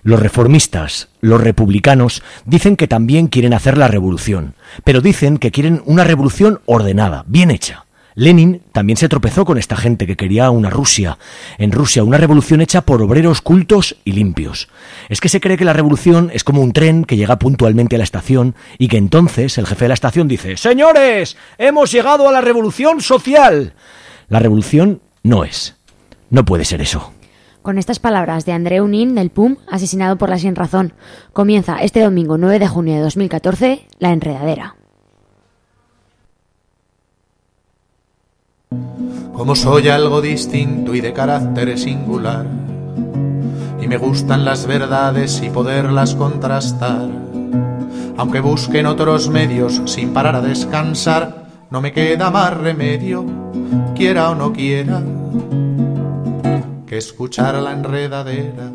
Los reformistas, los republicanos, dicen que también quieren hacer la revolución, pero dicen que quieren una revolución ordenada, bien hecha. Lenin también se tropezó con esta gente que quería una Rusia. En Rusia, una revolución hecha por obreros cultos y limpios. Es que se cree que la revolución es como un tren que llega puntualmente a la estación y que entonces el jefe de la estación dice: «¡Señores, hemos llegado a la revolución social!». La revolución no es. No puede ser eso. Con estas palabras de Andreu Nin, del PUM, asesinado por la Sinrazón, comienza este domingo 9 de junio de 2014, La Enredadera. Como soy algo distinto y de carácter singular, y me gustan las verdades y poderlas contrastar, aunque busquen otros medios sin parar a descansar, no me queda más remedio, quiera o no quiera, que escuchar La Enredadera.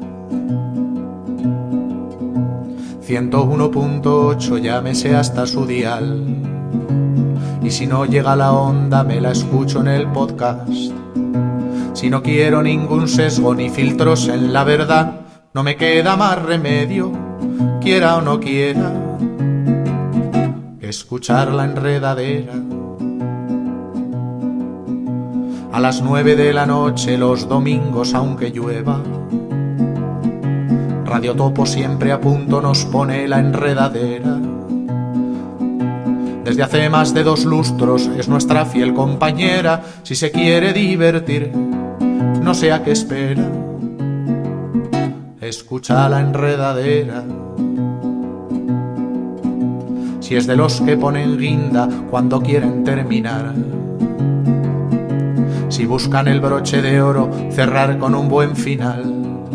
101.8, llámese hasta su dial, y si no llega la onda me la escucho en el podcast. Si no quiero ningún sesgo ni filtros en la verdad, no me queda más remedio, quiera o no quiera, que escuchar La Enredadera. A las 9 de la noche los domingos aunque llueva, Radio Topo siempre a punto nos pone La Enredadera. Desde hace más de 2 lustros es nuestra fiel compañera. Si se quiere divertir, no sé a qué espera, escucha La Enredadera. Si es de los que ponen guinda cuando quieren terminar, si buscan el broche de oro, cerrar con un buen final,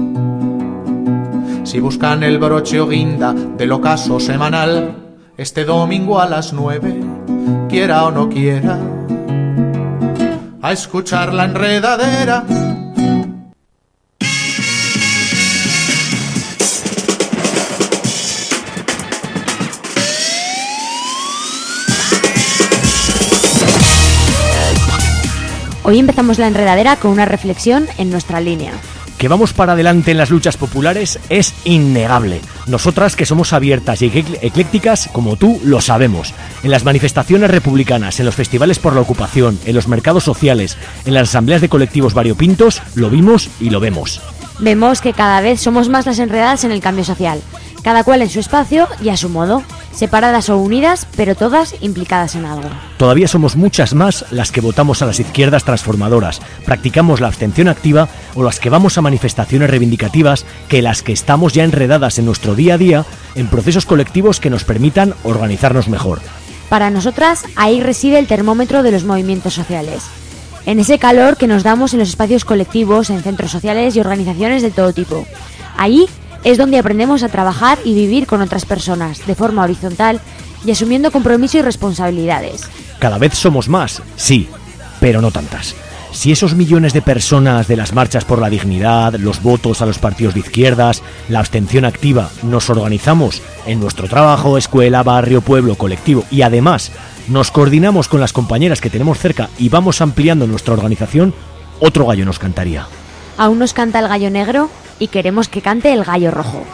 si buscan el broche o guinda del ocaso semanal, este domingo a las 9, quiera o no quiera, a escuchar La Enredadera. Hoy empezamos La Enredadera con una reflexión en nuestra línea. Que vamos para adelante en las luchas populares es innegable. Nosotras, que somos abiertas y eclécticas, como tú, lo sabemos. En las manifestaciones republicanas, en los festivales por la ocupación, en los mercados sociales, en las asambleas de colectivos variopintos, lo vimos y lo vemos. Vemos que cada vez somos más las enredadas en el cambio social, cada cual en su espacio y a su modo, separadas o unidas, pero todas implicadas en algo. Todavía somos muchas más las que votamos a las izquierdas transformadoras, practicamos la abstención activa o las que vamos a manifestaciones reivindicativas que las que estamos ya enredadas en nuestro día a día en procesos colectivos que nos permitan organizarnos mejor. Para nosotras, ahí reside el termómetro de los movimientos sociales. En ese calor que nos damos en los espacios colectivos, en centros sociales y organizaciones de todo tipo. Ahí es donde aprendemos a trabajar y vivir con otras personas, de forma horizontal y asumiendo compromiso y responsabilidades. Cada vez somos más, sí, pero no tantas. Si esos millones de personas de las marchas por la dignidad, los votos a los partidos de izquierdas, la abstención activa, nos organizamos en nuestro trabajo, escuela, barrio, pueblo, colectivo y además nos coordinamos con las compañeras que tenemos cerca y vamos ampliando nuestra organización, otro gallo nos cantaría. Aún nos canta el gallo negro y queremos que cante el gallo rojo.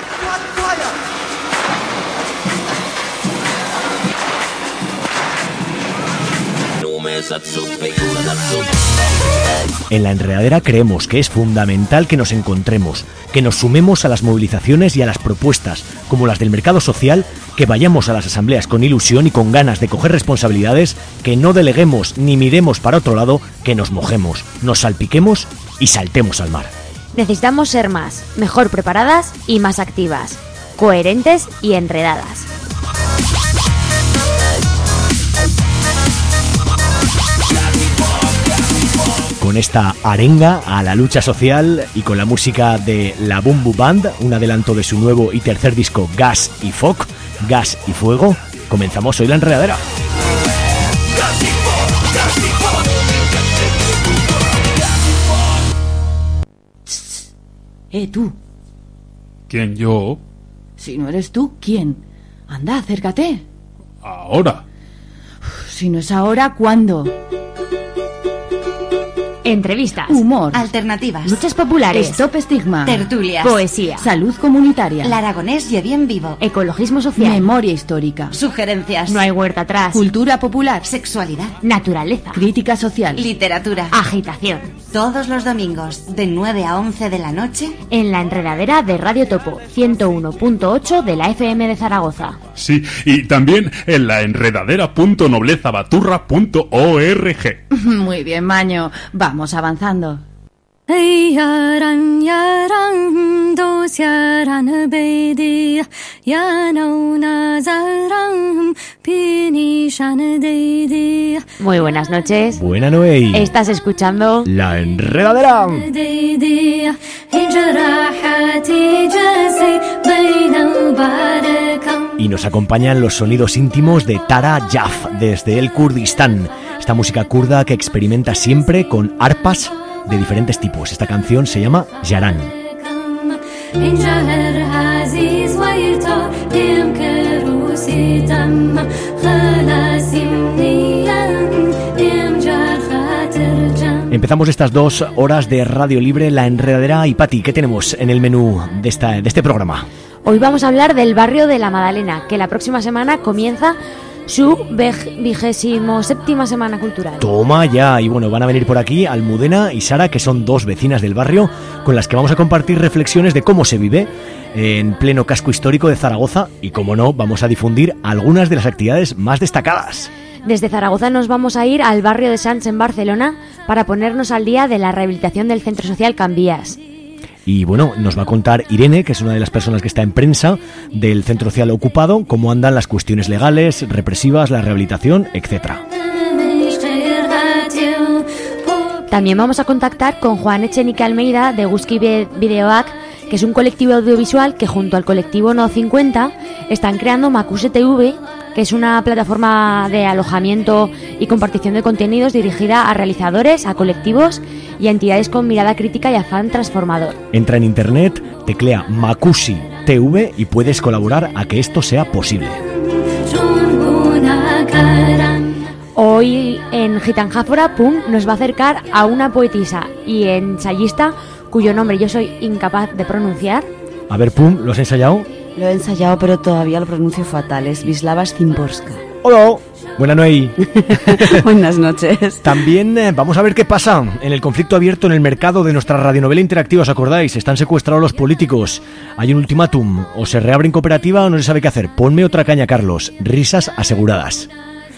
En La Enredadera creemos que es fundamental que nos encontremos, que nos sumemos a las movilizaciones y a las propuestas, como las del mercado social, que vayamos a las asambleas con ilusión y con ganas de coger responsabilidades, que no deleguemos ni miremos para otro lado, que nos mojemos, nos salpiquemos y saltemos al mar. Necesitamos ser más, mejor preparadas y más activas, coherentes y enredadas. Con esta arenga a la lucha social y con la música de la Boom Boom Band, un adelanto de su nuevo y tercer disco Gas y Foc, Gas y Fuego, comenzamos hoy La Enredadera. Tú. ¿Quién, yo? Si no eres tú, ¿quién? Anda, acércate. Ahora. Si no es ahora, ¿cuándo? Entrevistas. Humor. Alternativas. Luchas populares. Stop estigma. Tertulias. Poesía. Salud comunitaria. El aragonés y bien vivo. Ecologismo social. Memoria histórica. Sugerencias. No hay huerta atrás. Cultura popular. Sexualidad. Naturaleza. Crítica social. Literatura. Agitación. Todos los domingos, de 9 a 11 de la noche. En la enredadera de Radio Topo, 101.8 de la FM de Zaragoza. Sí, y también en la enredadera.noblezabaturra.org. Muy bien, Maño. Vamos avanzando. Muy buenas noches. Buena Noey. Estás escuchando La Enredadera. Y nos acompañan los sonidos íntimos de Tara Jaf desde el Kurdistán. Esta música kurda que experimenta siempre con arpas de diferentes tipos. Esta canción se llama Yaran. Empezamos estas 2 horas de Radio Libre, La Enredadera. Y Pati, ¿qué tenemos en el menú de este programa? Hoy vamos a hablar del barrio de La Madalena, que la próxima semana comienza su 27ª Semana Cultural. Toma ya, y bueno, van a venir por aquí Almudena y Sara, que son 2 vecinas del barrio, con las que vamos a compartir reflexiones de cómo se vive en pleno casco histórico de Zaragoza y, como no, vamos a difundir algunas de las actividades más destacadas. Desde Zaragoza nos vamos a ir al barrio de Sants en Barcelona para ponernos al día de la rehabilitación del centro social Can Vies. Y bueno, nos va a contar Irene, que es una de las personas que está en prensa del centro social ocupado, cómo andan las cuestiones legales, represivas, la rehabilitación, etcétera. También vamos a contactar con Juan Echenique Almeida de Guzki Videoak, que es un colectivo audiovisual que junto al colectivo No 50 están creando Macuse TV, que es una plataforma de alojamiento y compartición de contenidos dirigida a realizadores, a colectivos y a entidades con mirada crítica y afán transformador. Entra en internet, teclea Macusi TV y puedes colaborar a que esto sea posible. Hoy en Gitanjáfora, nos va a acercar a una poetisa y ensayista cuyo nombre yo soy incapaz de pronunciar. A ver, ¿lo has ensayado? Lo he ensayado, pero todavía lo pronuncio fatal. Es Wisława Szymborska. ¡Hola! Buena Noey. Buenas noches. También vamos a ver qué pasa en el conflicto abierto en el mercado de nuestra radionovela interactiva. ¿Os acordáis? Están secuestrados los políticos. Hay un ultimátum. O se reabren cooperativa o no se sabe qué hacer. Ponme otra caña, Carlos. Risas aseguradas.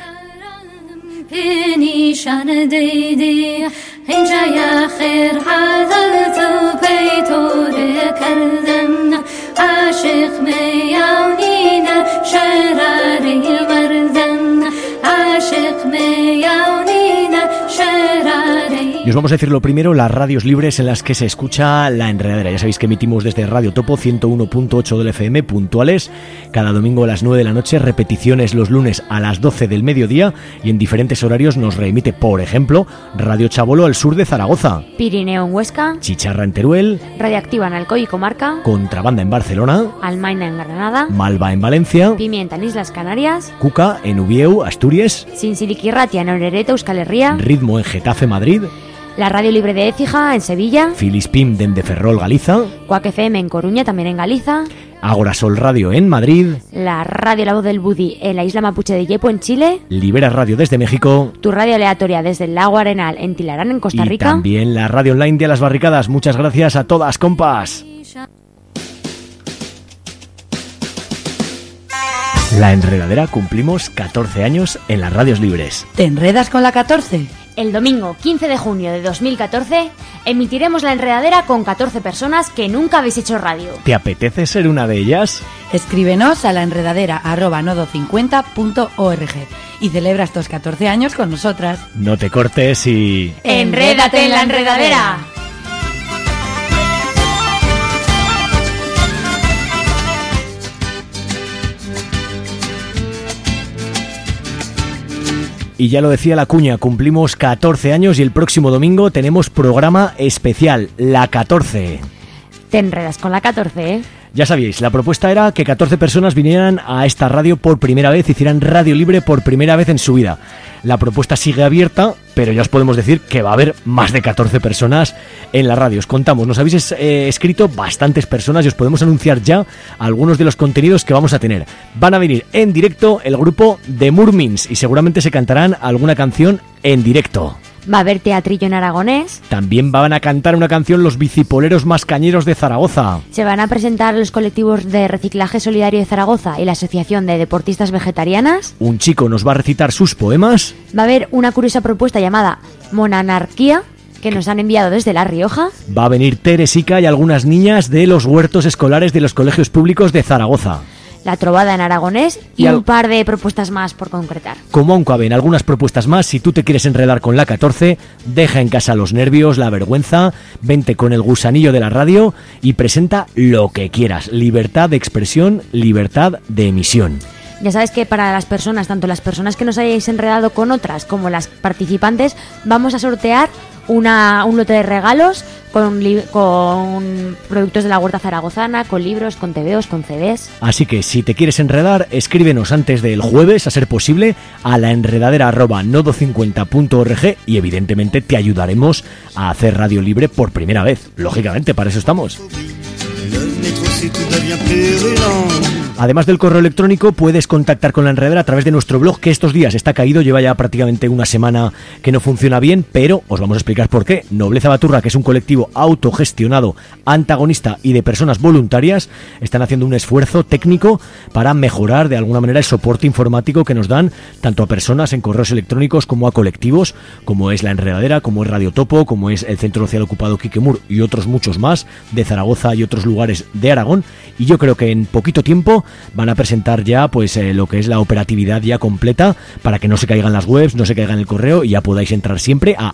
Y os vamos a decir lo primero, las radios libres en las que se escucha La Enredadera. Ya sabéis que emitimos desde Radio Topo 101.8 del FM, puntuales, cada domingo a las 9 de la noche, repeticiones los lunes a las 12 del mediodía y en diferentes horarios nos reemite, por ejemplo, Radio Chabolo al sur de Zaragoza, Pirineo en Huesca, Chicharra en Teruel, Radioactiva en Alcoy y Comarca, Contrabanda en Barcelona, Almaina en Granada, Malva en Valencia, Pimienta en Islas Canarias, Cuca en Ubieu, Asturias, Sinsiliquirratia en Orereta, Euskal Herria, Ritmo en Getafe, Madrid, la Radio Libre de Écija en Sevilla, Filispim de Ferrol, Galiza, Cuac FM en Coruña, también en Galiza, Agorasol Radio en Madrid, la Radio La Voz del Budi en la isla Mapuche de Yepo en Chile, Libera Radio desde México, tu radio aleatoria desde el lago Arenal en Tilarán en Costa Rica y también la radio online de Las Barricadas. Muchas gracias a todas, compas. La Enredadera cumplimos 14 años en las radios libres. ¿Te enredas con la 14? El domingo 15 de junio de 2014 emitiremos La Enredadera con 14 personas que nunca habéis hecho radio. ¿Te apetece ser una de ellas? Escríbenos a laenredadera@nodo50.org y celebra estos 14 años con nosotras. No te cortes y... ¡Enrédate en La Enredadera! Y ya lo decía la cuña, cumplimos 14 años y el próximo domingo tenemos programa especial, la 14. Te enredas con la 14, ¿eh? Ya sabéis, la propuesta era que 14 personas vinieran a esta radio por primera vez, hicieran radio libre por primera vez en su vida. La propuesta sigue abierta, pero ya os podemos decir que va a haber más de 14 personas en la radio. Os contamos, nos habéis escrito bastantes personas y os podemos anunciar ya algunos de los contenidos que vamos a tener. Van a venir en directo el grupo The Murmins y seguramente se cantarán alguna canción en directo. Va a haber teatrillo en aragonés. También van a cantar una canción los bicipoleros más cañeros de Zaragoza. Se van a presentar los colectivos de reciclaje solidario de Zaragoza y la Asociación de Deportistas Vegetarianas. Un chico nos va a recitar sus poemas. Va a haber una curiosa propuesta llamada Monanarquía, que nos han enviado desde La Rioja. Va a venir Teresica y algunas niñas de los huertos escolares de los colegios públicos de Zaragoza. La trovada en aragonés y un par de propuestas más por concretar. Como aún caben algunas propuestas más, si tú te quieres enredar con la 14, deja en casa los nervios, la vergüenza, vente con el gusanillo de la radio y presenta lo que quieras. Libertad de expresión, libertad de emisión. Ya sabes que para las personas, tanto las personas que nos hayáis enredado con otras como las participantes, vamos a sortear un lote de regalos con productos de la huerta zaragozana, con libros, con TVOs, con CDs. Así que si te quieres enredar, escríbenos antes del jueves, a ser posible, a laenredadera@nodo50.org y evidentemente te ayudaremos a hacer radio libre por primera vez. Lógicamente, para eso estamos. Además del correo electrónico, puedes contactar con La Enredadera a través de nuestro blog, que estos días está caído, lleva ya prácticamente una semana que no funciona bien, pero os vamos a explicar por qué. Nobleza Baturra, que es un colectivo autogestionado, antagonista y de personas voluntarias, están haciendo un esfuerzo técnico para mejorar de alguna manera el soporte informático que nos dan tanto a personas en correos electrónicos como a colectivos, como es La Enredadera, como es Radio Topo, como es el Centro Social Ocupado Quiquemur y otros muchos más de Zaragoza y otros lugares de Aragón. Y yo creo que en poquito tiempo van a presentar ya pues lo que es la operatividad ya completa para que no se caigan las webs, no se caigan el correo y ya podáis entrar siempre a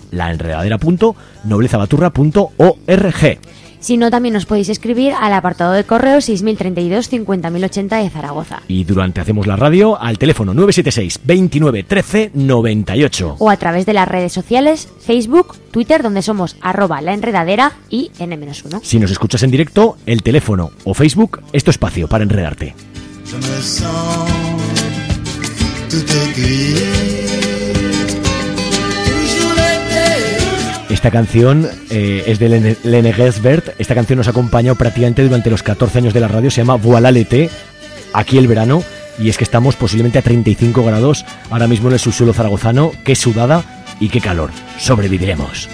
laenredadera.noblezabaturra.org. Si no, también nos podéis escribir al apartado de correo 6032 50080 de Zaragoza. Y durante Hacemos la Radio al teléfono 976 29 13 98. O a través de las redes sociales, Facebook, Twitter, donde somos @laenredadera y N-1. Si nos escuchas en directo, el teléfono o Facebook es tu espacio para enredarte. Esta canción es de Lene Gesbert. Esta canción nos ha acompañado prácticamente durante los 14 años de la radio. Se llama Voilà l'été, aquí el verano. Y es que estamos posiblemente a 35 grados ahora mismo en el subsuelo zaragozano. Qué sudada y qué calor. Sobreviviremos.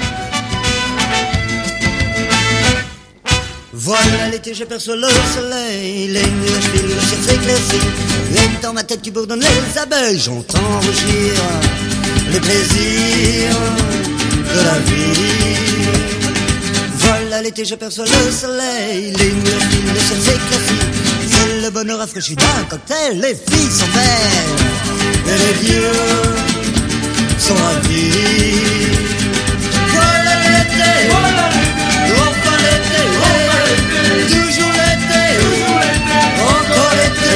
Voilà l'été, j'aperçois le soleil, les nuages filent, le ciel s'éclaircit, et dans ma tête qui bourdonne les abeilles, j'entends rugir les plaisirs de la vie. Voilà l'été, j'aperçois le soleil, les nuages filent, le ciel s'éclaircit, c'est le bonheur rafraîchi d'un cocktail, les filles sont belles, et les vieux sont ravis. Voilà l'été, enfin l'été, toujours l'été, encore l'été.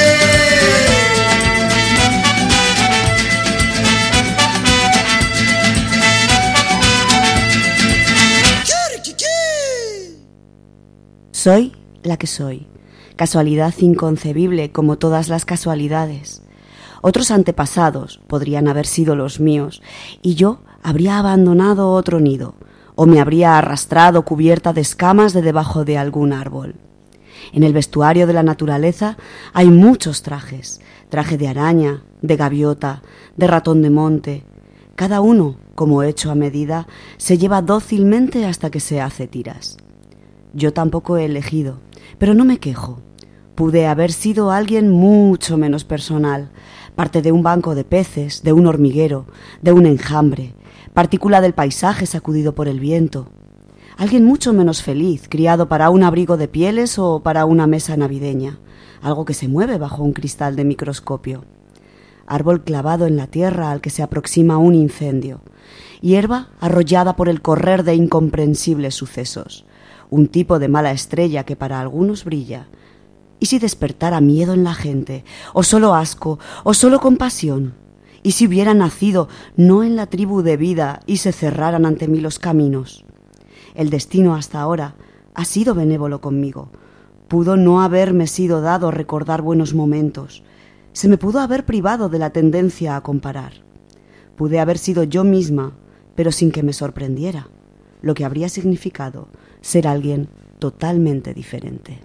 Soy la que soy. Casualidad inconcebible como todas las casualidades. Otros antepasados podrían haber sido los míos y yo habría abandonado otro nido o me habría arrastrado cubierta de escamas de debajo de algún árbol. En el vestuario de la naturaleza hay muchos trajes. Traje de araña, de gaviota, de ratón de monte. Cada uno, como hecho a medida, se lleva dócilmente hasta que se hace tiras. Yo tampoco he elegido, pero no me quejo. Pude haber sido alguien mucho menos personal, parte de un banco de peces, de un hormiguero, de un enjambre, partícula del paisaje sacudido por el viento. Alguien mucho menos feliz, criado para un abrigo de pieles o para una mesa navideña, algo que se mueve bajo un cristal de microscopio. Árbol clavado en la tierra al que se aproxima un incendio, hierba arrollada por el correr de incomprensibles sucesos, un tipo de mala estrella que para algunos brilla. ¿Y si despertara miedo en la gente, o solo asco, o solo compasión? ¿Y si hubiera nacido no en la tribu de vida y se cerraran ante mí los caminos? El destino hasta ahora ha sido benévolo conmigo. pudo no haberme sido dado recordar buenos momentos. Se me pudo haber privado de la tendencia a comparar. Pude haber sido yo misma, pero sin que me sorprendiera, lo que habría significado ser alguien totalmente diferente.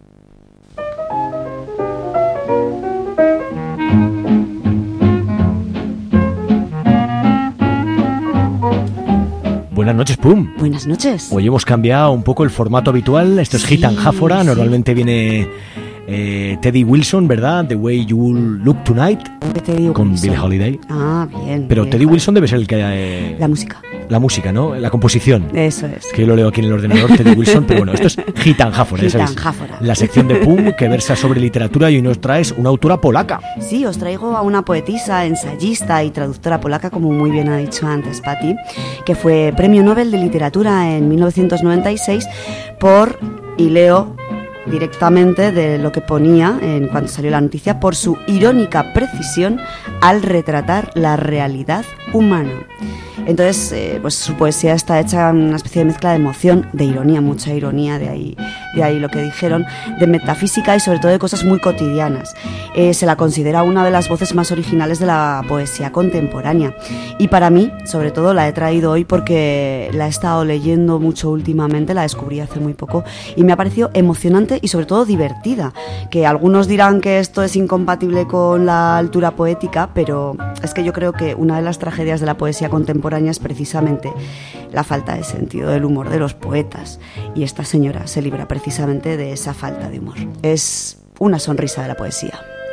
Buenas noches, Pum. Buenas noches. Hoy hemos cambiado un poco el formato habitual. Esto es Hit and Jáfora. Normalmente viene Teddy Wilson, ¿verdad? The Way You Look Tonight, con Billie Holiday. Ah, bien. Pero Teddy Wilson debe ser el que... La música. La música, ¿no? La composición. Eso es. Que yo lo leo aquí en el ordenador, Teddy Wilson, pero bueno, esto es Hit and Jáfora, ya sabéis. La sección de Pum que versa sobre literatura y hoy nos traes una autora polaca. Sí, os traigo a una poetisa, ensayista y traductora polaca, como muy bien ha dicho antes Patti, que fue Premio Nobel de Literatura en 1996 por, y leo directamente de lo que ponía en cuanto salió la noticia, por su irónica precisión al retratar la realidad humana. Entonces, pues su poesía está hecha en una especie de mezcla de emoción, de ironía, mucha ironía, de ahí lo que dijeron, de metafísica y sobre todo de cosas muy cotidianas. Se la considera una de las voces más originales de la poesía contemporánea. Y para mí, sobre todo, la he traído hoy porque la he estado leyendo mucho últimamente, la descubrí hace muy poco y me ha parecido emocionante y sobre todo divertida. Que algunos dirán que esto es incompatible con la altura poética, pero es que yo creo que una de las tragedias de la poesía contemporánea es precisamente la falta de sentido del humor de los poetas, y esta señora se libra precisamente de esa falta de humor. Es una sonrisa de la poesía.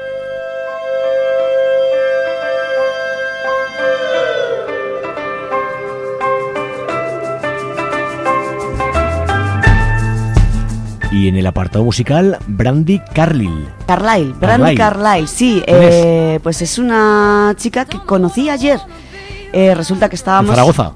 Y en el apartado musical, Brandi Carlile. Brandi Carlile, sí. Pues es una chica que conocí ayer. Resulta que estábamos... ¿En Zaragoza?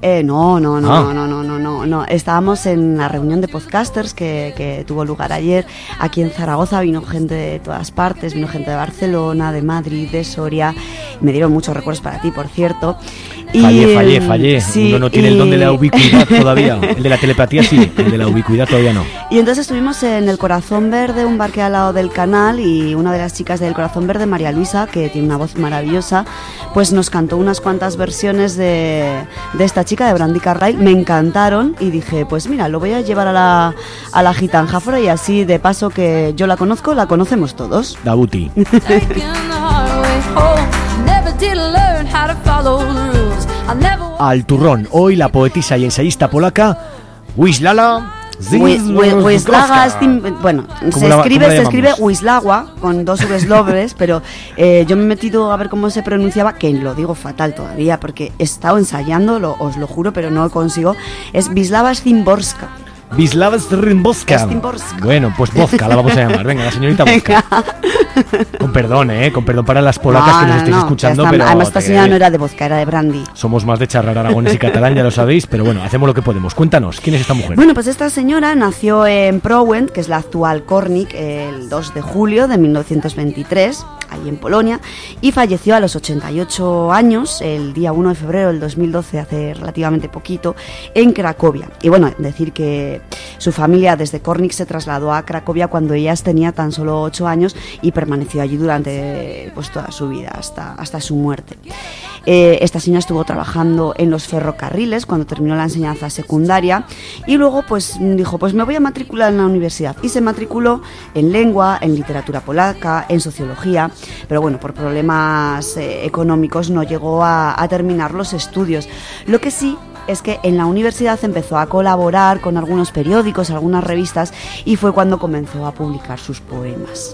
No. Estábamos en la reunión de podcasters que tuvo lugar ayer aquí en Zaragoza. Vino gente de todas partes, vino gente de Barcelona, de Madrid, de Soria. Me dieron muchos recuerdos para ti, por cierto. Fallé. Sí, uno no tiene el don de la ubicuidad todavía. El de la telepatía sí, el de la ubicuidad todavía no. Y entonces estuvimos en el Corazón Verde, un bar que hay al lado del canal, y una de las chicas del Corazón Verde, María Luisa, que tiene una voz maravillosa, pues nos cantó unas cuantas versiones de esta chica, de Brandi Carlile. Me encantaron y dije, pues mira, lo voy a llevar a la Hit and Jáfora y así de paso que yo la conozco, la conocemos todos. Dabuti. Al turrón, hoy la poetisa y ensayista polaca Wisława Wisława, bueno, se escribe Wisława con dos V's pero yo me he metido a ver cómo se pronunciaba, que lo digo fatal todavía porque he estado ensayando, os lo juro, pero no lo consigo. Es Wisława Szymborska. Wisława Szymborska. Bueno, pues vodka la vamos a llamar. Venga, la señorita vodka. Con perdón para las polacas que nos estéis escuchando, pero además esta señora no era de vodka, era de brandy. Somos más de charrar aragonés y catalán, ya lo sabéis, pero bueno, hacemos lo que podemos. Cuéntanos, ¿quién es esta mujer? Bueno, pues esta señora nació en Prowend, que es la actual Kornik, el 2 de julio de 1923, ahí en Polonia, y falleció a los 88 años, el día 1 de febrero del 2012, hace relativamente poquito, en Cracovia. Y bueno, decir que su familia desde Kornik se trasladó a Cracovia cuando ella tenía tan solo 8 años y permaneció allí durante pues toda su vida, hasta su muerte. Esta señora estuvo trabajando en los ferrocarriles cuando terminó la enseñanza secundaria y luego pues dijo, pues me voy a matricular en la universidad, y se matriculó en lengua, en literatura polaca, en sociología, pero bueno, por problemas económicos no llegó a terminar los estudios. Lo que sí es que en la universidad empezó a colaborar con algunos periódicos, algunas revistas, y fue cuando comenzó a publicar sus poemas.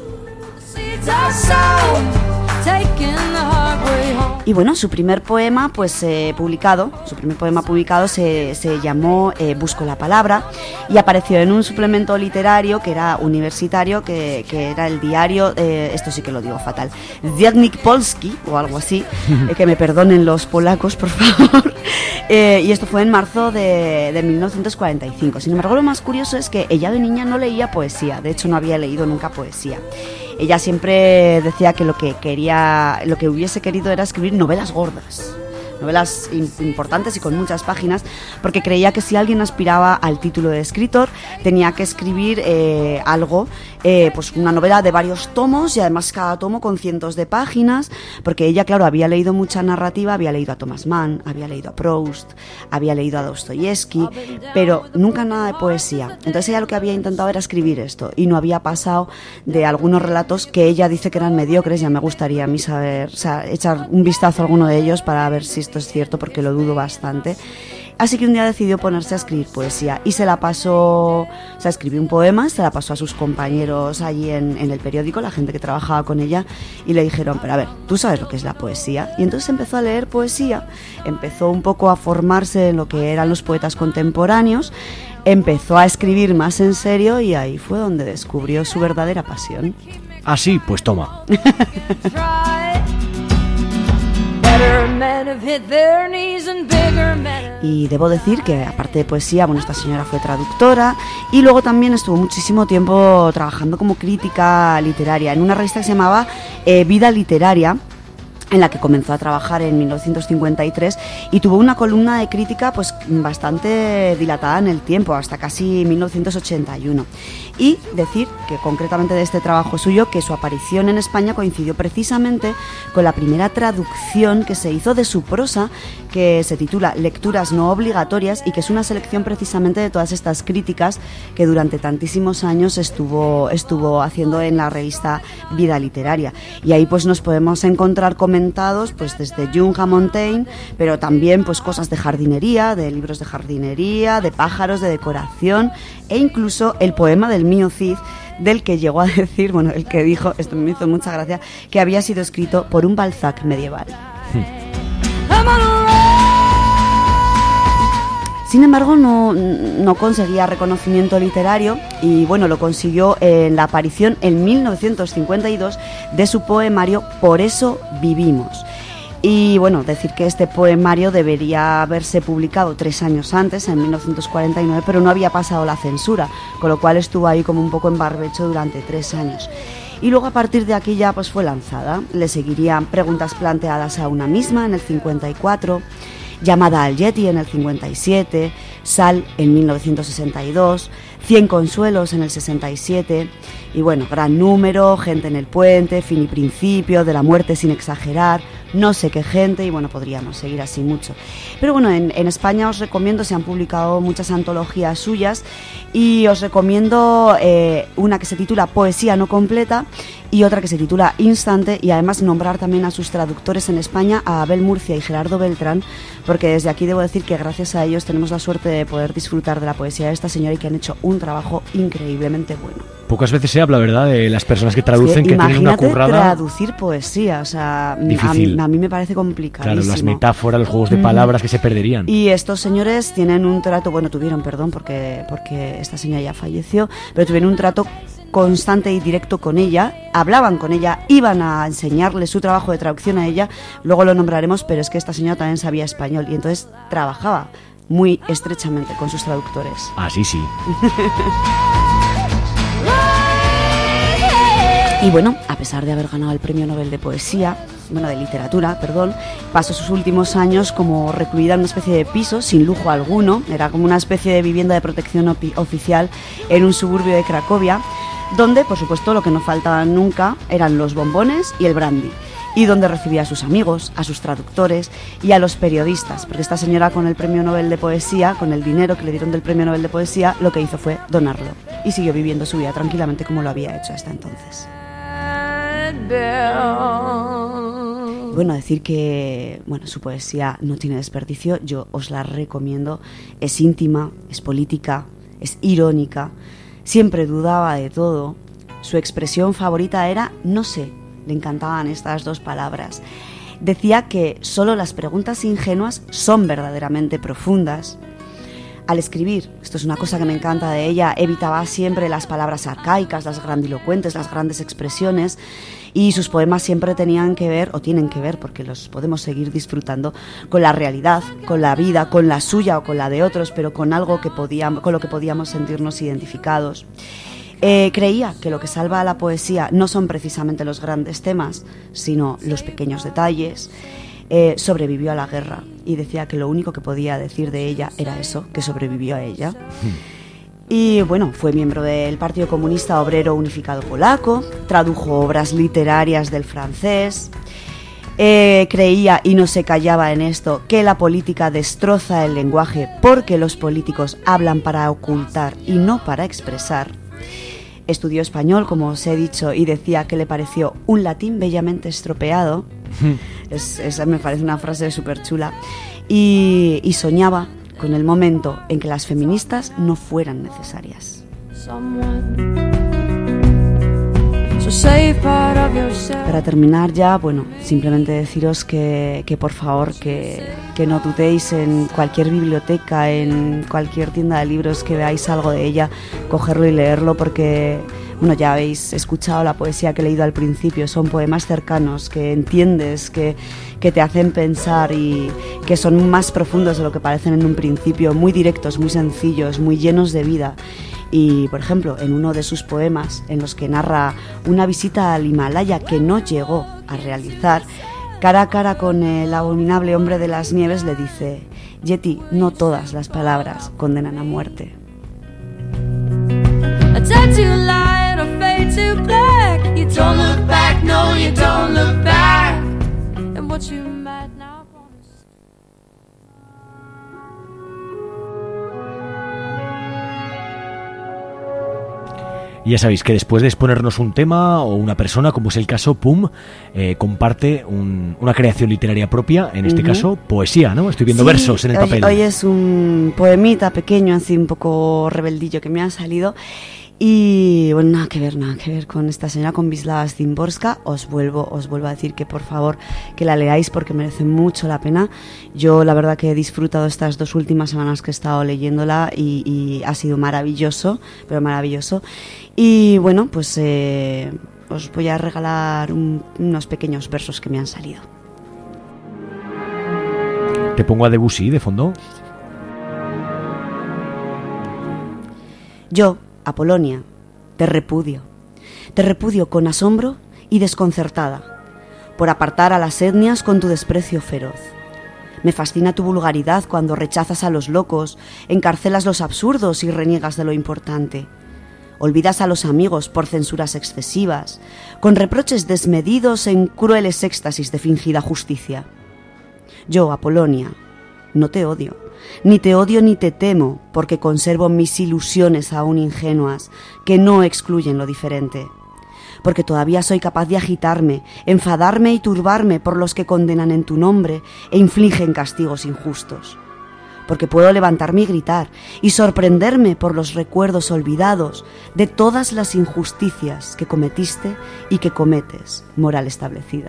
Y bueno, su primer poema publicado se llamó Busco la palabra, y apareció en un suplemento literario que era universitario, que era el diario, esto sí que lo digo fatal, Dziennik Polski o algo así, que me perdonen los polacos, por favor. Y esto fue en marzo de 1945. Sin embargo, lo más curioso es que ella de niña no leía poesía, de hecho no había leído nunca poesía. Ella siempre decía que lo que hubiese querido era escribir novelas gordas, novelas importantes y con muchas páginas, porque creía que si alguien aspiraba al título de escritor tenía que escribir algo, pues una novela de varios tomos y además cada tomo con cientos de páginas, porque ella, claro, había leído mucha narrativa, había leído a Thomas Mann, había leído a Proust, había leído a Dostoyevsky, pero nunca nada de poesía. Entonces ella lo que había intentado era escribir esto y no había pasado de algunos relatos que ella dice que eran mediocres. Ya me gustaría a mí saber, o sea, echar un vistazo a alguno de ellos para ver si esto es cierto, porque lo dudo bastante. Así que un día decidió ponerse a escribir poesía y se la pasó, o sea, escribió un poema, se la pasó a sus compañeros allí en el periódico, la gente que trabajaba con ella, y le dijeron, pero a ver, ¿tú sabes lo que es la poesía? Y entonces empezó a leer poesía, empezó un poco a formarse en lo que eran los poetas contemporáneos, empezó a escribir más en serio y ahí fue donde descubrió su verdadera pasión. Ah, sí, pues toma. Y debo decir que aparte de poesía, bueno, esta señora fue traductora y luego también estuvo muchísimo tiempo trabajando como crítica literaria en una revista que se llamaba Vida Literaria, en la que comenzó a trabajar en 1953 y tuvo una columna de crítica pues bastante dilatada en el tiempo, hasta casi 1981. Y decir que concretamente de este trabajo suyo, que su aparición en España coincidió precisamente con la primera traducción que se hizo de su prosa, que se titula Lecturas no obligatorias, y que es una selección precisamente de todas estas críticas que durante tantísimos años estuvo haciendo en la revista Vida Literaria. Y ahí pues nos podemos encontrar comentados pues desde Jung a Montaigne, pero también pues cosas de jardinería, de libros de jardinería, de pájaros, de decoración, e incluso el poema del mío Cid, del que llegó a decir, bueno, el que dijo, esto me hizo mucha gracia, que había sido escrito por un Balzac medieval. Sin embargo, no conseguía reconocimiento literario y bueno, lo consiguió en la aparición en 1952 de su poemario Por eso vivimos. Y bueno, decir que este poemario debería haberse publicado 3 años antes, en 1949, pero no había pasado la censura, con lo cual estuvo ahí como un poco en barbecho durante 3 años. Y luego a partir de aquí ya pues fue lanzada. Le seguirían Preguntas planteadas a una misma en el 54, Llamada al Yeti en el 57, Sal en 1962, 100 consuelos en el 67, y bueno, Gran número, Gente en el puente, Fin y principio, De la muerte sin exagerar, No sé qué gente, y bueno, podríamos seguir así mucho. Pero bueno, en España os recomiendo, se han publicado muchas antologías suyas, y os recomiendo una que se titula Poesía no completa y otra que se titula Instante, y además nombrar también a sus traductores en España, a Abel Murcia y Gerardo Beltrán, porque desde aquí debo decir que gracias a ellos tenemos la suerte de poder disfrutar de la poesía de esta señora y que han hecho un trabajo increíblemente bueno. Pocas veces se habla, ¿verdad?, de las personas que traducen, que tienen una currada. Imagínate traducir poesía, o sea, difícil. A mí me parece complicadísimo. Claro, las metáforas, los juegos de palabras que se perderían. Y estos señores tienen un trato, bueno, tuvieron, perdón, porque esta señora ya falleció, pero tuvieron un trato constante y directo con ella, hablaban con ella, iban a enseñarle su trabajo de traducción a ella, luego lo nombraremos, pero es que esta señora también sabía español y entonces trabajaba muy estrechamente con sus traductores. Ah, sí, sí. Y bueno, a pesar de haber ganado el Premio Nobel de Poesía, bueno, de literatura, perdón, pasó sus últimos años como recluida en una especie de piso, sin lujo alguno, era como una especie de vivienda de protección oficial en un suburbio de Cracovia, donde, por supuesto, lo que no faltaban nunca eran los bombones y el brandy, y donde recibía a sus amigos, a sus traductores y a los periodistas, porque esta señora con el Premio Nobel de Poesía, con el dinero que le dieron del Premio Nobel de Poesía, lo que hizo fue donarlo, y siguió viviendo su vida tranquilamente como lo había hecho hasta entonces. Bueno, decir que su poesía no tiene desperdicio, yo os la recomiendo, es íntima, es política, es irónica, siempre dudaba de todo, su expresión favorita era no sé, le encantaban estas 2 palabras. Decía que solo las preguntas ingenuas son verdaderamente profundas. Al escribir, esto es una cosa que me encanta de ella, evitaba siempre las palabras arcaicas, las grandilocuentes, las grandes expresiones, y sus poemas siempre tenían que ver, o tienen que ver, porque los podemos seguir disfrutando, con la realidad, con la vida, con la suya o con la de otros, pero con algo con lo que podíamos sentirnos identificados. Creía que lo que salva a la poesía no son precisamente los grandes temas, sino los pequeños detalles. sobrevivió a la guerra y decía que lo único que podía decir de ella era eso, que sobrevivió a ella. Y bueno, fue miembro del Partido Comunista Obrero Unificado Polaco, tradujo obras literarias del francés, creía, y no se callaba en esto, que la política destroza el lenguaje porque los políticos hablan para ocultar y no para expresar. Estudió español, como os he dicho, y decía que le pareció un latín bellamente estropeado. Esa me parece una frase súper chula. Y soñaba con el momento en que las feministas no fueran necesarias. Para terminar ya, bueno, simplemente deciros que por favor que no dudéis en cualquier biblioteca, en cualquier tienda de libros que veáis algo de ella, cogerlo y leerlo, porque bueno, ya habéis escuchado la poesía que he leído al principio, son poemas cercanos, que entiendes, que te hacen pensar y que son más profundos de lo que parecen en un principio, muy directos, muy sencillos, muy llenos de vida. Y, por ejemplo, en uno de sus poemas, en los que narra una visita al Himalaya que no llegó a realizar, cara a cara con el abominable hombre de las nieves, le dice: Yeti, no todas las palabras condenan a muerte. Y ya sabéis que después de exponernos un tema o una persona, como es el caso, Pum, comparte una creación literaria propia, en este caso, poesía, ¿no? Estoy viendo versos en el papel. Hoy es un poemita pequeño, así un poco rebeldillo que me ha salido. Y bueno, nada que ver con esta señora, con Wisława Szymborska. Os vuelvo a decir que por favor que la leáis porque merece mucho la pena. Yo la verdad que he disfrutado estas 2 últimas semanas que he estado leyéndola y ha sido maravilloso, pero maravilloso. Y bueno, pues os voy a regalar unos pequeños versos que me han salido. ¿Te pongo a Debussy de fondo? Yo, Apolonia, te repudio con asombro y desconcertada, por apartar a las etnias con tu desprecio feroz. Me fascina tu vulgaridad cuando rechazas a los locos, encarcelas los absurdos y reniegas de lo importante. Olvidas a los amigos por censuras excesivas, con reproches desmedidos en crueles éxtasis de fingida justicia. Yo, Apolonia, no te odio, ni te temo, porque conservo mis ilusiones aún ingenuas, que no excluyen lo diferente. Porque todavía soy capaz de agitarme, enfadarme y turbarme por los que condenan en tu nombre e infligen castigos injustos. Porque puedo levantarme y gritar, y sorprenderme por los recuerdos olvidados de todas las injusticias que cometiste y que cometes, moral establecida.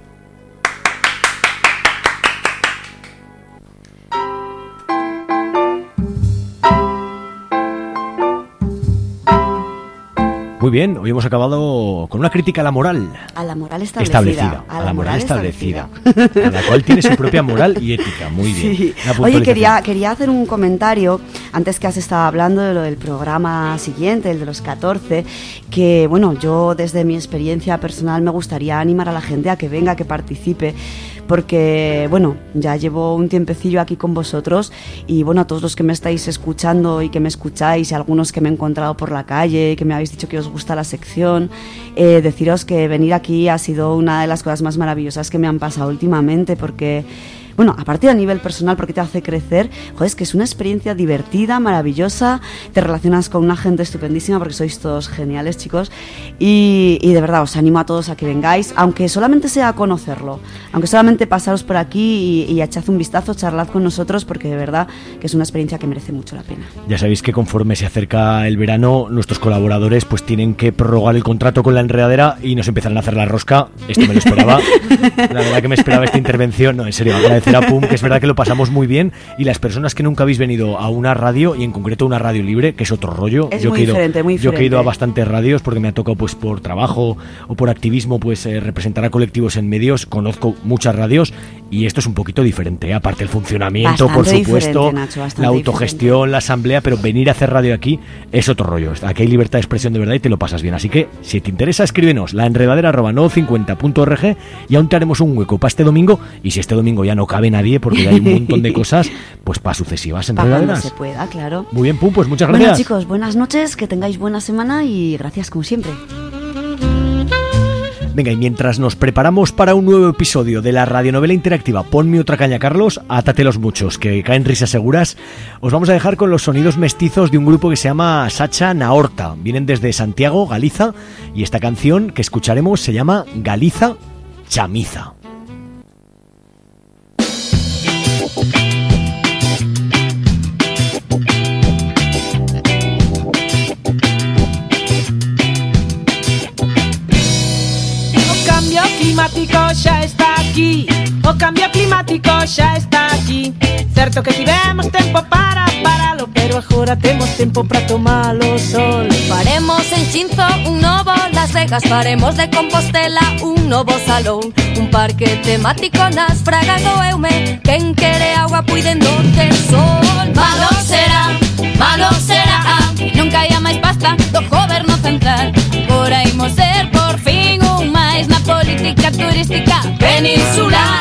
Muy bien, hoy hemos acabado con una crítica a la moral. A la moral establecida. A la moral establecida. A la cual tiene su propia moral y ética. Muy bien. Sí. Oye, quería hacer un comentario, antes que has estado hablando de lo del programa siguiente, el de los 14, que bueno, yo desde mi experiencia personal me gustaría animar a la gente a que venga, que participe, porque bueno, ya llevo un tiempecillo aquí con vosotros y bueno, a todos los que me estáis escuchando y que me escucháis, y algunos que me he encontrado por la calle, que me habéis dicho que os gusta la sección, deciros que venir aquí ha sido una de las cosas más maravillosas que me han pasado últimamente, porque bueno, aparte a nivel personal, porque te hace crecer, joder, es que es una experiencia divertida, maravillosa, te relacionas con una gente estupendísima, porque sois todos geniales, chicos, y de verdad os animo a todos a que vengáis, aunque solamente sea a conocerlo, aunque solamente pasaros por aquí y echad un vistazo, charlad con nosotros, porque de verdad que es una experiencia que merece mucho la pena. Ya sabéis que conforme se acerca el verano, nuestros colaboradores pues tienen que prorrogar el contrato con la enredadera y nos empezarán a hacer la rosca. Esto me lo esperaba, la verdad que me esperaba esta intervención, no, en serio, agradeceros agradecer a PUM, que es verdad que lo pasamos muy bien, y las personas que nunca habéis venido a una radio, y en concreto una radio libre, que es otro rollo. Es muy diferente, muy Yo que he ido diferente. a bastantes radios porque me ha tocado, pues por trabajo o por activismo, pues representar a colectivos en medios, conozco muchas radios y esto es un poquito diferente, aparte el funcionamiento, por Bastante supuesto, diferente, Nacho, bastante la autogestión, la asamblea, pero venir a hacer radio aquí es otro rollo. Aquí hay libertad de expresión de verdad y te lo pasas bien, así que si te interesa, escríbenos laenredadera@no50.org y aún te haremos un hueco para este domingo, y si este domingo ya no cabe nadie porque ya hay un montón de cosas, pues para sucesivas Para cuando enredaderas. se pueda, claro. Muy bien, Pum, pues muchas gracias. Bueno, chicos, buenas noches, que tengáis buena semana y gracias como siempre. Venga, y mientras nos preparamos para un nuevo episodio de la radionovela interactiva Ponme otra caña, Carlos, átate los muchos, que caen risas seguras, os vamos a dejar con los sonidos mestizos de un grupo que se llama Sacha Naorta. Vienen desde Santiago, Galiza, y esta canción que escucharemos se llama Galiza Chamiza. Climático xa está aquí, o cambio climático xa está aquí. Certo que tivemos tempo para paralo, pero agora temos tempo para tomar o sol. Faremos en Chinzo un novo Las Vegas, faremos de Compostela un novo salón, un parque temático nas fragas do Eume. Quen quere agua puiden non ter sol. Malo será, nunca haya máis pasta do goberno central. Agora imos ser por fin un máis na política turística peninsular.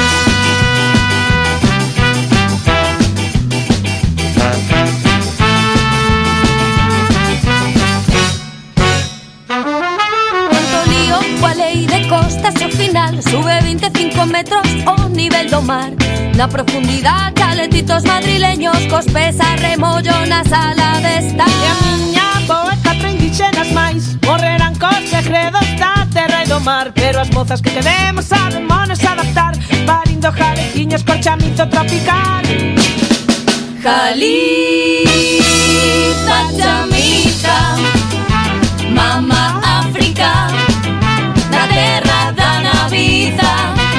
Tanto lío coa lei de costas, ao final sube 25 metros o nivel do mar. Na profundidade, caletitos madrileños cos pés a remollo na sala de estar. E a miña boa e 4 indígenas máis morrerán cos segredos da terra e do mar. Pero as mozas que queremos sabemos adaptar, parindo jaleciños cor chamizo tropical. Jaliza, chamiza, mama África, na terra da naviza.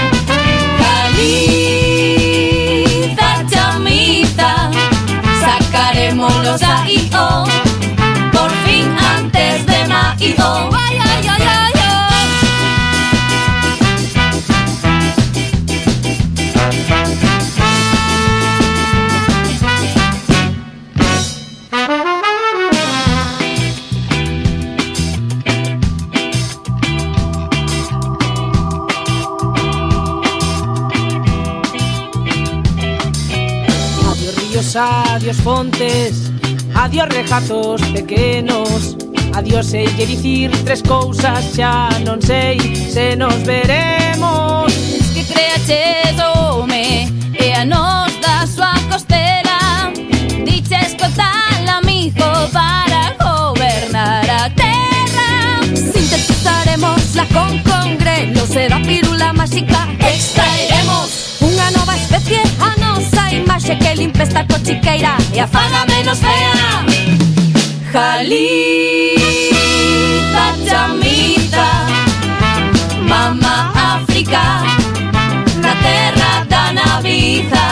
Jaliza, chamiza, sacaremos aí, oh, por fin antes de maio. Ay, ay, ay, ay, oh. Adiós ríos, adiós fontes, adiós regatos pequenos. Adiós sei lle dicir 3 cousas, xa non sei se nos veremos. Es que creaches home e a nos da súa costela. Diches cotal amigo para gobernar a terra. Sintetizaremosla con congrelos e da pírula máxica extraeremos unha nova especie, a nosa imaxe que limpe esta cochiqueira e a faga menos fea. Jaliza, chamiza, mama África, na terra da naviza.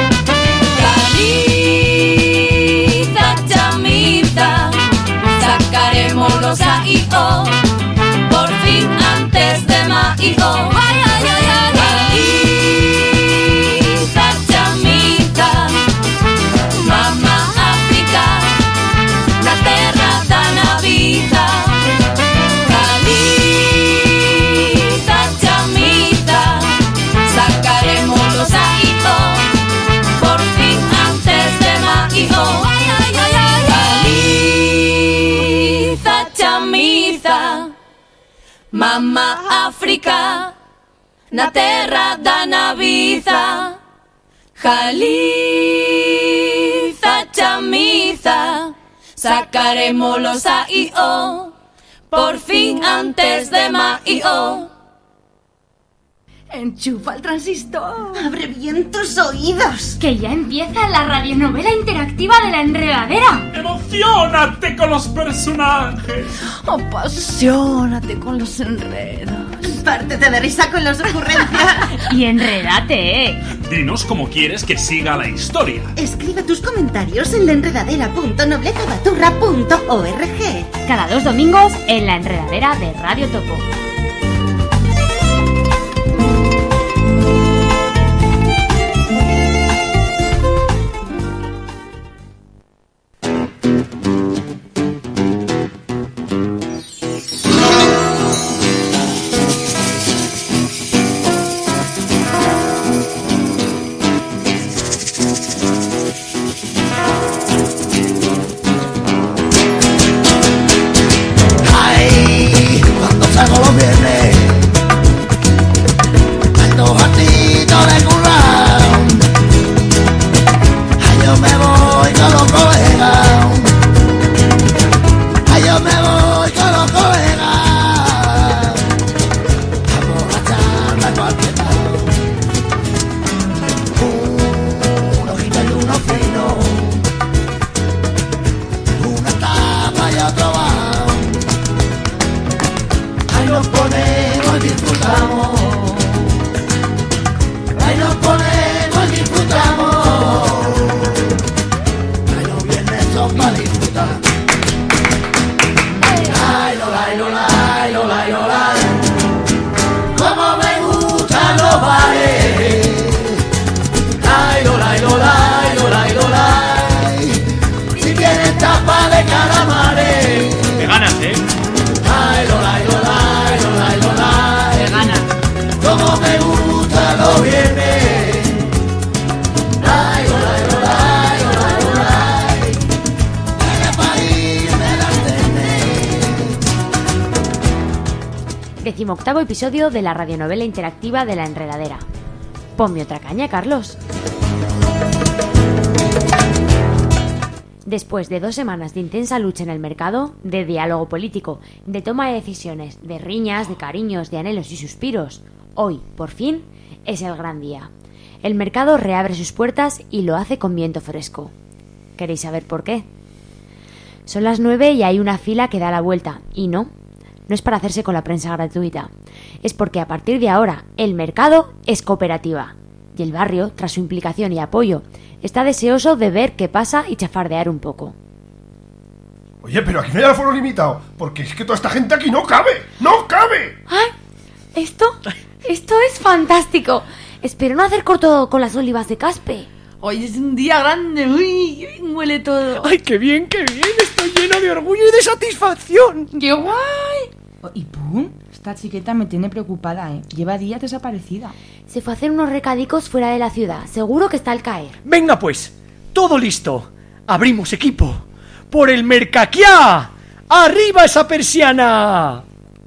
Jaliza, chamiza, sacaremos aí, oh, por fin antes de maio. Ay, ay, ay, ay, Jaliza, chamiza, mama África, na terra da naviza. Jaliza, chamiza, sacaremos aí, oh, por fin antes de maio. Ay, ay, ay, ay, Jaliza, chamiza, mama África, na terra da naviza. Jaliza, chamiza, sacaremos aí, oh, por fin antes de maio. Enchufa el transistor. Abre bien tus oídos. Que ya empieza la radionovela interactiva de la enredadera. ¡Emocionate con los personajes! Apasionate con los enredos. Pártete de risa con las ocurrencias. Y enredate, ¿eh? Dinos cómo quieres que siga la historia. Escribe tus comentarios en laenredadera.noblecabaturra.org. Cada 2 domingos en La Enredadera de Radio Topo. Decimoctavo episodio de la radionovela interactiva de La Enredadera. Ponme otra caña, Carlos. Después de 2 semanas de intensa lucha en el mercado, de diálogo político, de toma de decisiones, de riñas, de cariños, de anhelos y suspiros, hoy, por fin, es el gran día. El mercado reabre sus puertas y lo hace con viento fresco. ¿Queréis saber por qué? Son las 9 y hay una fila que da la vuelta, y no es para hacerse con la prensa gratuita. Es porque a partir de ahora el mercado es cooperativa. Y el barrio, tras su implicación y apoyo, está deseoso de ver qué pasa y chafardear un poco. Oye, pero aquí no hay aforo limitado, porque es que toda esta gente aquí no cabe. ¡No cabe! ¡Ay! Esto es fantástico. Espero no hacer corto con las olivas de Caspe. Hoy es un día grande. Uy, huele todo. ¡Ay, qué bien, qué bien! Estoy lleno de orgullo y de satisfacción. ¡Qué guay! Y pum, esta chiqueta me tiene preocupada, ¿eh? Lleva días desaparecida. Se fue a hacer unos recadicos fuera de la ciudad. Seguro que está al caer. Venga pues, todo listo. Abrimos equipo. ¡Por el Mercaquiá! ¡Arriba esa persiana!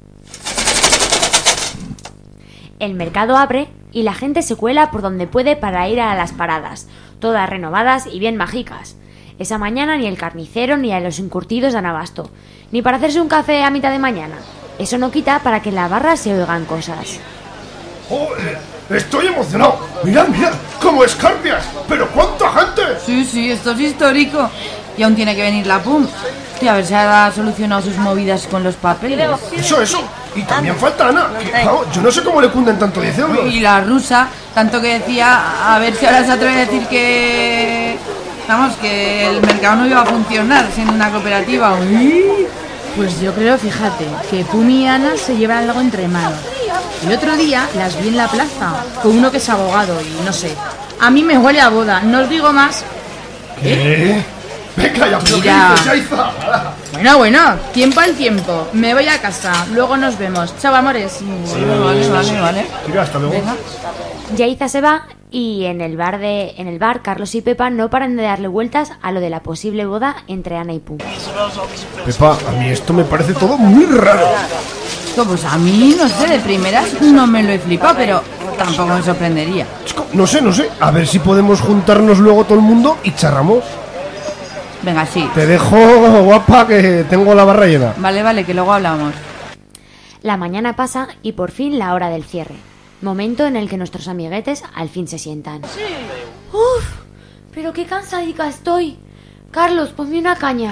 El mercado abre y la gente se cuela por donde puede para ir a las paradas, todas renovadas y bien mágicas. Esa mañana ni el carnicero ni a los encurtidos dan abasto, ni para hacerse un café a mitad de mañana. Eso no quita para que en la barra se oigan cosas. ¡Joder! ¡Estoy emocionado! ¡Mirad, mirad! ¡Como escarpias! ¡Pero cuánta gente! Sí, esto es histórico. Y aún tiene que venir la PUM. Y a ver si ha solucionado sus movidas con los papeles. Eso. Y también falta Ana, que vamos, yo no sé cómo le cunden tanto 10 euros. Y la rusa, tanto que decía, a ver si ahora se atreve a decir que... Vamos, que el mercado no iba a funcionar siendo una cooperativa. Uy. Pues yo creo, fíjate, que Pum y Ana se llevan algo entre manos. El otro día las vi en la plaza, con uno que es abogado y no sé. A mí me huele a boda, no os digo más. ¿Qué? Venga, ya, pero Mira. ¿qué dices, Yaiza? Bueno, tiempo al tiempo. Me voy a casa, luego nos vemos. Chao, amores. Vale. Mira, hasta luego. Venga. Yaiza se va y en el bar Carlos y Pepa no paran de darle vueltas a lo de la posible boda entre Ana y Pum. Pepa, a mí esto me parece todo muy raro. Pues a mí, no sé, de primeras no me lo he flipado, pero tampoco me sorprendería. No sé. A ver si podemos juntarnos luego todo el mundo y charramos. Venga, sí. Te dejo, guapa, que tengo la barra llena. Vale, que luego hablamos. La mañana pasa y por fin la hora del cierre. Momento en el que nuestros amiguetes al fin se sientan. Sí. ¡Uf! Pero qué cansadica estoy. Carlos, ponme una caña.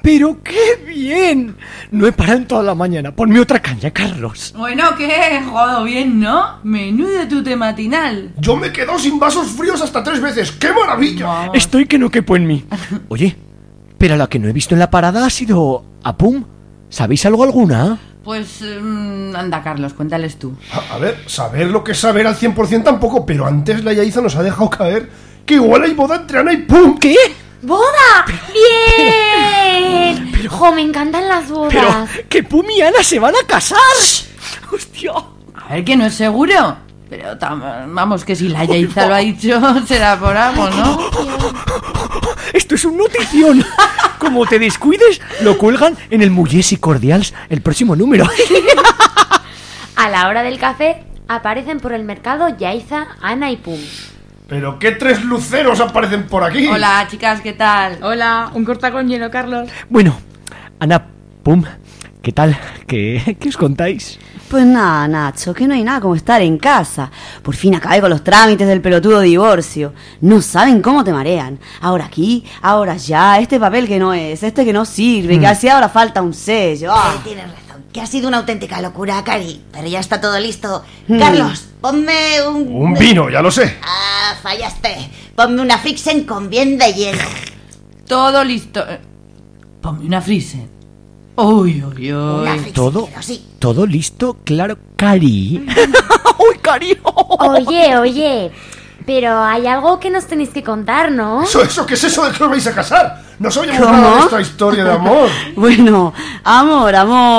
¡Pero qué bien! No he parado en toda la mañana. Ponme otra caña, Carlos. Bueno, ¿qué? Jodo bien, ¿no? Menudo tute matinal. Yo me he quedado sin vasos fríos hasta 3 veces. ¡Qué maravilla! Vamos. Estoy que no quepo en mí. Oye, pero a la que no he visto en la parada ha sido a Pum. ¿Sabéis algo alguna? Pues anda, Carlos, cuéntales tú. A ver, saber lo que es saber al 100% tampoco, pero antes la Yaiza nos ha dejado caer que igual hay boda entre Ana y Pum. ¿Qué? ¡Boda! ¡Bien! ¡Jo, me encantan las bodas! Pero que Pum y Ana se van a casar. ¡Hostia! A ver, que no es seguro. Pero vamos, que si la Yaiza lo ha dicho, será por algo, ¿no? Esto es un notición. Como te descuides, lo cuelgan en el Mullers y Cordials, el próximo número. A la hora del café, aparecen por el mercado Yaiza, Ana y Pum. ¿Pero qué 3 luceros aparecen por aquí? Hola, chicas, ¿qué tal? Hola, un corta con hielo, Carlos. Bueno, Ana, Pum, ¿qué tal? ¿Qué os contáis? Pues nada, Nacho, que no hay nada como estar en casa. Por fin acabé con los trámites del pelotudo divorcio. No saben cómo te marean. Ahora aquí, ahora allá, este papel que no es, este que no sirve, que así ahora falta un sello. Tienes razón, que ha sido una auténtica locura, Cari. Pero ya está todo listo. Carlos, ponme Un vino, ya lo sé. Ah, fallaste. Ponme una Frixen con bien de hielo. Todo listo. Ponme una Frisen. Uy, uy, uy. ¿Todo listo? Claro, Cari. ¡Uy, Cari! Oye, pero hay algo que nos tenéis que contar, ¿no? ¿Eso? ¿Qué es eso de que os vais a casar? No sabíamos nada de esta historia de amor. Bueno, amor.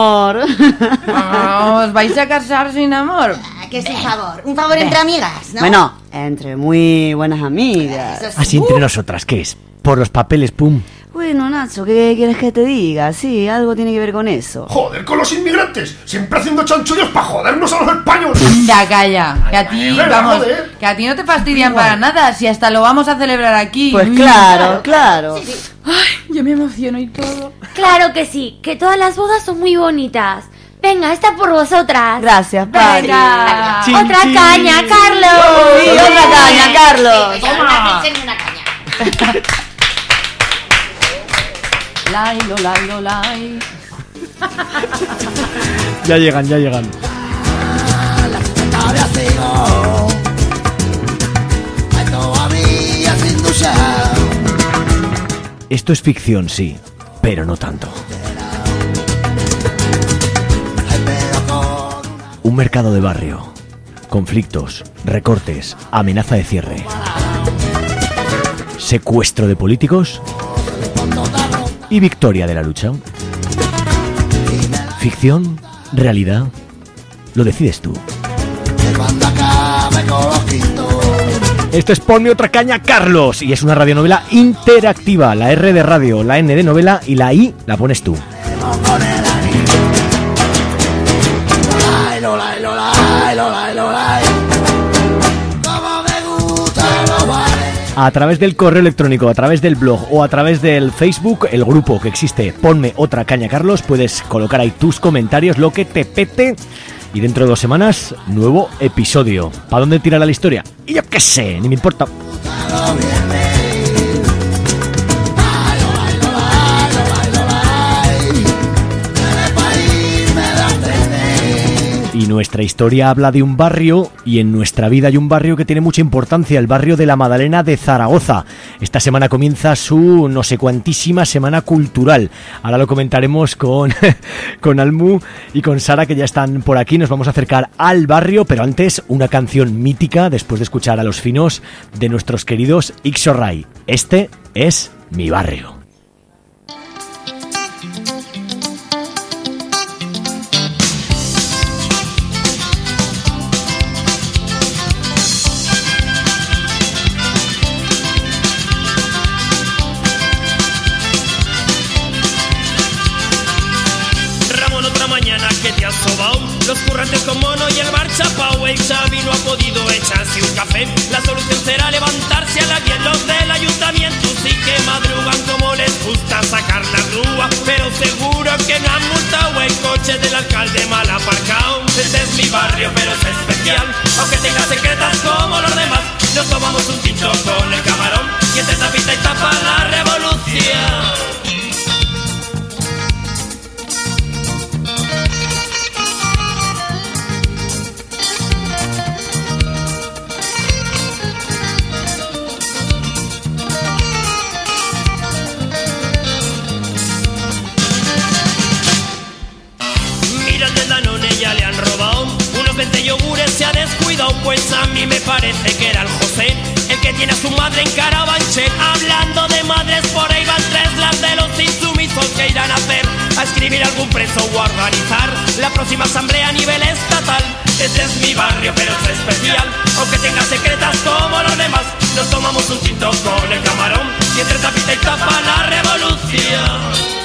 ¿Os vais a casar sin amor? Que es un favor. Un favor entre amigas, ¿no? Bueno, entre muy buenas amigas. Así entre nosotras, ¿qué es? Por los papeles, Pum. Bueno, Nacho, ¿qué quieres que te diga? Sí, algo tiene que ver con eso. ¡Joder, con los inmigrantes! Siempre haciendo chanchullos para jodernos a los españoles. Ya, calla. Que a ti, vamos, que a ti no te fastidian para nada. Si hasta lo vamos a celebrar aquí. Pues claro. Sí. Ay, yo me emociono y todo. Claro que sí, que todas las bodas son muy bonitas. Venga, esta por vosotras. Gracias, Pari. Venga. Chin, ¡Otra chin. caña, Carlos! Sí, otra caña, Carlos. Una Frixen y una caña. Lai. Ya llegan. Esto es ficción, sí, pero no tanto. Un mercado de barrio, conflictos, recortes, amenaza de cierre, secuestro de políticos y victoria de la lucha. Ficción, realidad, lo decides tú. Esto es Ponme otra caña, Carlos, y es una radionovela interactiva. La R de radio, la N de novela y la I la pones tú. A través del correo electrónico, a través del blog o a través del Facebook, el grupo que existe, Ponme otra caña, Carlos, puedes colocar ahí tus comentarios, lo que te pete. Y dentro de 2 semanas, nuevo episodio. ¿Para dónde tirará la historia? Y yo qué sé, ni me importa. Y nuestra historia habla de un barrio, y en nuestra vida hay un barrio que tiene mucha importancia, el barrio de la Madalena de Zaragoza. Esta semana comienza su no sé cuantísima semana cultural. Ahora lo comentaremos con Almu y con Sara, que ya están por aquí. Nos vamos a acercar al barrio, pero antes una canción mítica, después de escuchar a los finos de nuestros queridos Ixorray. Este es Mi Barrio. Los currantes con mono y el bar chapao. El Xavi no ha podido echarse un café. La solución será levantarse a las 10. Los del ayuntamiento sí que madrugan como les gusta sacar la rúa. Pero seguro que no han multado el coche del alcalde mal aparcado. Este es mi barrio pero es especial. Aunque tenga secretas como los demás, nos tomamos un tinto con el camarón y entre tapita y tapa la revolución. yogures se ha descuidado, pues a mí me parece que era el José el que tiene a su madre en Carabanchel. Hablando de madres, por ahí van 3 las de los insumisos que irán a hacer, a escribir algún preso o a organizar la próxima asamblea a nivel estatal. Este es mi barrio, pero es especial, aunque tenga secretas como los demás. Nos tomamos un tinto con el camarón y entre tapita y tapa la revolución.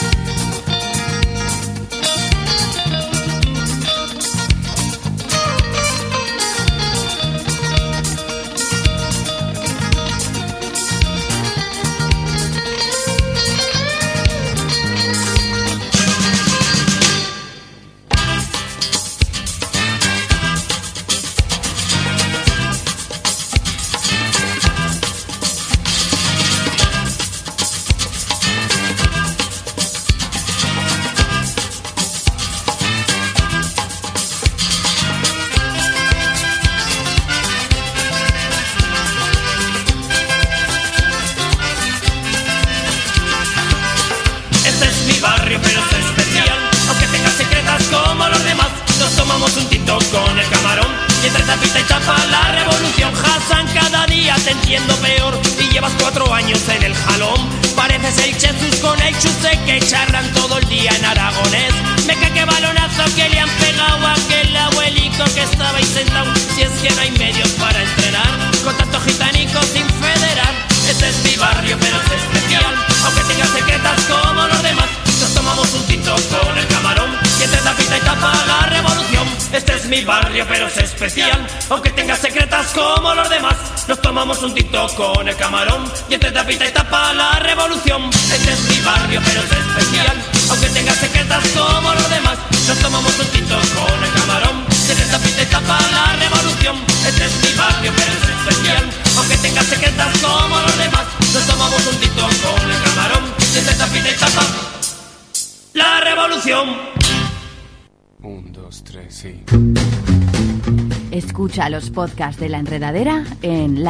Un tinto con el camarón y entre tapita y tapa la revolución. Este es mi barrio, pero es especial, aunque tenga secretas como los demás. Nos tomamos un tinto con el camarón y entre tapita y tapa la revolución. Este es mi barrio, pero es especial, aunque tenga secretas como los demás. Nos tomamos un tinto con el camarón y entre tapita y tapa la revolución. 1, 2, 3, sí. Escucha los podcasts de La Enredadera en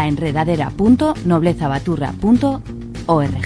laenredadera.noblezabaturra.org.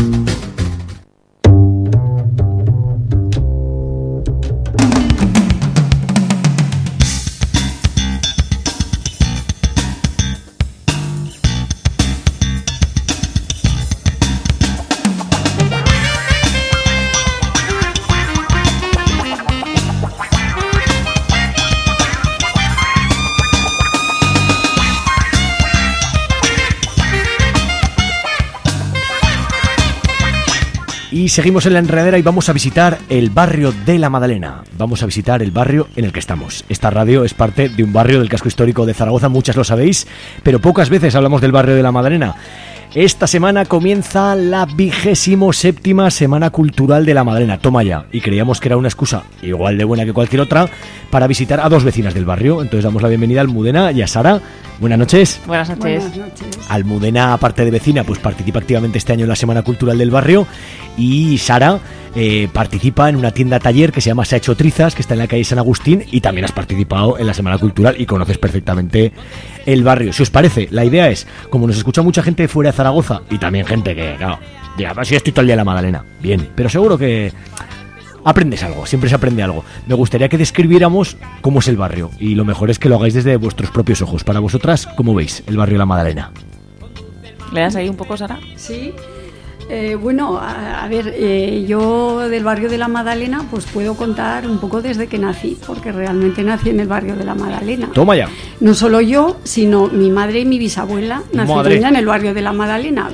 Y seguimos en La Enredadera y vamos a visitar el barrio de La Madalena. Vamos a visitar el barrio en el que estamos. Esta radio es parte de un barrio del casco histórico de Zaragoza, muchas lo sabéis, pero pocas veces hablamos del barrio de La Madalena. Esta semana comienza la 27ª Semana Cultural de La Madalena. Toma ya. Y creíamos que era una excusa igual de buena que cualquier otra para visitar a 2 vecinas del barrio. Entonces damos la bienvenida a Almudena y a Sara. Buenas noches. Buenas noches. Buenas noches. Almudena, aparte de vecina, pues participa activamente este año en la Semana Cultural del barrio. Y Sara participa en una tienda taller que se llama Se ha hecho trizas, que está en la calle San Agustín, y también has participado en la Semana Cultural y conoces perfectamente el barrio. Si os parece, la idea es, como nos escucha mucha gente fuera de Zaragoza y también gente que, claro, diga, si estoy todo el día en La Madalena, bien, pero seguro que aprendes algo, siempre se aprende algo. Me gustaría que describiéramos cómo es el barrio, y lo mejor es que lo hagáis desde vuestros propios ojos. Para vosotras, ¿cómo veis el barrio de La Madalena? ¿Le das ahí un poco, Sara? Sí. Bueno, a ver, yo del barrio de La Madalena pues puedo contar un poco desde que nací, porque realmente nací en el barrio de La Madalena. Toma ya. No solo yo, sino mi madre y mi bisabuela nacieron en el barrio de La Madalena.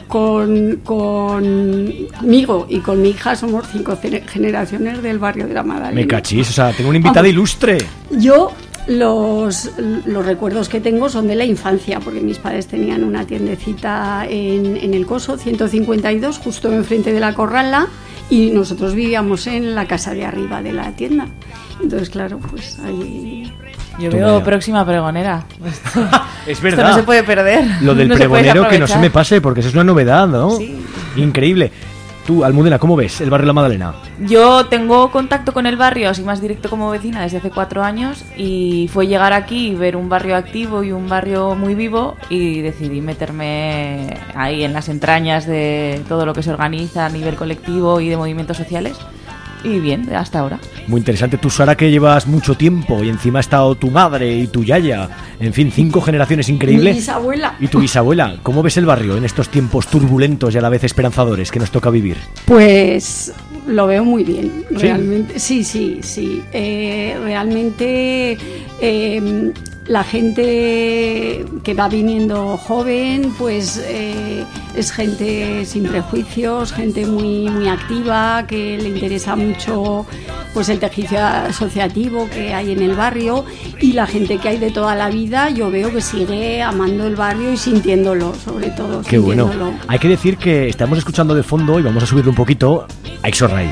Conmigo y con mi hija somos 5 generaciones del barrio de La Madalena. Me cachis, o sea, tengo una invitada ilustre. Yo... Los recuerdos que tengo son de la infancia, porque mis padres tenían una tiendecita en el Coso 152, justo enfrente de la Corrala, y nosotros vivíamos en la casa de arriba de la tienda. Entonces, claro, pues ahí... Yo veo próxima pregonera. Es verdad. Esto no se puede perder. Lo del pregonero que no se me pase, porque eso es una novedad, ¿no? Sí. Increíble. Tú, Almudena, ¿cómo ves el barrio de La Madalena? Yo tengo contacto con el barrio, así más directo como vecina, desde hace 4 años, y fue llegar aquí y ver un barrio activo y un barrio muy vivo, y decidí meterme ahí en las entrañas de todo lo que se organiza a nivel colectivo y de movimientos sociales, Y bien, hasta ahora. Muy interesante. Tú, Sara, que llevas mucho tiempo y encima ha estado tu madre y tu yaya. En fin, 5 generaciones increíbles. Mi bisabuela. Y tu bisabuela. ¿Cómo ves el barrio en estos tiempos turbulentos y a la vez esperanzadores que nos toca vivir? Pues lo veo muy bien, realmente. Sí. Realmente la gente que va viniendo joven, pues es gente sin prejuicios, gente muy activa, que le interesa mucho pues el tejido asociativo que hay en el barrio, y la gente que hay de toda la vida, yo veo que sigue amando el barrio y sintiéndolo, sobre todo. Qué bueno. Hay que decir que estamos escuchando de fondo, y vamos a subirlo un poquito, a Ixo Ray.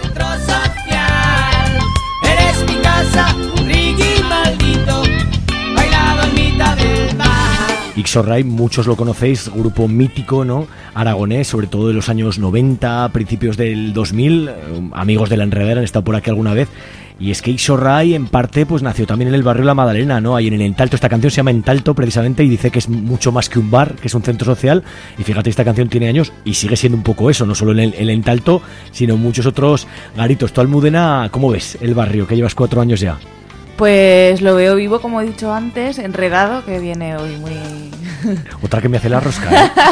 Eres mi casa, un rigui maldito, bailado en mitad del mar. Ixo Ray, muchos lo conocéis, grupo mítico, ¿no? Aragonés, sobre todo de los años 90, principios del 2000, amigos de La Enredadera han estado por aquí alguna vez. Y es que Ixo Ray, en parte, pues nació también en el barrio La Madalena, ¿no? Ahí en el Entalto. Esta canción se llama Entalto, precisamente, y dice que es mucho más que un bar, que es un centro social. Y fíjate, esta canción tiene años y sigue siendo un poco eso, no solo en el Entalto, sino en muchos otros garitos. Tú, Almudena, ¿cómo ves el barrio, que llevas 4 años ya? Pues lo veo vivo, como he dicho antes, enredado, que viene hoy muy... Otra que me hace la rosca, ¿eh?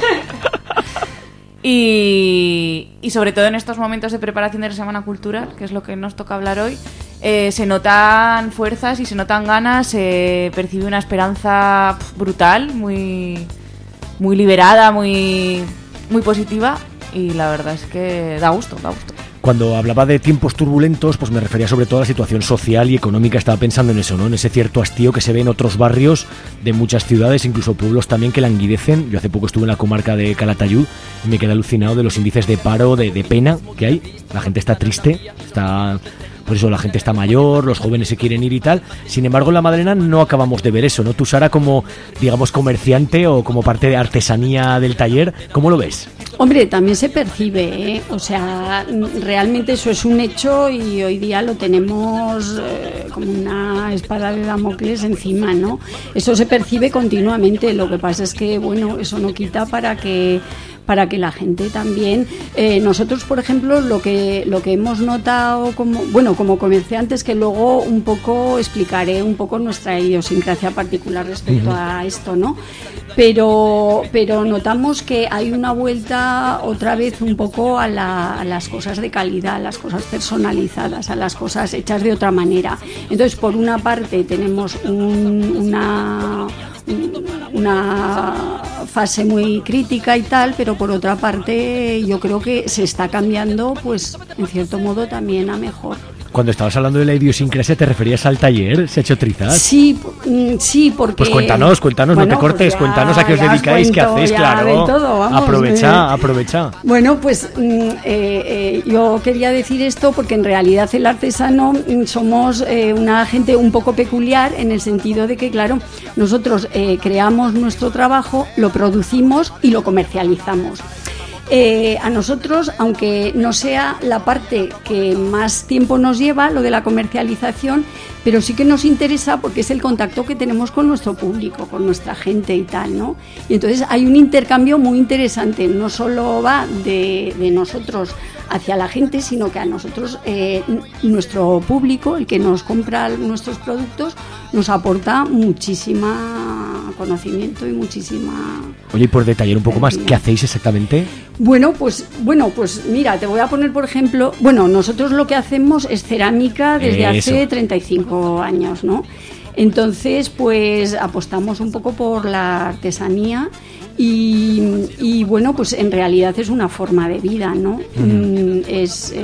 Y sobre todo en estos momentos de preparación de la Semana Cultural, que es lo que nos toca hablar hoy, se notan fuerzas y se notan ganas, se percibe una esperanza brutal, muy liberada, muy positiva, y la verdad es que da gusto. Cuando hablaba de tiempos turbulentos, pues me refería sobre todo a la situación social y económica. Estaba pensando en eso, ¿no? En ese cierto hastío que se ve en otros barrios de muchas ciudades, incluso pueblos también, que languidecen. Yo hace poco estuve en la comarca de Calatayud y me quedé alucinado de los índices de paro, de pena que hay. La gente está triste, por eso la gente está mayor, los jóvenes se quieren ir y tal. Sin embargo, en La Madalena no acabamos de ver eso, ¿no? Tú, Sara, como, digamos, comerciante o como parte de artesanía del taller, ¿cómo lo ves? Hombre, también se percibe, ¿eh? O sea, realmente eso es un hecho y hoy día lo tenemos como una espada de Damocles encima, ¿no? Eso se percibe continuamente. Lo que pasa es que, bueno, eso no quita para que la gente también, nosotros, por ejemplo, lo que hemos notado como comerciantes, que luego un poco explicaré un poco nuestra idiosincrasia particular respecto a esto, ¿no? Pero notamos que hay una vuelta otra vez un poco a las cosas de calidad, a las cosas personalizadas, a las cosas hechas de otra manera. Entonces, por una parte tenemos una fase muy crítica y tal, pero por otra parte yo creo que se está cambiando, pues en cierto modo también a mejor. Cuando estabas hablando de la idiosincrasia, ¿te referías al taller? ¿Se ha hecho trizas? Sí, porque... Pues cuéntanos, bueno, no te cortes, pues cuéntanos a qué os dedicáis, qué hacéis, claro. Todo, vamos, aprovecha. Bueno, pues yo quería decir esto porque en realidad el artesano somos una gente un poco peculiar, en el sentido de que, claro, nosotros creamos nuestro trabajo, lo producimos y lo comercializamos. A nosotros, aunque no sea la parte que más tiempo nos lleva, lo de la comercialización, pero sí que nos interesa porque es el contacto que tenemos con nuestro público, con nuestra gente y tal, ¿no? Y entonces hay un intercambio muy interesante, no solo va de nosotros hacia la gente, sino que a nosotros, nuestro público, el que nos compra nuestros productos, nos aporta muchísima conocimiento y muchísima... Oye, y por detallar un poco más, ¿qué hacéis exactamente? Bueno, pues mira, te voy a poner, por ejemplo, nosotros lo que hacemos es cerámica desde hace 35 años, ¿no? Entonces, pues apostamos un poco por la artesanía y bueno, pues en realidad es una forma de vida, ¿no? Es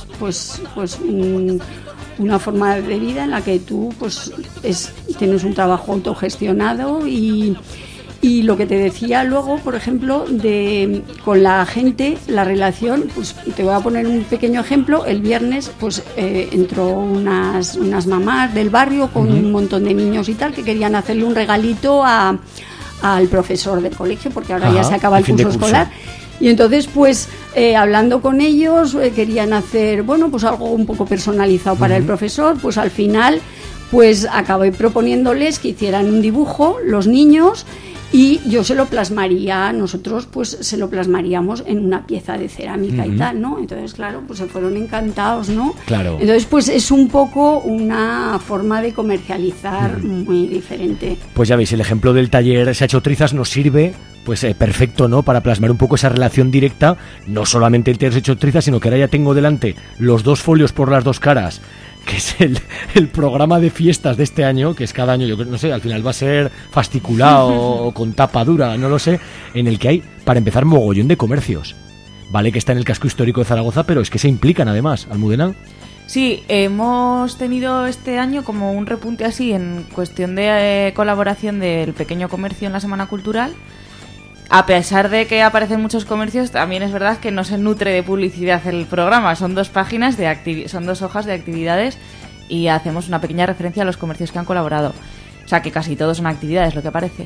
una forma de vida en la que tú pues tienes un trabajo autogestionado y lo que te decía luego, por ejemplo, con la gente, la relación, pues te voy a poner un pequeño ejemplo. El viernes pues entró unas mamás del barrio con un montón de niños y tal, que querían hacerle un regalito al profesor del colegio, porque ahora ya se acaba el curso escolar. Y entonces, pues, hablando con ellos, querían hacer, pues algo un poco personalizado para el profesor. Pues al final, pues acabé proponiéndoles que hicieran un dibujo, los niños, y yo se lo plasmaría, nosotros pues se lo plasmaríamos en una pieza de cerámica y tal, ¿no? Entonces, claro, pues se fueron encantados, ¿no? Claro. Entonces, pues es un poco una forma de comercializar muy diferente. Pues ya veis, el ejemplo del taller Se ha hecho trizas nos sirve pues perfecto, ¿no? Para plasmar un poco esa relación directa, no solamente el taller Se ha hecho trizas, sino que ahora ya tengo delante los 2 folios por las 2 caras, que es el programa de fiestas de este año, que es cada año, yo no sé, al final va a ser fasciculado o con tapa dura, no lo sé, en el que hay, para empezar, mogollón de comercios. Vale que está en el casco histórico de Zaragoza, pero es que se implican además, Almudena. Sí, hemos tenido este año como un repunte así en cuestión de colaboración del pequeño comercio en la Semana Cultural. A pesar de que aparecen muchos comercios, también es verdad que no se nutre de publicidad el programa. Son 2 páginas son 2 hojas de actividades y hacemos una pequeña referencia a los comercios que han colaborado. O sea, que casi todos son actividades, lo que aparece.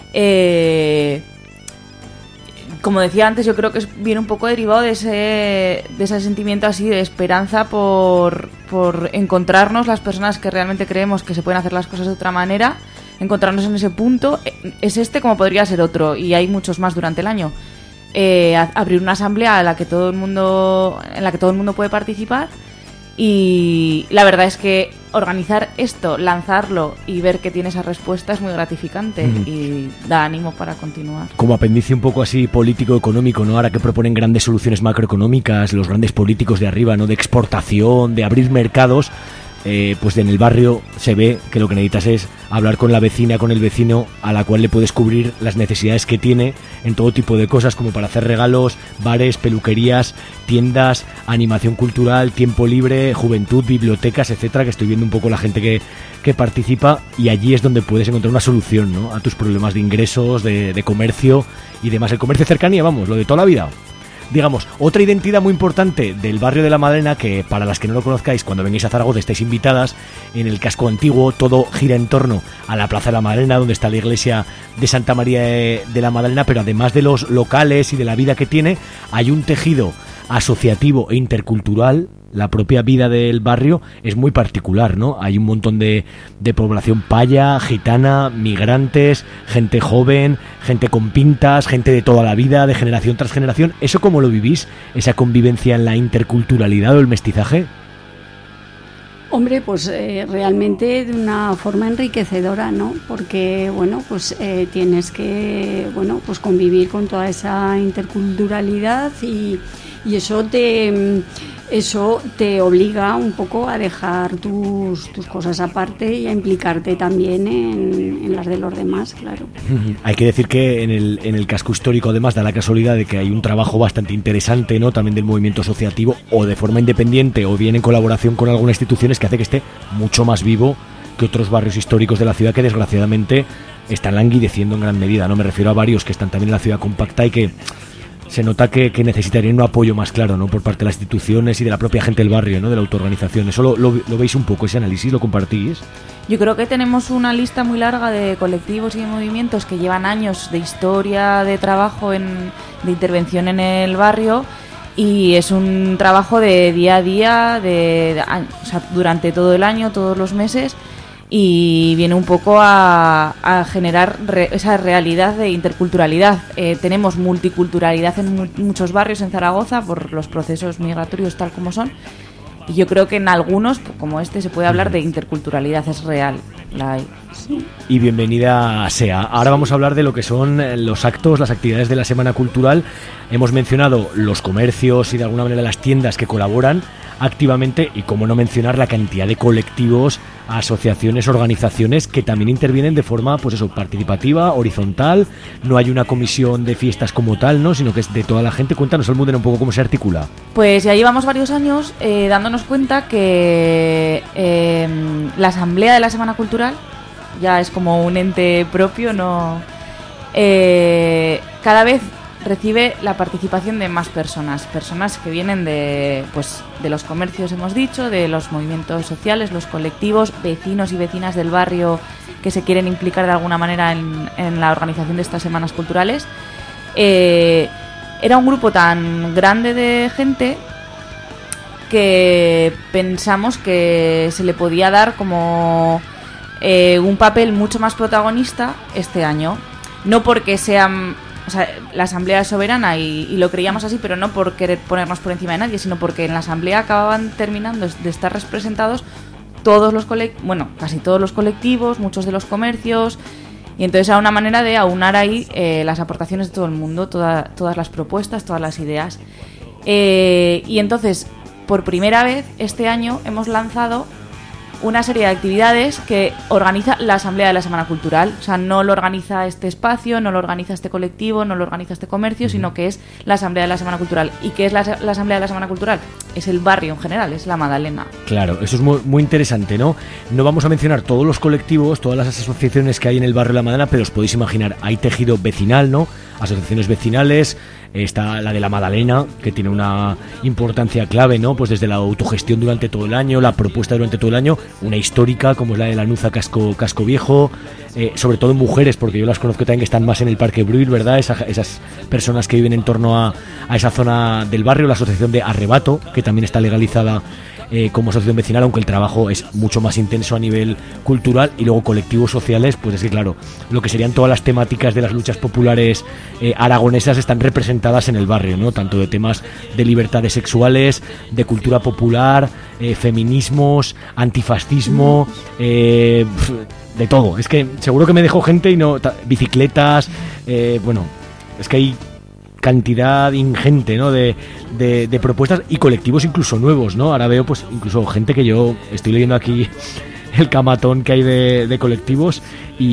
Como decía antes, yo creo que viene un poco derivado de ese sentimiento así de esperanza por encontrarnos las personas que realmente creemos que se pueden hacer las cosas de otra manera, encontrarnos en ese punto. Es este como podría ser otro, y hay muchos más durante el año. Abrir una asamblea en la que todo el mundo puede participar, y la verdad es que organizar esto, lanzarlo y ver que tiene esa respuesta es muy gratificante y da ánimo para continuar. Como apéndice un poco así político-económico, ¿no? Ahora que proponen grandes soluciones macroeconómicas, los grandes políticos de arriba, ¿no? De exportación, de abrir mercados, pues en el barrio se ve que lo que necesitas es hablar con la vecina, con el vecino, a la cual le puedes cubrir las necesidades que tiene en todo tipo de cosas, como para hacer regalos, bares, peluquerías, tiendas, animación cultural, tiempo libre, juventud, bibliotecas, etcétera, que estoy viendo un poco la gente que participa, y allí es donde puedes encontrar una solución, ¿no? A tus problemas de ingresos, de comercio y demás. El comercio de cercanía, vamos, lo de toda la vida. Digamos, otra identidad muy importante del barrio de la Madalena, que para las que no lo conozcáis, cuando vengáis a Zaragoza estáis invitadas, en el casco antiguo todo gira en torno a la Plaza de la Madalena, donde está la iglesia de Santa María de la Madalena, pero además de los locales y de la vida que tiene, hay un tejido asociativo e intercultural. La propia vida del barrio es muy particular, ¿no? Hay un montón de población paya, gitana, migrantes, gente joven, gente con pintas, gente de toda la vida, de generación tras generación. ¿Eso cómo lo vivís? ¿Esa convivencia en la interculturalidad o el mestizaje? Hombre, pues realmente de una forma enriquecedora, ¿no? Porque, bueno, pues tienes que, bueno, pues convivir con toda esa interculturalidad y eso te obliga un poco a dejar tus cosas aparte y a implicarte también en las de los demás, claro. Hay que decir que en el casco histórico además da la casualidad de que hay un trabajo bastante interesante, ¿no? También del movimiento asociativo, o de forma independiente o bien en colaboración con algunas instituciones, que hace que esté mucho más vivo que otros barrios históricos de la ciudad que desgraciadamente están languideciendo en gran medida, ¿no? Me refiero a varios que están también en la ciudad compacta y que se nota que necesitarían un apoyo más claro, ¿no? Por parte de las instituciones y de la propia gente del barrio, ¿no? De la autoorganización. ¿Eso lo veis un poco, ese análisis? ¿Lo compartís? Yo creo que tenemos una lista muy larga de colectivos y de movimientos que llevan años de historia, de trabajo, de intervención en el barrio, y es un trabajo de día a día, o sea, durante todo el año, todos los meses, y viene un poco a generar esa realidad de interculturalidad. Tenemos multiculturalidad en muchos barrios en Zaragoza por los procesos migratorios tal como son, y yo creo que en algunos, como este, se puede hablar de interculturalidad, es real, la hay. Sí. Y bienvenida sea. Ahora vamos a hablar de lo que son los actos, las actividades de la Semana Cultural. Hemos mencionado los comercios y de alguna manera las tiendas que colaboran activamente, y cómo no mencionar la cantidad de colectivos, asociaciones, organizaciones que también intervienen de forma, pues eso, participativa, horizontal. No hay una comisión de fiestas como tal, ¿no? Sino que es de toda la gente. Cuéntanos, Almudena, un poco cómo se articula. Pues ya llevamos varios años dándonos cuenta que la Asamblea de la Semana Cultural ya es como un ente propio, ¿no? Cada vez recibe la participación de más personas que vienen de los comercios, hemos dicho, de los movimientos sociales, los colectivos, vecinos y vecinas del barrio que se quieren implicar de alguna manera en la organización de estas semanas culturales. Era un grupo tan grande de gente que pensamos que se le podía dar como un papel mucho más protagonista este año. No porque sean... O sea, la Asamblea es soberana y lo creíamos así, pero no por querer ponernos por encima de nadie, sino porque en la Asamblea acababan terminando de estar representados todos los casi todos los colectivos, muchos de los comercios, y entonces era una manera de aunar ahí las aportaciones de todo el mundo, todas las propuestas, todas las ideas. Y entonces, por primera vez este año hemos lanzado una serie de actividades que organiza la Asamblea de la Semana Cultural. O sea, no lo organiza este espacio, no lo organiza este colectivo, no lo organiza este comercio, sino que es la Asamblea de la Semana Cultural. ¿Y qué es la Asamblea de la Semana Cultural? Es el barrio en general, es la Madalena. Claro, eso es muy, muy interesante, ¿no? No vamos a mencionar todos los colectivos, todas las asociaciones que hay en el barrio de la Madalena, pero os podéis imaginar, hay tejido vecinal, ¿no? Asociaciones vecinales, está la de la Madalena, que tiene una importancia clave, ¿no? Pues desde la autogestión durante todo el año, la propuesta durante todo el año, una histórica como es la de la Nuza Casco Viejo, sobre todo mujeres, porque yo las conozco también que están más en el Parque Bruil, ¿verdad? Esas personas que viven en torno a esa zona del barrio, la asociación de Arrebato, que también está legalizada como asociación vecinal, aunque el trabajo es mucho más intenso a nivel cultural, y luego colectivos sociales, pues es que claro, lo que serían todas las temáticas de las luchas populares aragonesas están representadas en el barrio, ¿no? Tanto de temas de libertades sexuales, de cultura popular, feminismos, antifascismo, de todo. Es que seguro que me dejó gente y no... bicicletas, bueno, es que hay cantidad ingente, ¿no? de propuestas y colectivos incluso nuevos, ¿no? Ahora veo pues incluso gente que yo estoy leyendo aquí el camatón que hay de colectivos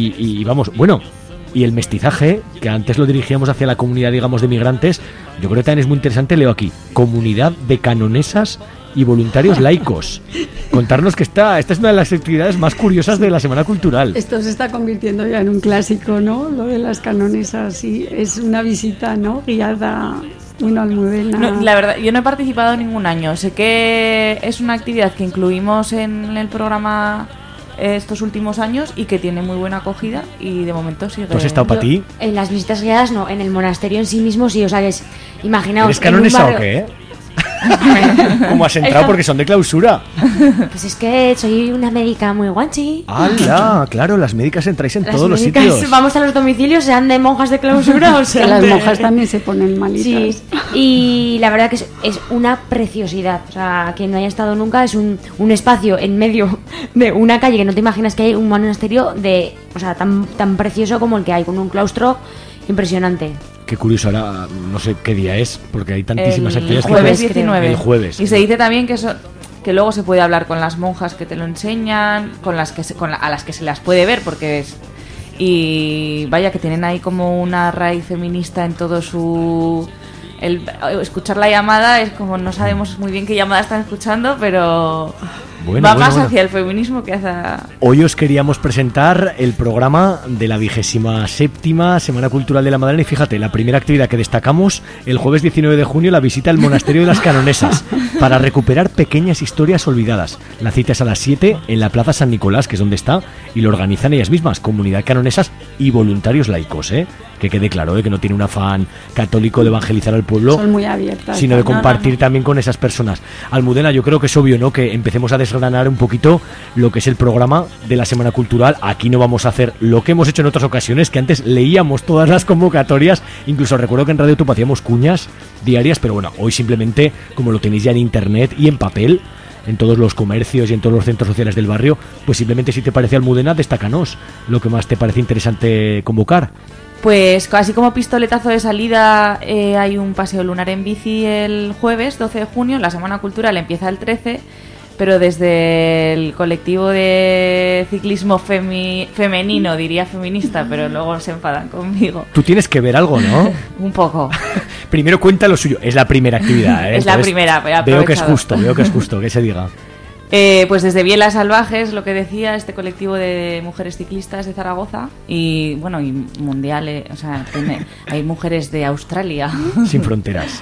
y vamos, bueno, y el mestizaje, que antes lo dirigíamos hacia la comunidad, digamos, de migrantes, yo creo que también es muy interesante. Leo aquí, comunidad de canonesas y voluntarios laicos. Contarnos que esta es una de las actividades más curiosas de la Semana Cultural. Esto se está convirtiendo ya en un clásico, ¿no? Lo de las canonesas, sí, es una visita, ¿no? Guiada, una Almudena. No, la verdad, yo no he participado ningún año. Sé que es una actividad que incluimos en el programa estos últimos años y que tiene muy buena acogida y de momento sigue. ¿Tú has estado para ti? En las visitas guiadas no, en el monasterio en sí mismo sí, o sea que es, imaginaos. ¿Eres canonesa o qué? ¿Cómo has entrado? Porque son de clausura. Pues es que soy una médica muy guanchi. ¡Hala! Claro, las médicas entráis en todos los sitios. Vamos a los domicilios, sean de monjas de clausura o sean las monjas también se ponen malitas. Sí, y la verdad que es una preciosidad. O sea, quien no haya estado nunca, es un espacio en medio de una calle que no te imaginas que hay un monasterio o sea, tan precioso como el que hay, con un claustro impresionante. Qué curioso, ahora no sé qué día es, porque hay tantísimas actividades. El jueves 19. El jueves. Y se dice también que luego se puede hablar con las monjas que te lo enseñan, a las que se las puede ver, porque y vaya que tienen ahí como una raíz feminista en todo su... escuchar la llamada es como no sabemos muy bien qué llamada están escuchando, pero... Va más hacia el feminismo que hacia... Hoy os queríamos presentar el programa de la 27ª Semana Cultural de la Madalena y fíjate, la primera actividad que destacamos el jueves 19 de junio, la visita al Monasterio de las Canonesas para recuperar pequeñas historias olvidadas. La cita es a las 7 en la Plaza San Nicolás, que es donde está, y lo organizan ellas mismas, comunidad canonesas y voluntarios laicos, que quede claro, que no tiene un afán católico de evangelizar al pueblo. Son muy abiertas, sino de compartir también con esas personas. Almudena, yo creo que es obvio, ¿no?, que empecemos a desgranar un poquito lo que es el programa de la Semana Cultural. Aquí no vamos a hacer lo que hemos hecho en otras ocasiones, que antes leíamos todas las convocatorias, incluso recuerdo que en Radio Tupa hacíamos cuñas diarias, pero bueno, hoy simplemente, como lo tenéis ya en internet y en papel, en todos los comercios y en todos los centros sociales del barrio, pues simplemente, si te parece, Almudena, destácanos lo que más te parece interesante convocar. Pues casi como pistoletazo de salida, hay un paseo lunar en bici el jueves 12 de junio, la Semana Cultural empieza el 13, pero desde el colectivo de ciclismo femenino, diría feminista, pero luego se enfadan conmigo. Tú tienes que ver algo, ¿no? Un poco. Primero cuenta lo suyo, es la primera actividad, Es la primera, veo que es justo que se diga. Pues desde Bielas Salvajes, lo que decía, este colectivo de mujeres ciclistas de Zaragoza y bueno, y mundiales, o sea, hay mujeres de Australia. Sin fronteras.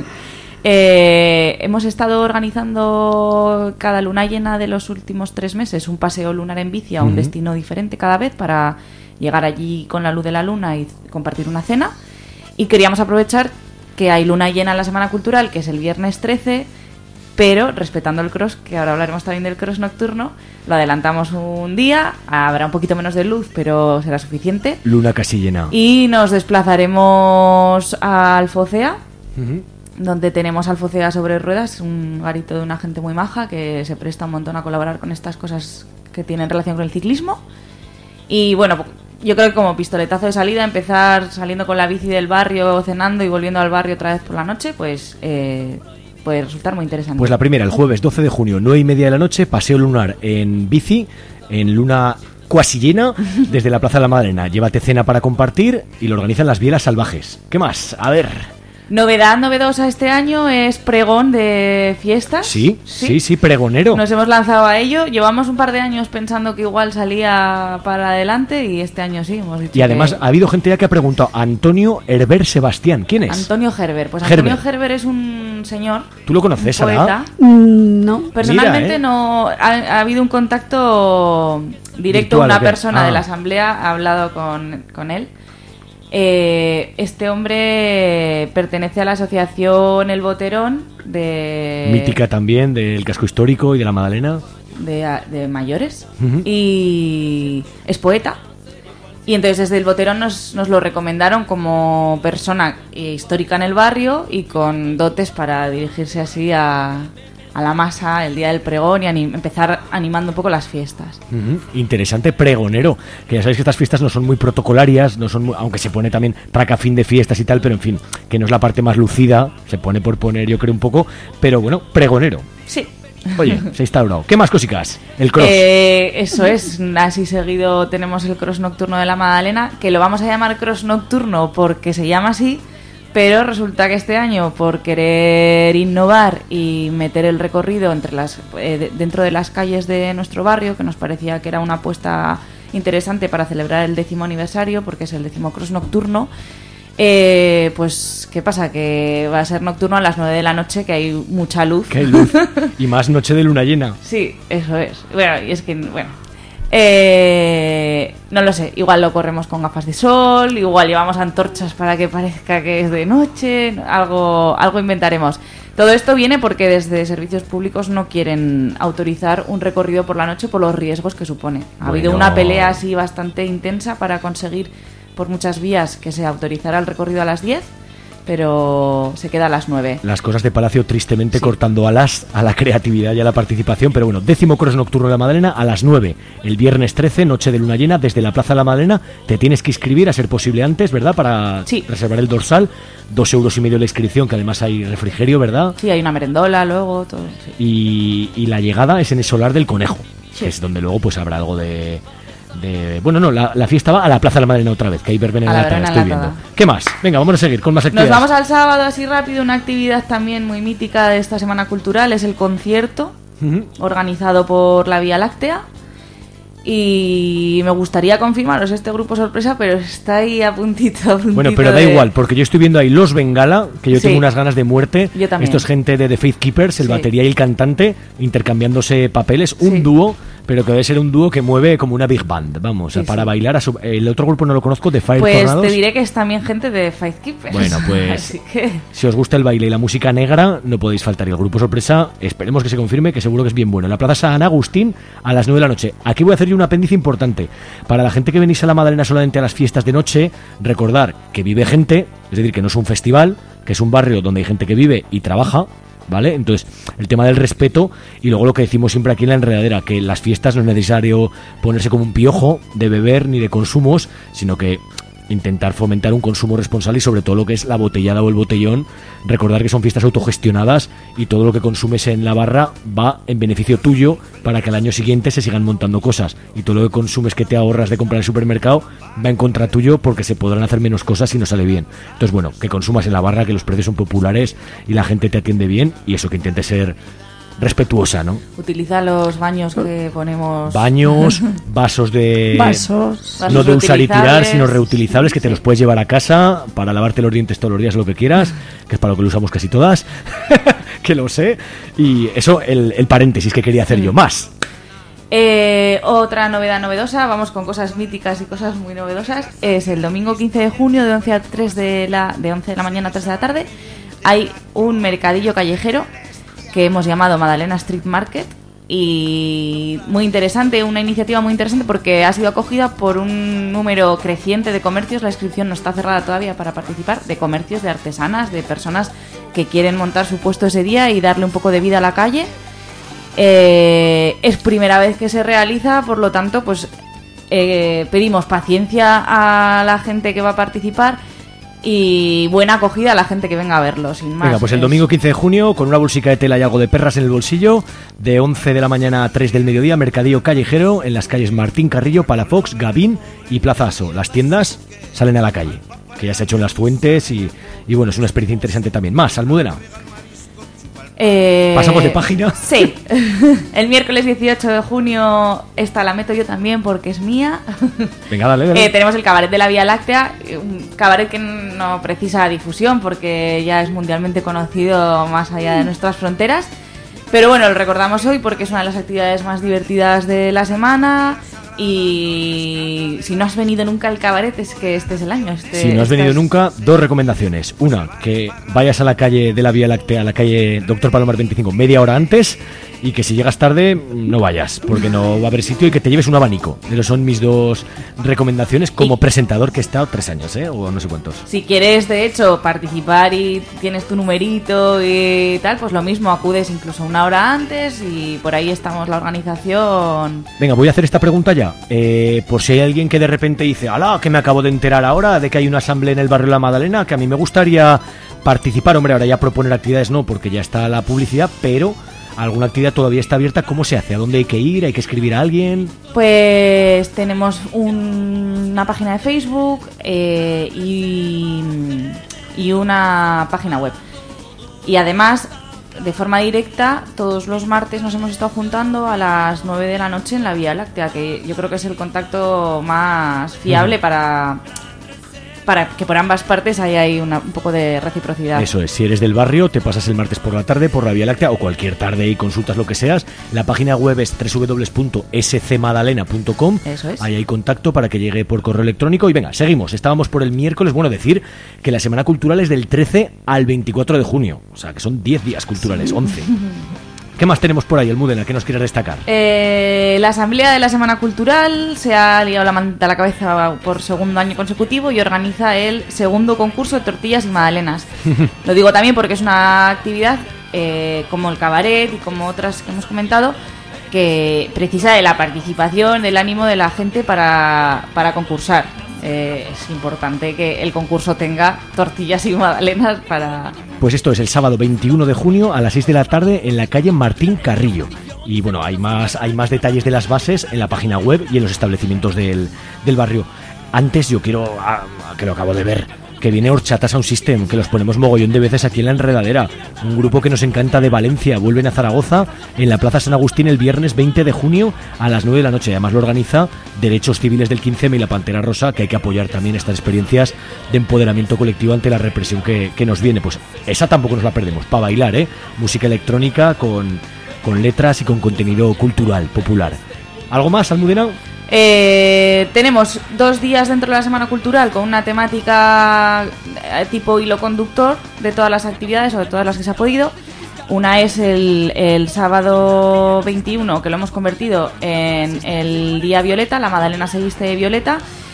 Hemos estado organizando cada luna llena de los últimos 3 meses un paseo lunar en bici a un destino diferente cada vez para llegar allí con la luz de la luna y compartir una cena. Y queríamos aprovechar que hay luna llena en la Semana Cultural, que es el viernes 13, pero respetando el cross, que ahora hablaremos también del cross nocturno. Lo adelantamos un día, habrá un poquito menos de luz, pero será suficiente. Luna casi llena. Y nos desplazaremos a Alfocea, donde tenemos Alfocea sobre ruedas, un garito de una gente muy maja que se presta un montón a colaborar con estas cosas que tienen relación con el ciclismo. Y bueno, yo creo que como pistoletazo de salida, empezar saliendo con la bici del barrio, cenando y volviendo al barrio otra vez por la noche, pues puede resultar muy interesante. Pues la primera, el jueves 12 de junio, 9:30 de la noche, paseo lunar en bici, en luna cuasi llena, desde la Plaza de la Madalena. Llévate cena para compartir y lo organizan las Bielas Salvajes. ¿Qué más? A ver... Novedad novedosa este año es pregón de fiestas. Sí, pregonero. Nos hemos lanzado a ello. Llevamos un par de años pensando que igual salía para adelante y este año sí hemos dicho. Y además ha habido gente ya que ha preguntado Antonio Herber Sebastián. ¿Quién es? Antonio Herber. Pues Antonio Herber es un señor. ¿Tú lo conoces, Sara? No. Personalmente no. Ha habido un contacto directo. Virtual, una persona de la asamblea ha hablado con él. Este hombre pertenece a la asociación El Boterón de... Mítica también, del casco histórico y de la Madalena. De mayores. Y es poeta. Y entonces desde El Boterón nos lo recomendaron como persona histórica en el barrio y con dotes para dirigirse así a la masa el día del pregón y empezar animando un poco las fiestas. Interesante pregonero, que ya sabéis que estas fiestas no son muy protocolarias, no son aunque se pone también traca fin de fiestas y tal, pero en fin, que no es la parte más lucida, se pone por poner yo creo un poco, pero bueno, pregonero. Sí. Oye, se ha instaurado. ¿Qué más cosicas? El cross. Eso es, así seguido tenemos el cross nocturno de la Madalena, que lo vamos a llamar cross nocturno porque se llama así, pero resulta que este año, por querer innovar y meter el recorrido dentro de las calles de nuestro barrio, que nos parecía que era una apuesta interesante para celebrar el 10º aniversario, porque es el 10º cross nocturno, pues, ¿qué pasa? Que va a ser nocturno a las 9 de la noche, que hay mucha luz. Que hay luz. Y más noche de luna llena. Sí, eso es. Bueno, y es que, bueno... no lo sé, igual lo corremos con gafas de sol, igual llevamos antorchas para que parezca que es de noche, algo inventaremos. Todo esto viene porque desde servicios públicos no quieren autorizar un recorrido por la noche por los riesgos que supone. Ha habido una pelea así bastante intensa para conseguir por muchas vías que se autorizara el recorrido a las 10, pero se queda a las 9. Las cosas de Palacio tristemente cortando alas a la creatividad y a la participación, pero bueno, 10º cross nocturno de la Madalena a las 9, el viernes 13, noche de luna llena, desde la Plaza de la Madalena. Te tienes que inscribir, a ser posible antes, ¿verdad? Para reservar el dorsal, 2,5 € la inscripción, que además hay refrigerio, ¿verdad? Sí, hay una merendola luego, todo. Sí. Y la llegada es en el Solar del Conejo, que es donde luego pues habrá algo de... Bueno, no, la fiesta va a la Plaza de la Madalena otra vez, que hay verbena enlatada, estoy viendo. ¿Qué más? Venga, vamos a seguir con más actividades. Nos vamos al sábado así rápido. Una actividad también muy mítica de esta Semana Cultural es el concierto organizado por la Vía Láctea. Y me gustaría confirmaros este grupo sorpresa, pero está ahí a puntito. Bueno, pero da igual, porque yo estoy viendo ahí Los Bengala, que yo tengo unas ganas de muerte. Yo también. Esto es gente de The Faith Keepers, el batería y el cantante, intercambiándose papeles, un dúo, pero que debe ser un dúo que mueve como una big band, vamos, para bailar. El otro grupo no lo conozco, The Fire Tornados. Pues te diré que es también gente de Faith Keepers. Bueno, pues así que... si os gusta el baile y la música negra, no podéis faltar. Y el grupo sorpresa, esperemos que se confirme, que seguro que es bien bueno. En la Plaza San Agustín, a las 9 de la noche. Aquí voy a hacer yo un apéndice importante. Para la gente que venís a la Madalena solamente a las fiestas de noche, recordar que vive gente, es decir, que no es un festival, que es un barrio donde hay gente que vive y trabaja, ¿vale? Entonces, el tema del respeto y luego lo que decimos siempre aquí en La Enredadera, que las fiestas no es necesario ponerse como un piojo de beber ni de consumos, sino que intentar fomentar un consumo responsable y sobre todo lo que es la botellada o el botellón, recordar que son fiestas autogestionadas y todo lo que consumes en la barra va en beneficio tuyo para que al año siguiente se sigan montando cosas, y todo lo que consumes que te ahorras de comprar en el supermercado va en contra tuyo porque se podrán hacer menos cosas si no sale bien. Entonces, bueno, que consumas en la barra, que los precios son populares y la gente te atiende bien, y eso, que intente ser respetuosa, ¿no? Utiliza los baños que ponemos. Baños, vasos de... Vasos no de usar y tirar, sino reutilizables, que te los puedes llevar a casa para lavarte los dientes todos los días, lo que quieras, que es para lo que lo usamos casi todas, que lo sé. Y eso, el paréntesis que quería hacer yo. Más. Otra novedad novedosa, vamos con cosas míticas y cosas muy novedosas, es el domingo 15 de junio de 11 a 3 de 11 de la mañana a 3 de la tarde. Hay un mercadillo callejero que hemos llamado Madalena Street Market. Y muy interesante, una iniciativa muy interesante porque ha sido acogida por un número creciente de comercios. La inscripción no está cerrada todavía para participar, de comercios, de artesanas, de personas que quieren montar su puesto ese día y darle un poco de vida a la calle. Es primera vez que se realiza, por lo tanto, pues pedimos paciencia a la gente que va a participar y buena acogida a la gente que venga a verlo, sin más. Venga, pues el domingo 15 de junio, con una bolsica de tela y algo de perras en el bolsillo, de 11 de la mañana a 3 del mediodía, mercadillo callejero en las calles Martín Carrillo, Palafox, Gavín y Plaza Aso. Las tiendas salen a la calle, que ya se ha hecho en las fuentes y bueno, es una experiencia interesante también. Más, Almudena. ¿Pasamos de página? Sí. El miércoles 18 de junio, esta la meto yo también porque es mía. Venga, dale. Tenemos el cabaret de la Vía Láctea, un cabaret que no precisa difusión porque ya es mundialmente conocido más allá de nuestras fronteras. Pero bueno, lo recordamos hoy porque es una de las actividades más divertidas de la semana. Y si no has venido nunca al cabaret, es que este es el año. Si no has venido nunca, dos recomendaciones. Una, que vayas a la calle de la Vía Láctea, a la calle Doctor Palomar 25, media hora antes, y que si llegas tarde, no vayas, porque no va a haber sitio, y que te lleves un abanico. Esas son mis dos recomendaciones como presentador, que he estado 3 años, o no sé cuántos. Si quieres, de hecho, participar y tienes tu numerito y tal, pues lo mismo, acudes incluso una hora antes y por ahí estamos la organización. Venga, voy a hacer esta pregunta ya. Por si hay alguien que de repente dice, ¡hala!, que me acabo de enterar ahora de que hay una asamblea en el barrio La Magdalena, que a mí me gustaría participar. Hombre, ahora ya proponer actividades no, porque ya está la publicidad, pero alguna actividad todavía está abierta. ¿Cómo se hace? ¿A dónde hay que ir? ¿Hay que escribir a alguien? Pues tenemos una página de Facebook y una página web. Y además, de forma directa, todos los martes nos hemos estado juntando a las 9 de la noche en la Vía Láctea, que yo creo que es el contacto más fiable para que por ambas partes haya ahí un poco de reciprocidad. Eso es, si eres del barrio, te pasas el martes por la tarde por la Vía Láctea, o cualquier tarde y consultas lo que seas. La página web es www.scmadalena.com. Eso es. Ahí hay contacto para que llegue por correo electrónico. Y venga, seguimos. Estábamos por el miércoles. Bueno, decir que la Semana Cultural es del 13 al 24 de junio. O sea, que son 10 días culturales, 11. ¿Qué más tenemos por ahí, Almudena? ¿Qué nos quieres destacar? La asamblea de la Semana Cultural se ha liado la manta a la cabeza por segundo año consecutivo y organiza el segundo concurso de tortillas y magdalenas. Lo digo también porque es una actividad como el cabaret y como otras que hemos comentado, que precisa de la participación, del ánimo de la gente para concursar. Es importante que el concurso tenga tortillas y magdalenas para... Pues esto es el sábado 21 de junio a las 6 de la tarde en la calle Martín Carrillo. Y bueno, hay más detalles de las bases en la página web y en los establecimientos del barrio. Antes yo quiero, que lo acabo de ver, que viene Horchata Sound System, que los ponemos mogollón de veces aquí en La Enredadera. Un grupo que nos encanta de Valencia. Vuelven a Zaragoza en la Plaza San Agustín el viernes 20 de junio a las 9 de la noche. Además lo organiza Derechos Civiles del 15M y la Pantera Rosa, que hay que apoyar también estas experiencias de empoderamiento colectivo ante la represión que nos viene. Pues esa tampoco nos la perdemos, para bailar, música electrónica con letras y con contenido cultural, popular. ¿Algo más, Almudena? Tenemos 2 días dentro de la Semana Cultural con una temática tipo hilo conductor de todas las actividades o de todas las que se ha podido. Una es el sábado 21, que lo hemos convertido en el Día Violeta, la Magdalena se viste de violeta,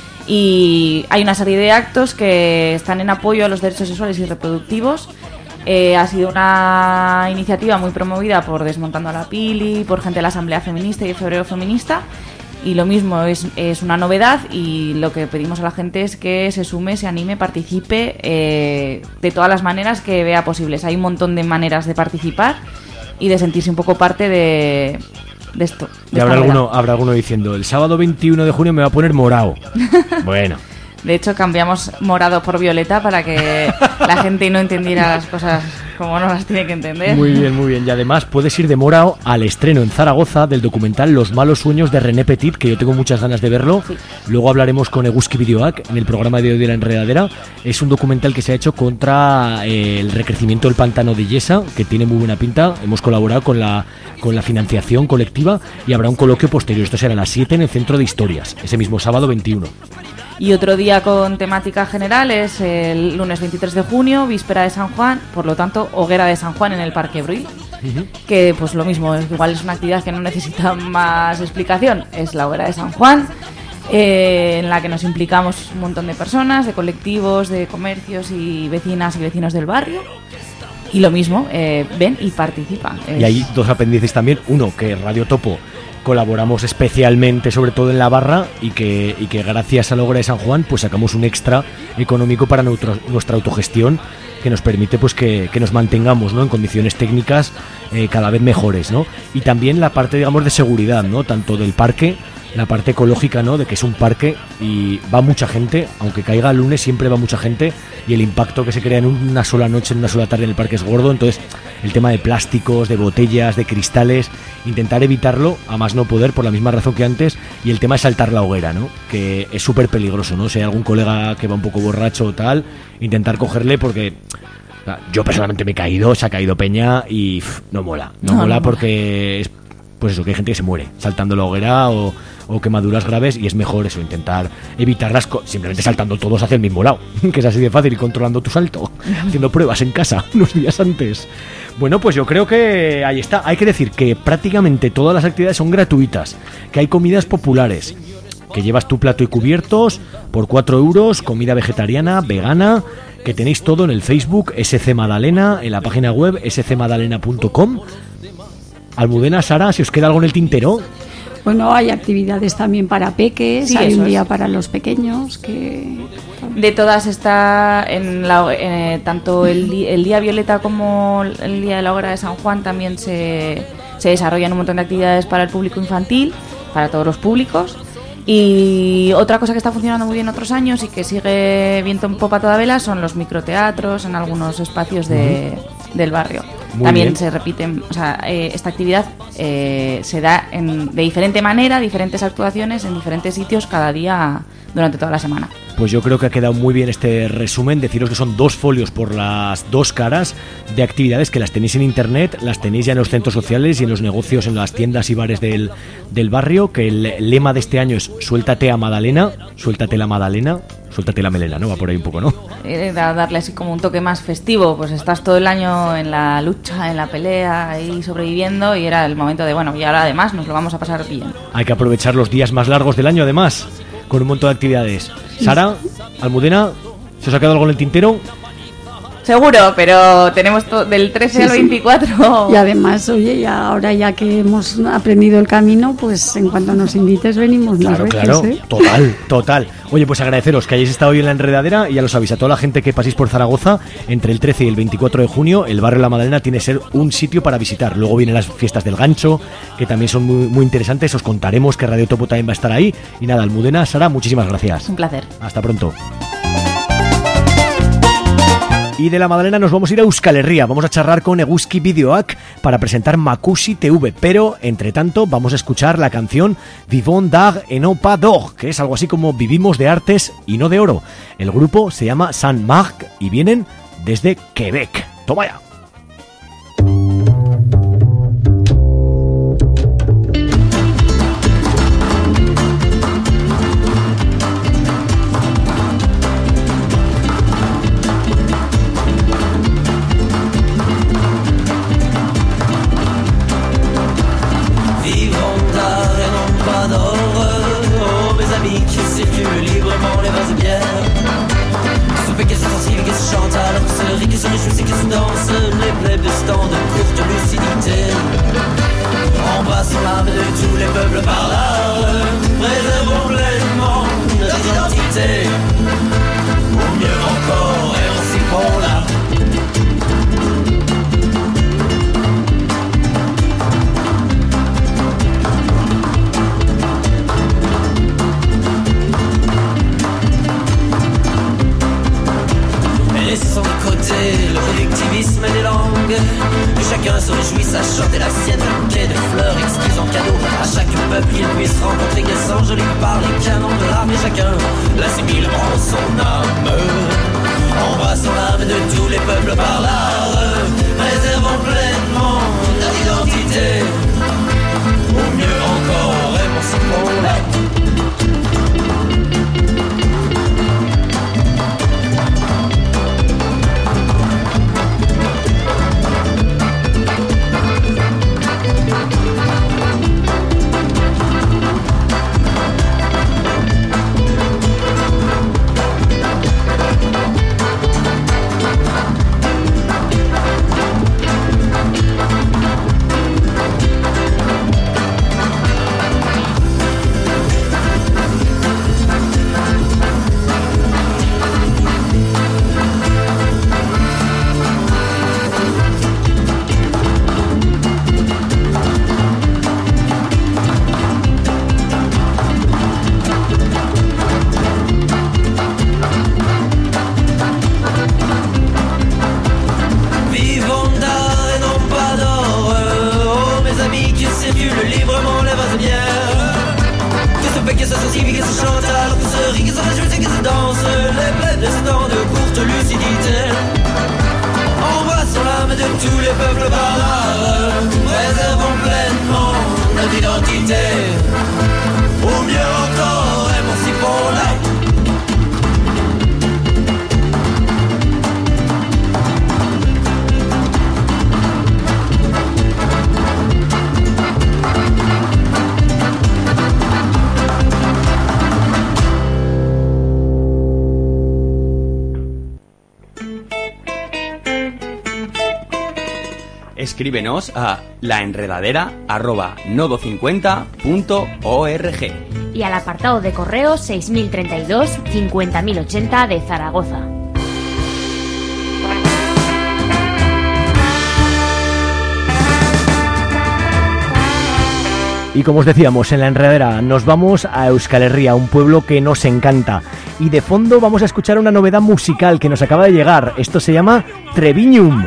y hay una serie de actos que están en apoyo a los derechos sexuales y reproductivos. Ha sido una iniciativa muy promovida por Desmontando a la Pili, por gente de la Asamblea Feminista y el Febrero Feminista. Y lo mismo, es una novedad, y lo que pedimos a la gente es que se sume, se anime, participe de todas las maneras que vea posibles. Hay un montón de maneras de participar y de sentirse un poco parte de esto. Y habrá alguno diciendo, el sábado 21 de junio me va a poner morado. Bueno. De hecho, cambiamos morado por violeta para que la gente no entendiera las cosas como no las tiene que entender. Muy bien, muy bien. Y además puedes ir de morado al estreno en Zaragoza del documental Los malos sueños de René Petit, que yo tengo muchas ganas de verlo. Sí. Luego hablaremos con Eguski Videoac en el programa de hoy de La Enredadera. Es un documental que se ha hecho contra el recrecimiento del pantano de Yesa, que tiene muy buena pinta. Hemos colaborado con la financiación colectiva y habrá un coloquio posterior. Esto será a las 7 en el Centro de Historias, ese mismo sábado 21. Y otro día con temática general es el lunes 23 de junio, víspera de San Juan, por lo tanto, hoguera de San Juan en el Parque Bruil. que pues lo mismo, igual es una actividad que no necesita más explicación, es la hoguera de San Juan, en la que nos implicamos un montón de personas, de colectivos, de comercios y vecinas y vecinos del barrio. Y lo mismo, ven y participan. Y hay dos apéndices también. Uno, que Radio Topo colaboramos especialmente, sobre todo en la barra, y que gracias a la hoguera de San Juan pues sacamos un extra económico para nuestra autogestión, que nos permite pues que nos mantengamos, ¿no?, en condiciones técnicas cada vez mejores, ¿no? Y también la parte, digamos, de seguridad, ¿no?, tanto del parque, la parte ecológica, ¿no?, de que es un parque y va mucha gente, aunque caiga el lunes siempre va mucha gente, y el impacto que se crea en una sola noche, en una sola tarde en el parque es gordo. Entonces el tema de plásticos, de botellas, de cristales, intentar evitarlo a más no poder, por la misma razón que antes. Y el tema de saltar la hoguera, ¿no?, que es súper peligroso, ¿no? Si hay algún colega que va un poco borracho o tal, intentar cogerle, porque yo personalmente me he caído, se ha caído peña y no mola, no mola porque es, pues eso, que hay gente que se muere saltando la hoguera o quemaduras graves, y es mejor eso, intentar evitarlas simplemente saltando todos hacia el mismo lado, que es así de fácil, y controlando tu salto, haciendo pruebas en casa unos días antes. Bueno, pues yo creo que ahí está. Hay que decir que prácticamente todas las actividades son gratuitas, que hay comidas populares, que llevas tu plato y cubiertos por 4 euros, comida vegetariana, vegana, que tenéis todo en el Facebook SC Madalena, en la página web scmadalena.com. Almudena, Sara, si os queda algo en el tintero. Bueno, hay actividades también para peques, sí, hay un día es para los pequeños que... De todas está tanto el Día Violeta como el Día de la Hoguera de San Juan también se desarrollan un montón de actividades para el público infantil, para todos los públicos. Y otra cosa que está funcionando muy bien otros años y que sigue viento en popa toda vela son los microteatros en algunos espacios del barrio. Muy También bien. se repiten, o sea, esta actividad se da de diferente manera, diferentes actuaciones en diferentes sitios cada día durante toda la semana. Pues yo creo que ha quedado muy bien este resumen. Deciros que son 2 folios por las 2 caras de actividades que las tenéis en internet, las tenéis ya en los centros sociales y en los negocios, en las tiendas y bares del barrio, que el lema de este año es suéltate a Madalena, suéltate la Madalena, suéltate la melena, ¿no? Va por ahí un poco, ¿no? Darle así como un toque más festivo, pues estás todo el año en la lucha, en la pelea, ahí sobreviviendo, y era el momento de, bueno, y ahora además nos lo vamos a pasar bien. Hay que aprovechar los días más largos del año, además, con un montón de actividades. Sara, Almudena, ¿se os ha quedado algo en el tintero? Seguro, pero tenemos del 13 al 24. Y además, oye, ya ahora ya que hemos aprendido el camino, pues en cuanto nos invites venimos más veces, Claro, ¿eh? total. Oye, pues agradeceros que hayáis estado hoy en la enredadera, y ya lo sabéis, a toda la gente que paséis por Zaragoza, entre el 13 y el 24 de junio, el barrio La Madalena tiene que ser un sitio para visitar. Luego vienen las fiestas del Gancho, que también son muy, muy interesantes, os contaremos que Radio Topo también va a estar ahí. Y nada, Almudena, Sara, muchísimas gracias. Un placer. Hasta pronto. Y de la Madalena nos vamos a ir a Euskal Herria. Vamos a charlar con Eguzki Bideoak para presentar Makusi TV. Pero, entre tanto, vamos a escuchar la canción Vivons d'art et non pas d'or, que es algo así como Vivimos de artes y no de oro. El grupo se llama Saint-Marc y vienen desde Quebec. ¡Toma ya! sensible qui se chante alors que se rit, qui se réjouit et qui se danse. Les plaies dans de courte lucidité. Embrassons l'âme de tous les peuples barbares. Préservons pleinement notre identité. Ou mieux encore, émancipons-la. Escríbenos a laenredadera@nodo50.org y al apartado de correo 6032 50080 de Zaragoza. Y como os decíamos, en La Enredadera nos vamos a Euskal Herria, un pueblo que nos encanta. Y de fondo vamos a escuchar una novedad musical que nos acaba de llegar. Esto se llama Treviñum.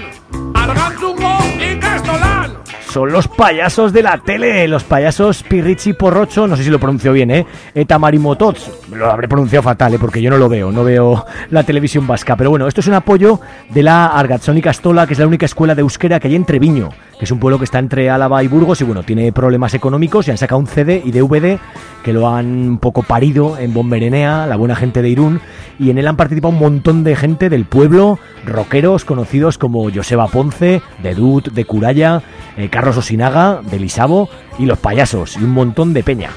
Son los payasos de la tele, los payasos Pirritxi Porrocho, no sé si lo pronuncio bien, Eta Marimotots, lo habré pronunciado fatal, porque yo no veo la televisión vasca, pero bueno, esto es un apoyo de la Argatzón Ikastola, que es la única escuela de euskera que hay en Treviño, que es un pueblo que está entre Álava y Burgos y bueno, tiene problemas económicos y han sacado un CD y DVD que lo han un poco parido en Bomberenea, la buena gente de Irún, y en él han participado un montón de gente del pueblo, rockeros conocidos como Joseba Ponce, de Dut, de Curaya, Carlos Osinaga, de Lisabo y los payasos y un montón de peña.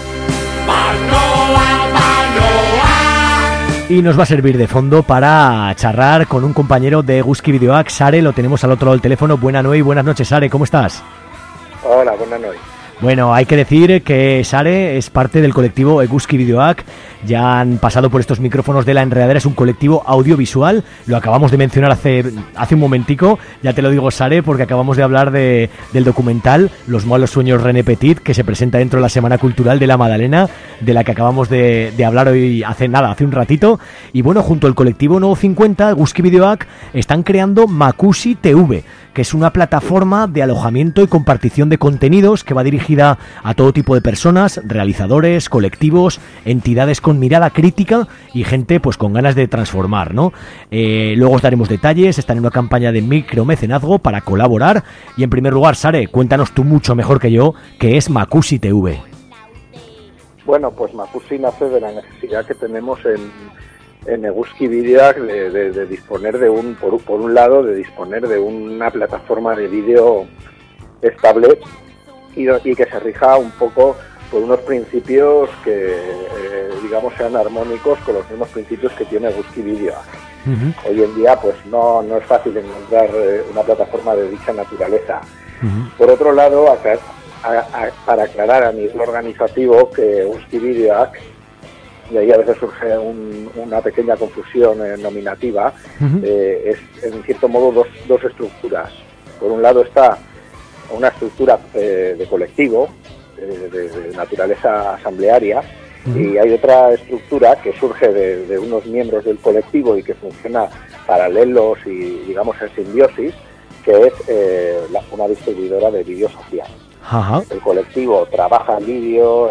Y nos va a servir de fondo para charlar con un compañero de Eguzki Bideoak, Sare, lo tenemos al otro lado del teléfono. Buenas noches, Sare, ¿cómo estás? Hola, buenas noches. Bueno, hay que decir que Sare es parte del colectivo Eguzki Bideoak, ya han pasado por estos micrófonos de La Enredadera, es un colectivo audiovisual, lo acabamos de mencionar hace un momentico, ya te lo digo, Sare, porque acabamos de hablar del documental Los malos sueños René Petit, que se presenta dentro de la Semana Cultural de la Madalena, de la que acabamos de hablar hoy hace un ratito, y bueno, junto al colectivo Nodo 50, Eguzki Bideoak, están creando Makusi TV, que es una plataforma de alojamiento y compartición de contenidos que va dirigida a todo tipo de personas, realizadores, colectivos, entidades con mirada crítica y gente pues con ganas de transformar, ¿no? Luego os daremos detalles, están en una campaña de micromecenazgo para colaborar y en primer lugar, Sare, cuéntanos tú mucho mejor que yo qué es Makusi TV. Bueno, pues Makusi nace de la necesidad que tenemos en Eguzki Bideoak de disponer por un lado, de disponer de una plataforma de vídeo estable y que se rija un poco por unos principios que, digamos, sean armónicos con los mismos principios que tiene Eguzki Bideoak. Uh-huh. Hoy en día, pues no es fácil encontrar una plataforma de dicha naturaleza. Uh-huh. Por otro lado, para aclarar a nivel organizativo que Eguzki Bideoak, y ahí a veces surge una pequeña confusión nominativa, uh-huh. Es en cierto modo dos estructuras. Por un lado está una estructura de colectivo, de naturaleza asamblearia, uh-huh. y hay otra estructura que surge de unos miembros del colectivo y que funciona paralelos y, digamos, en simbiosis, que es una distribuidora de vídeo social. Uh-huh. El colectivo trabaja el vídeo,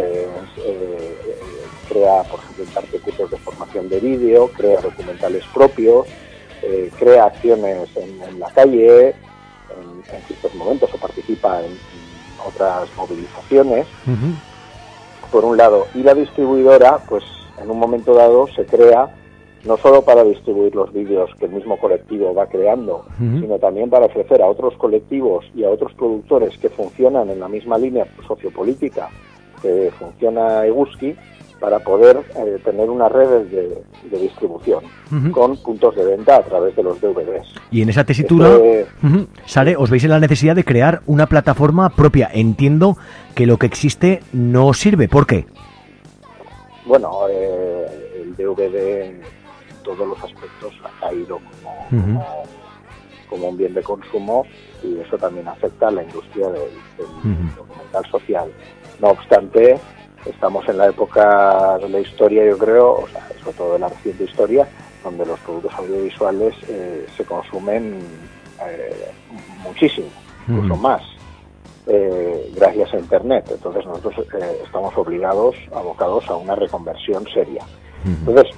crea, por ejemplo, cursos de formación de vídeo, crea documentales propios, crea acciones en la calle, en ciertos momentos, o participa en otras movilizaciones, uh-huh. por un lado. Y la distribuidora, pues en un momento dado se crea no solo para distribuir los vídeos que el mismo colectivo va creando, uh-huh. sino también para ofrecer a otros colectivos y a otros productores que funcionan en la misma línea sociopolítica que funciona Eguzki, para poder tener unas redes de distribución, uh-huh. con puntos de venta a través de los DVDs. Y en esa tesitura, uh-huh. Sare, os veis en la necesidad de crear una plataforma propia. Entiendo que lo que existe no sirve. ¿Por qué? Bueno, el DVD en todos los aspectos ha caído uh-huh. como un bien de consumo, y eso también afecta a la industria del uh-huh. documental social. No obstante, estamos en la época de la historia, yo creo, o sea, sobre todo de la reciente historia, donde los productos audiovisuales se consumen muchísimo, incluso más. gracias a Internet. Entonces nosotros estamos abocados a una reconversión seria. Entonces,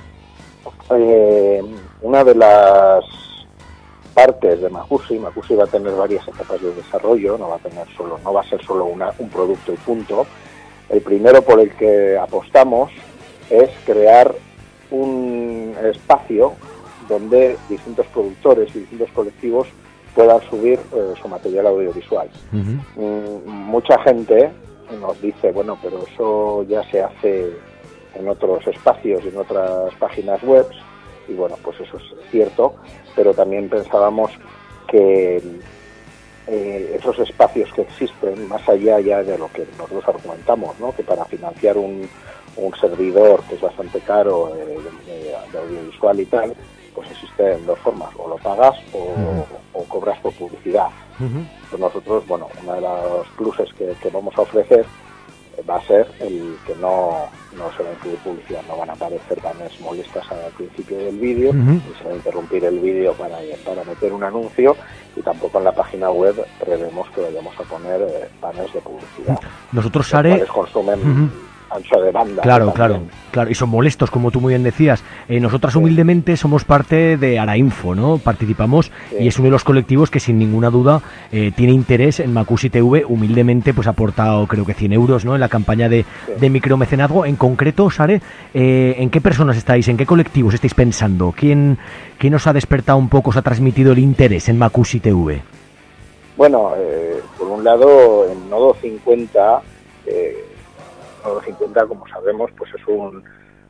una de las partes de Macusi va a tener varias etapas de desarrollo, no va a ser solo un producto y punto. El primero por el que apostamos es crear un espacio donde distintos productores y distintos colectivos puedan subir su material audiovisual. Mucha gente nos dice, bueno, pero eso ya se hace en otros espacios y en otras páginas web, y bueno, pues eso es cierto, pero también pensábamos que esos espacios que existen, más allá ya de lo que nosotros argumentamos, ¿no? Que para financiar un servidor que es bastante caro de audiovisual y tal, pues existen dos formas: o lo pagas o cobras por publicidad. Pues nosotros, bueno, uno de los pluses que vamos a ofrecer va a ser el que no se va a incluir publicidad, no van a aparecer banners molestas al principio del vídeo, ni se va a interrumpir el vídeo para meter un anuncio, y tampoco en la página web prevemos que vayamos a poner banners de publicidad. Nosotros, Sare, los cuales consumen ancho de banda. Claro, y son molestos, como tú muy bien decías. Nosotras humildemente somos parte de Arainfo, ¿no? Participamos y es uno de los colectivos que sin ninguna duda tiene interés en Macusi TV. Humildemente pues ha aportado creo que 100 euros, ¿no? En la campaña de micromecenazgo. En concreto, Sare, ¿en qué personas estáis? ¿En qué colectivos estáis pensando? ¿Quién os ha despertado un poco, os ha transmitido el interés en Macusi TV? Bueno, por un lado, en Nodo 50... Nodo 50, como sabemos, pues es un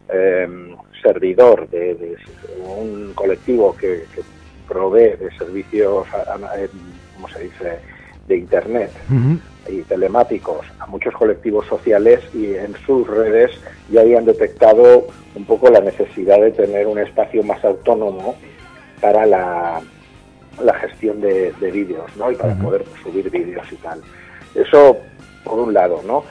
servidor de un colectivo que provee de servicios, ¿cómo se dice?, de Internet y telemáticos a muchos colectivos sociales, y en sus redes ya habían detectado un poco la necesidad de tener un espacio más autónomo para la gestión de vídeos, ¿no? Y para poder subir vídeos y tal. Eso por un lado, ¿no?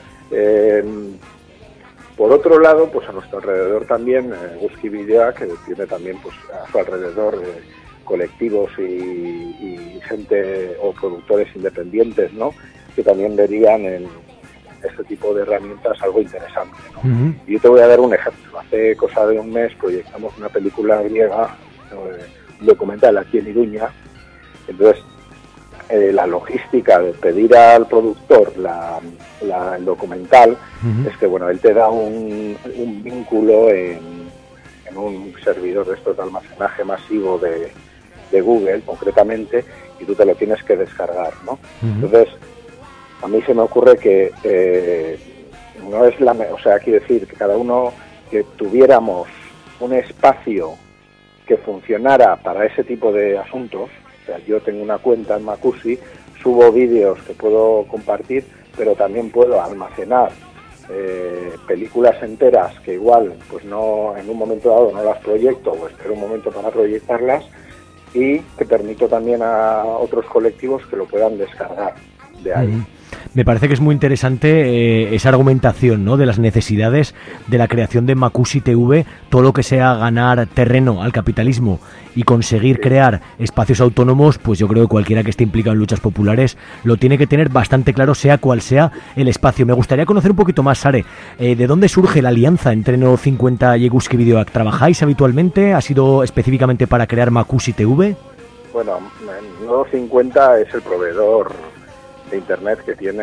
Por otro lado, pues a nuestro alrededor también Eguzki Bideoak, que tiene también pues a su alrededor colectivos y gente o productores independientes, ¿no? Que también verían en este tipo de herramientas algo interesante, ¿no? Y yo te voy a dar un ejemplo. Hace cosa de un mes proyectamos una película griega, un documental aquí en Iruña. Entonces, la logística de pedir al productor el documental es que, bueno, él te da un vínculo en un servidor de estos de almacenaje masivo de Google, concretamente, y tú te lo tienes que descargar, ¿no? Entonces, a mí se me ocurre que no es o sea, quiero decir, que cada uno que tuviéramos un espacio que funcionara para ese tipo de asuntos. O sea, yo tengo una cuenta en Macusi, subo vídeos que puedo compartir, pero también puedo almacenar películas enteras que igual, pues no, en un momento dado no las proyecto, o espero un momento para proyectarlas, y que permito también a otros colectivos que lo puedan descargar de ahí. Me parece que es muy interesante esa argumentación, ¿no?, de las necesidades de la creación de Macusi TV, todo lo que sea ganar terreno al capitalismo y conseguir crear espacios autónomos. Pues yo creo que cualquiera que esté implicado en luchas populares lo tiene que tener bastante claro, sea cual sea el espacio. Me gustaría conocer un poquito más, Sare, ¿de dónde surge la alianza entre Nodo 50 y Eguzki Bideoak? ¿Trabajáis habitualmente? ¿Ha sido específicamente para crear Macusi TV? Bueno, Nodo 50 es el proveedor de Internet que tiene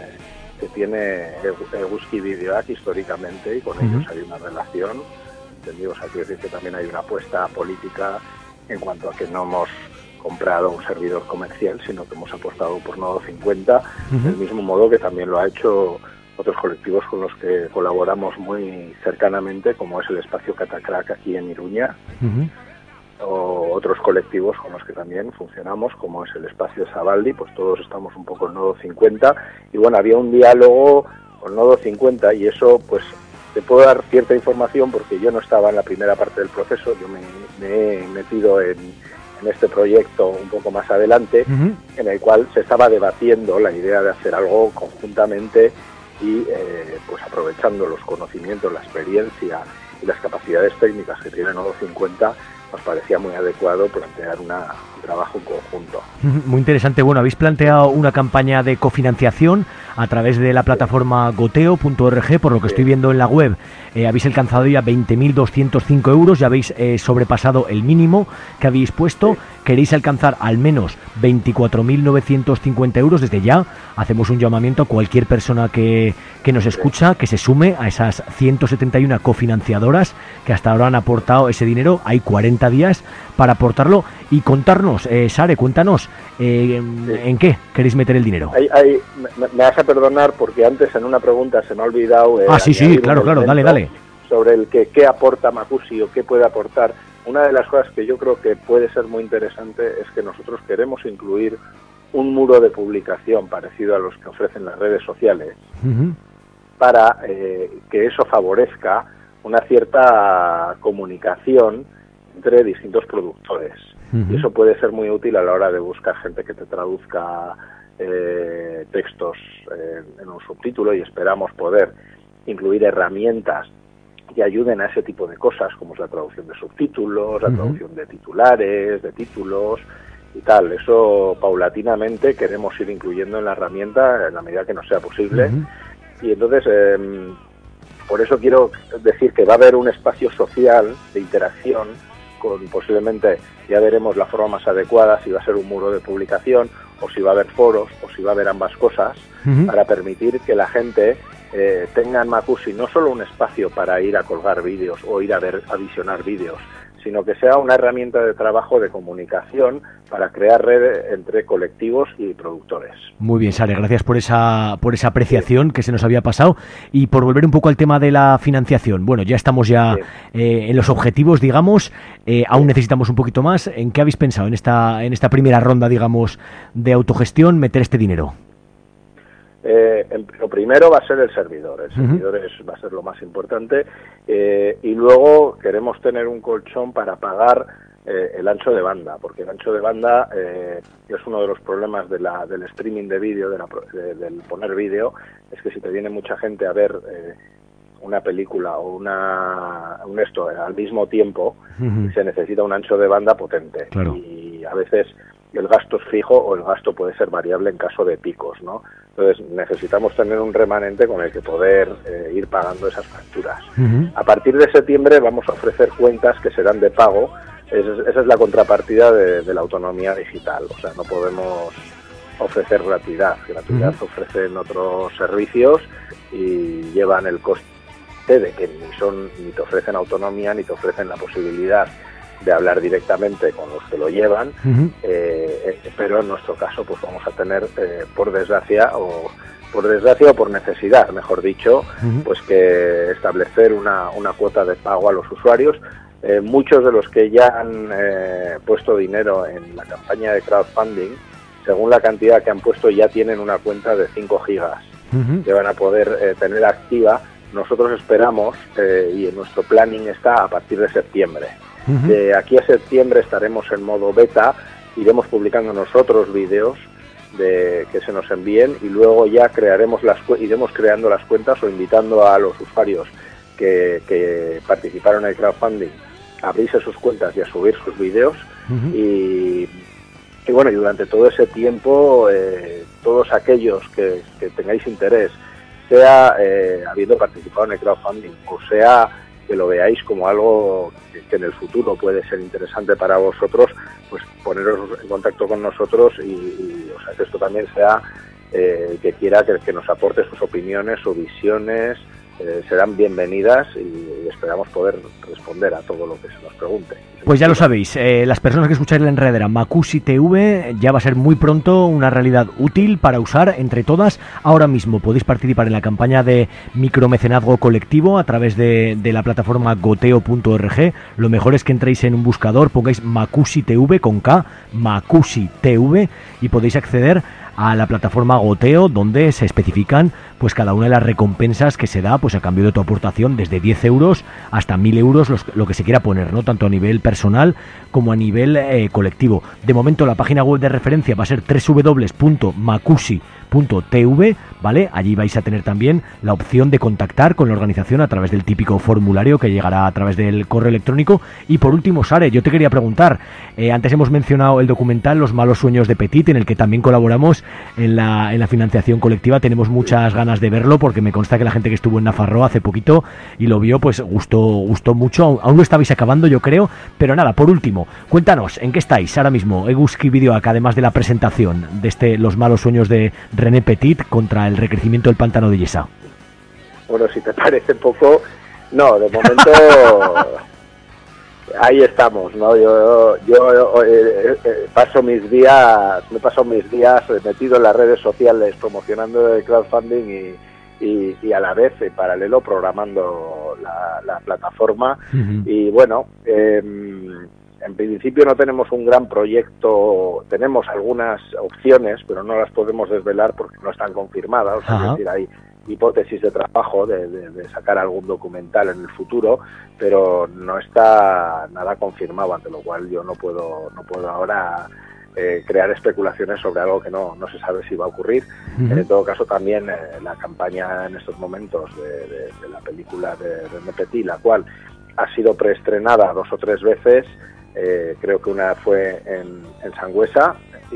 Eguzki Bideoak históricamente, y con ellos hay una relación, ¿entendido? O sea, quiero decir que también hay una apuesta política en cuanto a que no hemos comprado un servidor comercial, sino que hemos apostado por Nodo 50, del mismo modo que también lo ha hecho otros colectivos con los que colaboramos muy cercanamente, como es el espacio Catacrack aquí en Iruña, o otros colectivos con los que también funcionamos, como es el espacio Zabaldi. Pues todos estamos un poco en Nodo 50, y bueno, había un diálogo con Nodo 50, y eso pues te puedo dar cierta información porque yo no estaba en la primera parte del proceso. Yo me he metido en este proyecto un poco más adelante, en el cual se estaba debatiendo la idea de hacer algo conjuntamente y pues aprovechando los conocimientos, la experiencia y las capacidades técnicas que tiene Nodo 50, nos parecía muy adecuado plantear un trabajo en conjunto. Muy interesante. Bueno, habéis planteado una campaña de cofinanciación a través de la plataforma goteo.org, por lo que estoy viendo en la web. Habéis alcanzado ya 20.205 euros, ya habéis sobrepasado el mínimo que habéis puesto. Queréis alcanzar al menos 24.950 euros. Desde ya hacemos un llamamiento a cualquier persona que nos escucha, que se sume a esas 171 cofinanciadoras que hasta ahora han aportado ese dinero. Hay 40 días para aportarlo y contarnos, Sare, cuéntanos, ¿en qué queréis meter el dinero? Me vas a perdonar porque antes en una pregunta se me ha olvidado... sí, claro, dale. Sobre el que qué aporta Macusi o qué puede aportar. Una de las cosas que yo creo que puede ser muy interesante es que nosotros queremos incluir un muro de publicación parecido a los que ofrecen las redes sociales, para que eso favorezca una cierta comunicación entre distintos productores. Y eso puede ser muy útil a la hora de buscar gente que te traduzca textos en un subtítulo, y esperamos poder incluir herramientas que ayuden a ese tipo de cosas, como es la traducción de subtítulos, la traducción de titulares, de títulos y tal. Eso paulatinamente queremos ir incluyendo en la herramienta en la medida que nos sea posible. Y entonces, por eso quiero decir que va a haber un espacio social de interacción con, posiblemente, ya veremos la forma más adecuada, si va a ser un muro de publicación o si va a haber foros o si va a haber ambas cosas, para permitir que la gente tenga en Macusi no solo un espacio para ir a colgar vídeos o ir a visionar vídeos, sino que sea una herramienta de trabajo, de comunicación, para crear red entre colectivos y productores. Muy bien, Sare, gracias por esa apreciación que se nos había pasado. Y por volver un poco al tema de la financiación, bueno, ya estamos en los objetivos, digamos, aún necesitamos un poquito más. ¿En qué habéis pensado en esta primera ronda, digamos, de autogestión, meter este dinero? Lo primero va a ser el servidor va a ser lo más importante, y luego queremos tener un colchón para pagar el ancho de banda, porque el ancho de banda es uno de los problemas del streaming de vídeo, del poner vídeo, es que si te viene mucha gente a ver una película o un esto al mismo tiempo, se necesita un ancho de banda potente. Claro. Y a veces el gasto es fijo o el gasto puede ser variable en caso de picos, ¿no? Entonces necesitamos tener un remanente con el que poder ir pagando esas facturas. A partir de septiembre vamos a ofrecer cuentas que serán de pago. Esa es la contrapartida de la autonomía digital. O sea, no podemos ofrecer gratuidad. Gratuidad ofrecen otros servicios y llevan el coste de que ni te ofrecen autonomía ni te ofrecen la posibilidad de hablar directamente con los que lo llevan, pero en nuestro caso pues vamos a tener, por desgracia o por necesidad, mejor dicho, pues que establecer una cuota de pago a los usuarios. Muchos de los que ya han puesto dinero en la campaña de crowdfunding, según la cantidad que han puesto, ya tienen una cuenta de 5 gigas que van a poder tener activa. Nosotros esperamos, y en nuestro planning está a partir de septiembre. De aquí a septiembre estaremos en modo beta, iremos publicando nosotros vídeos que se nos envíen, y luego ya iremos creando las cuentas o invitando a los usuarios que participaron en el crowdfunding a abrirse sus cuentas y a subir sus vídeos. Y bueno, y durante todo ese tiempo, todos aquellos que tengáis interés, sea habiendo participado en el crowdfunding o sea que lo veáis como algo que en el futuro puede ser interesante para vosotros, pues poneros en contacto con nosotros y o sea, que esto también sea que quiera que nos aporte sus opiniones o visiones, serán bienvenidas y esperamos poder responder a todo lo que se nos pregunte. Pues ya lo sabéis, las personas que escucháis la enredadera, Macusi TV ya va a ser muy pronto una realidad útil para usar entre todas. Ahora mismo podéis participar en la campaña de micromecenazgo colectivo a través de la plataforma goteo.org. Lo mejor es que entréis en un buscador, pongáis Macusi TV con K, Macusi TV, y podéis acceder a la plataforma Goteo, donde se especifican pues cada una de las recompensas que se da pues a cambio de tu aportación, desde 10 euros hasta 1.000 euros, lo que se quiera poner, ¿no? Tanto a nivel personal como a nivel colectivo. De momento la página web de referencia va a ser www.macusi.org, www.rnpetit.tv, ¿vale? Allí vais a tener también la opción de contactar con la organización a través del típico formulario que llegará a través del correo electrónico. Y por último, Sare, yo te quería preguntar, antes hemos mencionado el documental Los malos sueños de Petit, en el que también colaboramos en la financiación colectiva. Tenemos muchas ganas de verlo porque me consta que la gente que estuvo en Nafarroa hace poquito y lo vio, pues gustó mucho. Aún lo estabais acabando, yo creo, pero nada, por último, cuéntanos, ¿en qué estáis ahora mismo? Eguski Bideoak, además de la presentación de Los malos sueños de René Petit contra el recrecimiento del pantano de Yesa. Bueno, si te parece poco, no, de momento ahí estamos, ¿no? Yo paso mis días metido en las redes sociales promocionando el crowdfunding y a la vez en paralelo programando la plataforma. Y bueno, en principio no tenemos un gran proyecto, tenemos algunas opciones, pero no las podemos desvelar porque no están confirmadas. O sea, es decir, hay hipótesis de trabajo de sacar algún documental en el futuro, pero no está nada confirmado, ante lo cual yo no puedo ahora crear especulaciones sobre algo que no se sabe si va a ocurrir. En todo caso, también la campaña en estos momentos de la película de René Petit, la cual ha sido preestrenada 2 o 3 veces, creo que una fue en Sangüesa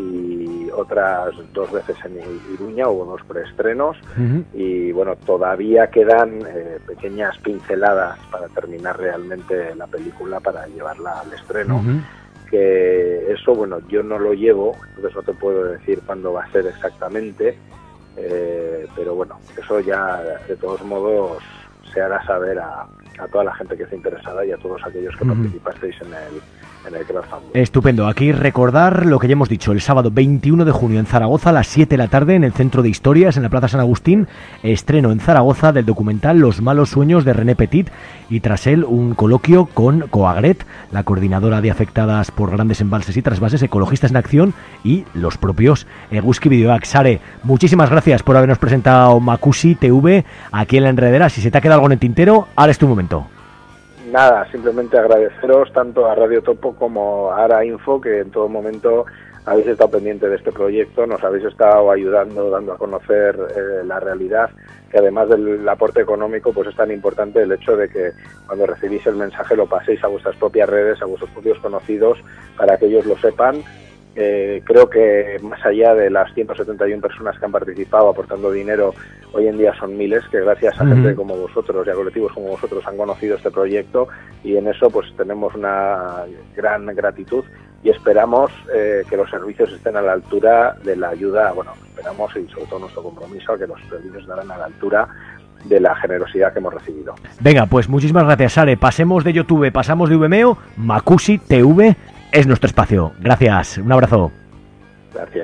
y otras 2 veces en Iruña, hubo 2 preestrenos. Y bueno, todavía quedan pequeñas pinceladas para terminar realmente la película, para llevarla al estreno. Que eso, bueno, yo no lo llevo, entonces no te puedo decir cuándo va a ser exactamente, pero bueno, eso ya de todos modos se hará saber a toda la gente que esté interesada y a todos aquellos que participasteis en el crowdfunding. Estupendo. Aquí recordar lo que ya hemos dicho: el sábado 21 de junio en Zaragoza a las 7 de la tarde en el Centro de Historias, en la Plaza San Agustín, estreno en Zaragoza del documental Los malos sueños de René Petit, y tras él un coloquio con Coagret, la coordinadora de afectadas por grandes embalses y trasvases, Ecologistas en Acción, y los propios Eguski Bideoak. Sare, muchísimas gracias por habernos presentado Makusi TV aquí en La Enredadera. Si se te ha quedado algo en el tintero, ahora es tu momento. Nada, simplemente agradeceros tanto a Radio Topo como a Ara Info, que en todo momento habéis estado pendiente de este proyecto, nos habéis estado ayudando, dando a conocer la realidad, que además del aporte económico, pues es tan importante el hecho de que cuando recibís el mensaje lo paséis a vuestras propias redes, a vuestros propios conocidos, para que ellos lo sepan. Creo que más allá de las 171 personas que han participado aportando dinero, hoy en día son miles que gracias a gente como vosotros y a colectivos como vosotros han conocido este proyecto, y en eso pues tenemos una gran gratitud y esperamos que los servicios estén a la altura de la ayuda. Bueno, esperamos, y sobre todo nuestro compromiso, a que los servicios estarán a la altura de la generosidad que hemos recibido. Venga, pues muchísimas gracias, Sare. Pasemos de YouTube, pasamos de Vimeo, Makusi TV es nuestro espacio. Gracias, un abrazo. Gracias.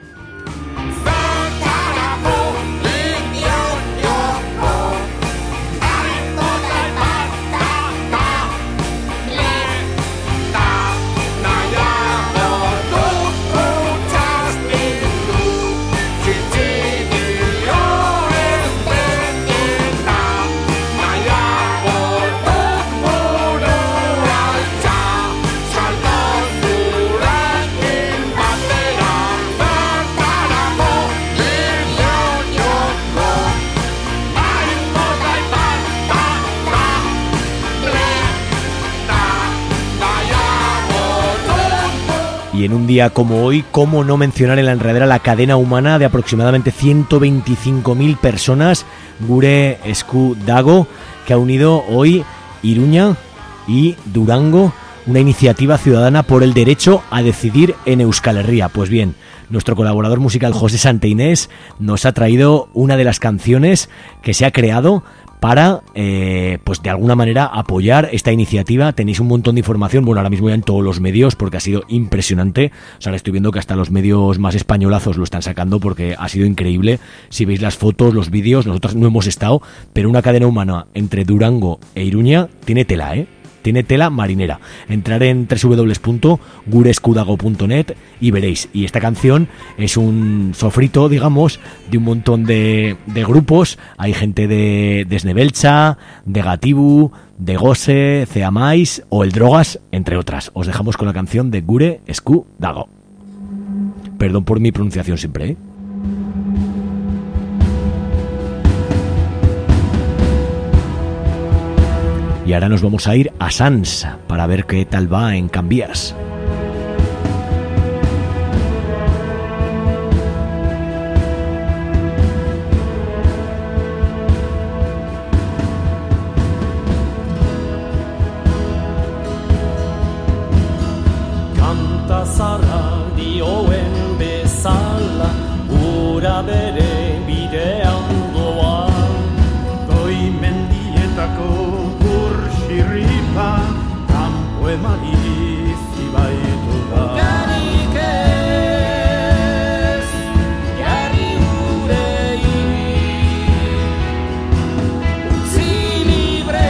Y en un día como hoy, ¿cómo no mencionar en La Enredadera la cadena humana de aproximadamente 125.000 personas, Gure Esku Dago, que ha unido hoy Iruña y Durango, una iniciativa ciudadana por el derecho a decidir en Euskal Herria? Pues bien, nuestro colaborador musical José Santeinés nos ha traído una de las canciones que se ha creado para, pues de alguna manera, apoyar esta iniciativa. Tenéis un montón de información, bueno, ahora mismo ya en todos los medios, porque ha sido impresionante. O sea, ahora estoy viendo que hasta los medios más españolazos lo están sacando, porque ha sido increíble. Si veis las fotos, los vídeos, nosotros no hemos estado, pero una cadena humana entre Durango e Iruña tiene tela, tiene tela marinera. Entrar en www.gureskudago.net y veréis. Y esta canción es un sofrito, digamos, de un montón de grupos. Hay gente de Snebelcha, de Gatibu, de Gose, Ceamais o El Drogas, entre otras. Os dejamos con la canción de Gure Esku Dago. Perdón por mi pronunciación siempre, Y ahora nos vamos a ir a Sants para ver qué tal va en Cambias. Kanta zara dioen bezala, ura bere bidean doa. Goi mendietako burxirripa, kanpo emaliz ibaitu da. Garik ez, jarri urei, utzi libre,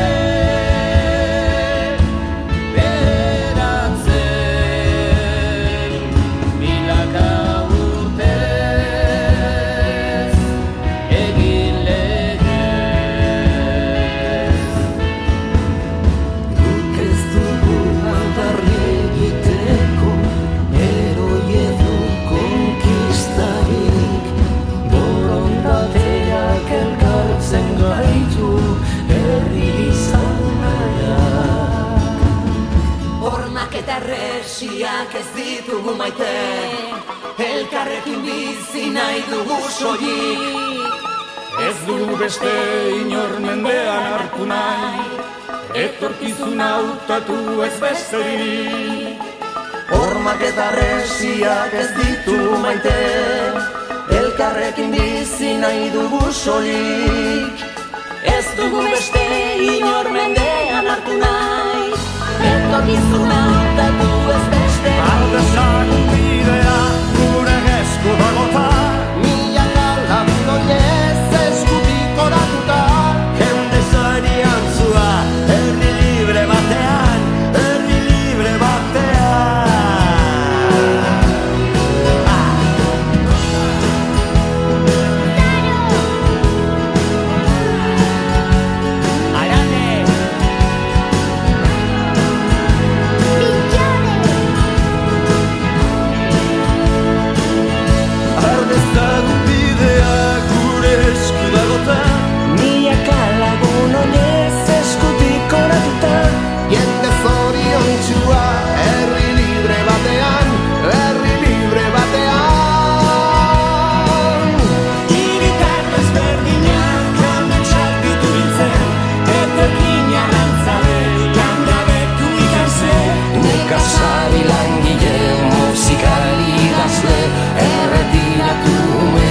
Resiak ez ditugu maite, elkarrekin bizi nahi dugu soilik. Ez dugu beste inor mendean hartu nahi, etorkizuna hautatu ez besterik. Hormak eta resiak ez ditugu maite, elkarrekin bizi nahi dugu soilik. Ez dugu beste inor mendean hartu nahi, etorkizuna hautatu ez beste. Aldezagun bidea gure esku dagota, milaka lagun oinez eskutik oratuta. jende zarian zua, herri libre batean, herri libre batean. Arane! Ardezagun bidea gure esku dagota, milaka lagun oinez eskutik oratuta. Jende zoriontsua, herri libre batean, herri libre batean. hiritar ezberdinak ametsak ditu biltzen, etorkin arrantzabe, kandabetu ikasle. Nekazari langile, musikari idazle, erretiratu ume.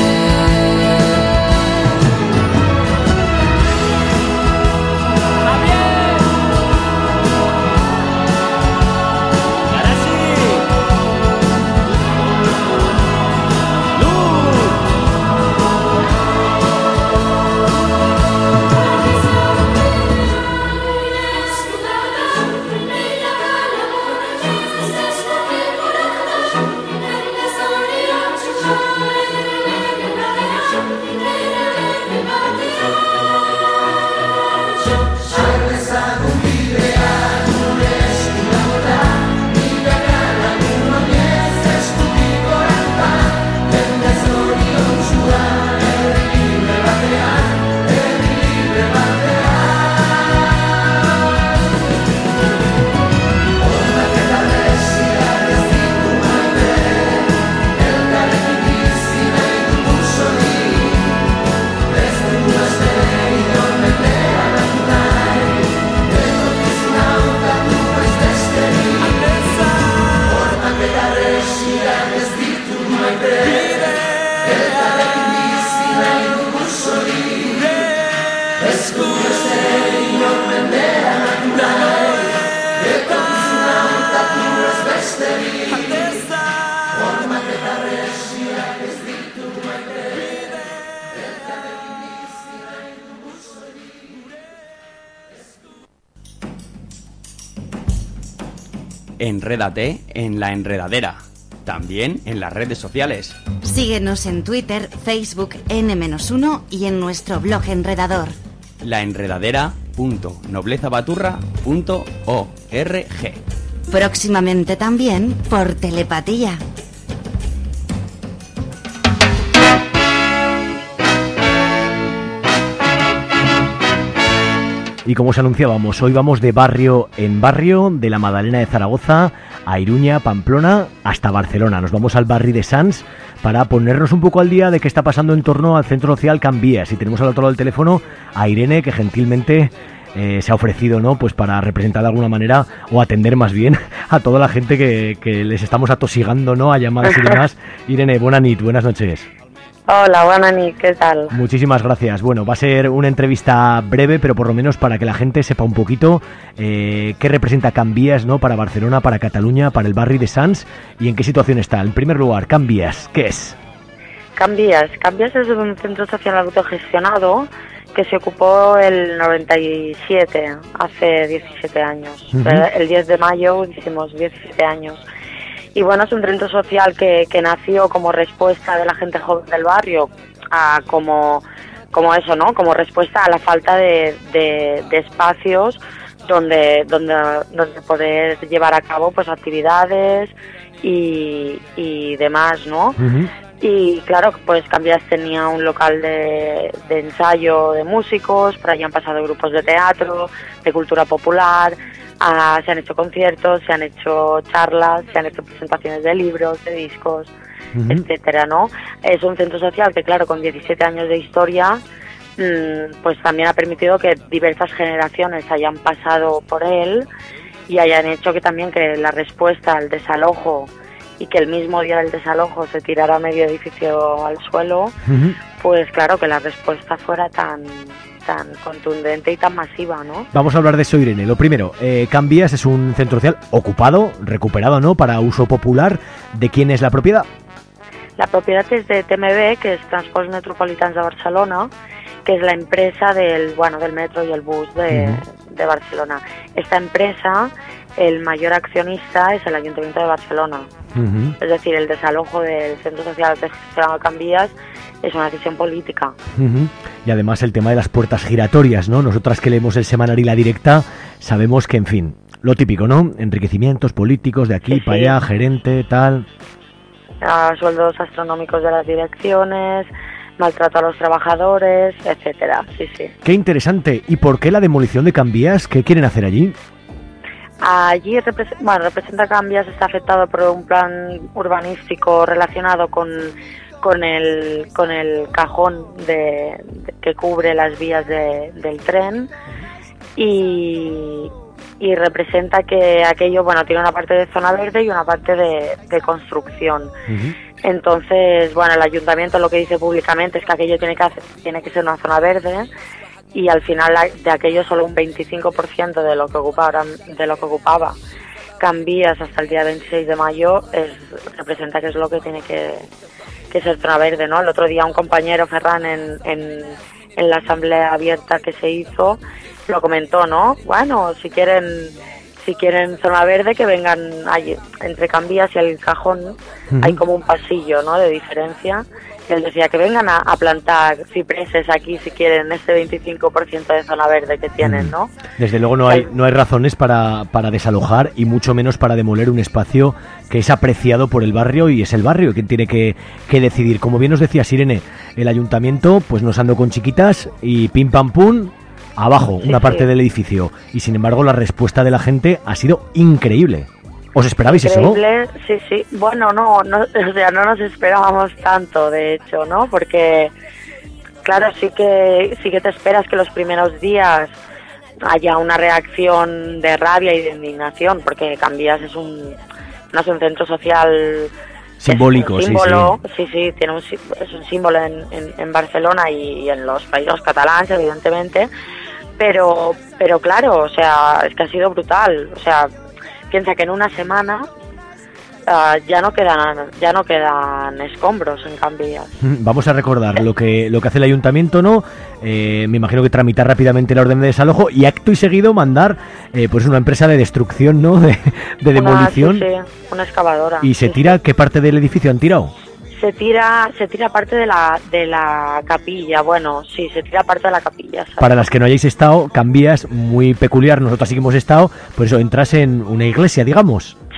Enrédate en La Enredadera, también en las redes sociales. Síguenos en Twitter, Facebook, N-1 y en nuestro blog Enredador. laenredadera.noblezabaturra.org. Próximamente también por telepatía. Y como os anunciábamos, hoy vamos de barrio en barrio, de la Madalena de Zaragoza a Iruña, Pamplona, hasta Barcelona. Nos vamos al barri de Sants para ponernos un poco al día de qué está pasando en torno al centro social Can Vies. Y tenemos al otro lado del teléfono a Irene, que gentilmente se ha ofrecido, ¿no?, pues para representar de alguna manera, o atender más bien, a toda la gente que les estamos atosigando, ¿no?, a llamadas y demás. Irene, buenas noches. Hola, buenas noches, ¿qué tal? Muchísimas gracias. Bueno, va a ser una entrevista breve, pero por lo menos para que la gente sepa un poquito qué representa Can Vies, ¿no?, para Barcelona, para Cataluña, para el barri de Sants, y en qué situación está. En primer lugar, Can Vies, ¿qué es? Can Vies es un centro social autogestionado que se ocupó el 97, hace 17 años. El 10 de mayo hicimos 17 años. Y bueno, es un centro social que nació como respuesta de la gente joven del barrio, como eso, ¿no? Como respuesta a la falta de espacios donde poder llevar a cabo pues actividades y demás, ¿no? Y claro, pues Can Vies tenía un local de ensayo de músicos, por allí han pasado grupos de teatro, de cultura popular, se han hecho conciertos, se han hecho charlas, se han hecho presentaciones de libros, de discos, etcétera, ¿no? Es un centro social que, claro, con 17 años de historia, pues también ha permitido que diversas generaciones hayan pasado por él y hayan hecho que también que la respuesta al desalojo y que el mismo día del desalojo se tirara medio edificio al suelo, pues claro, que la respuesta fuera tan contundente y tan masiva, ¿no? Vamos a hablar de eso, Irene. Lo primero, Can Vies es un centro social ocupado, recuperado, ¿no?, para uso popular. ¿De quién es la propiedad? La propiedad es de TMB, que es Transports Metropolitans de Barcelona, que es la empresa del metro y el bus de Barcelona. Esta empresa, el mayor accionista es el Ayuntamiento de Barcelona. Es decir, el desalojo del centro social de Can Vies es una decisión política. Y además el tema de las puertas giratorias, ¿no? Nosotras que leemos el semanario y La Directa sabemos que, en fin, lo típico, ¿no? Enriquecimientos políticos de aquí para allá, gerente, tal. Sueldos astronómicos de las direcciones, maltrato a los trabajadores, etcétera. Sí. Qué interesante. ¿Y por qué la demolición de Can Vies? ¿Qué quieren hacer allí? Allí representa Can Vies, está afectado por un plan urbanístico relacionado con el cajón que cubre las vías del tren y representa que aquello, tiene una parte de zona verde y una parte de construcción. Entonces, el ayuntamiento lo que dice públicamente es que aquello tiene que ser una zona verde, y al final de aquello solo un 25% de lo que ocupaba Can Vies hasta el día 26 de mayo representa que es lo que tiene que ser zona verde, ¿no? El otro día un compañero, Ferran, en la asamblea abierta que se hizo, lo comentó, ¿no? Bueno, si quieren zona verde, que vengan allí, entre Can Vies y el cajón, hay como un pasillo, ¿no?, de diferencia. Y él decía que vengan a plantar cipreses aquí si quieren ese 25% de zona verde que tienen, ¿no? Desde luego no hay razones para desalojar, y mucho menos para demoler un espacio que es apreciado por el barrio, y es el barrio quien tiene que decidir. Como bien nos decías, Irene, el ayuntamiento pues nos andó con chiquitas y pim pam pum, abajo, una parte del edificio. Y sin embargo la respuesta de la gente ha sido increíble. ¿Os esperabais increíble, eso? Sí. Bueno, no nos esperábamos tanto, de hecho, ¿no? Porque, claro, sí que te esperas que los primeros días haya una reacción de rabia y de indignación, porque Can Vies es un centro social simbólico, es un símbolo, sí, es un símbolo en Barcelona y en los países catalanes, evidentemente, pero claro, o sea, es que ha sido brutal, o sea, piensa que en una semana ya no quedan escombros en Can Vies. Vamos a recordar lo que hace el ayuntamiento, ¿no? Me imagino que tramitar rápidamente la orden de desalojo y acto y seguido mandar pues una empresa de destrucción, ¿no? de demolición. Sí, una excavadora. ¿Y se tira qué parte del edificio han tirado? Se tira parte de la capilla, se tira parte de la capilla, ¿sabes? Para las que no hayáis estado, Can Vies, muy peculiar, nosotros sí que hemos estado, por eso entras en una iglesia, digamos.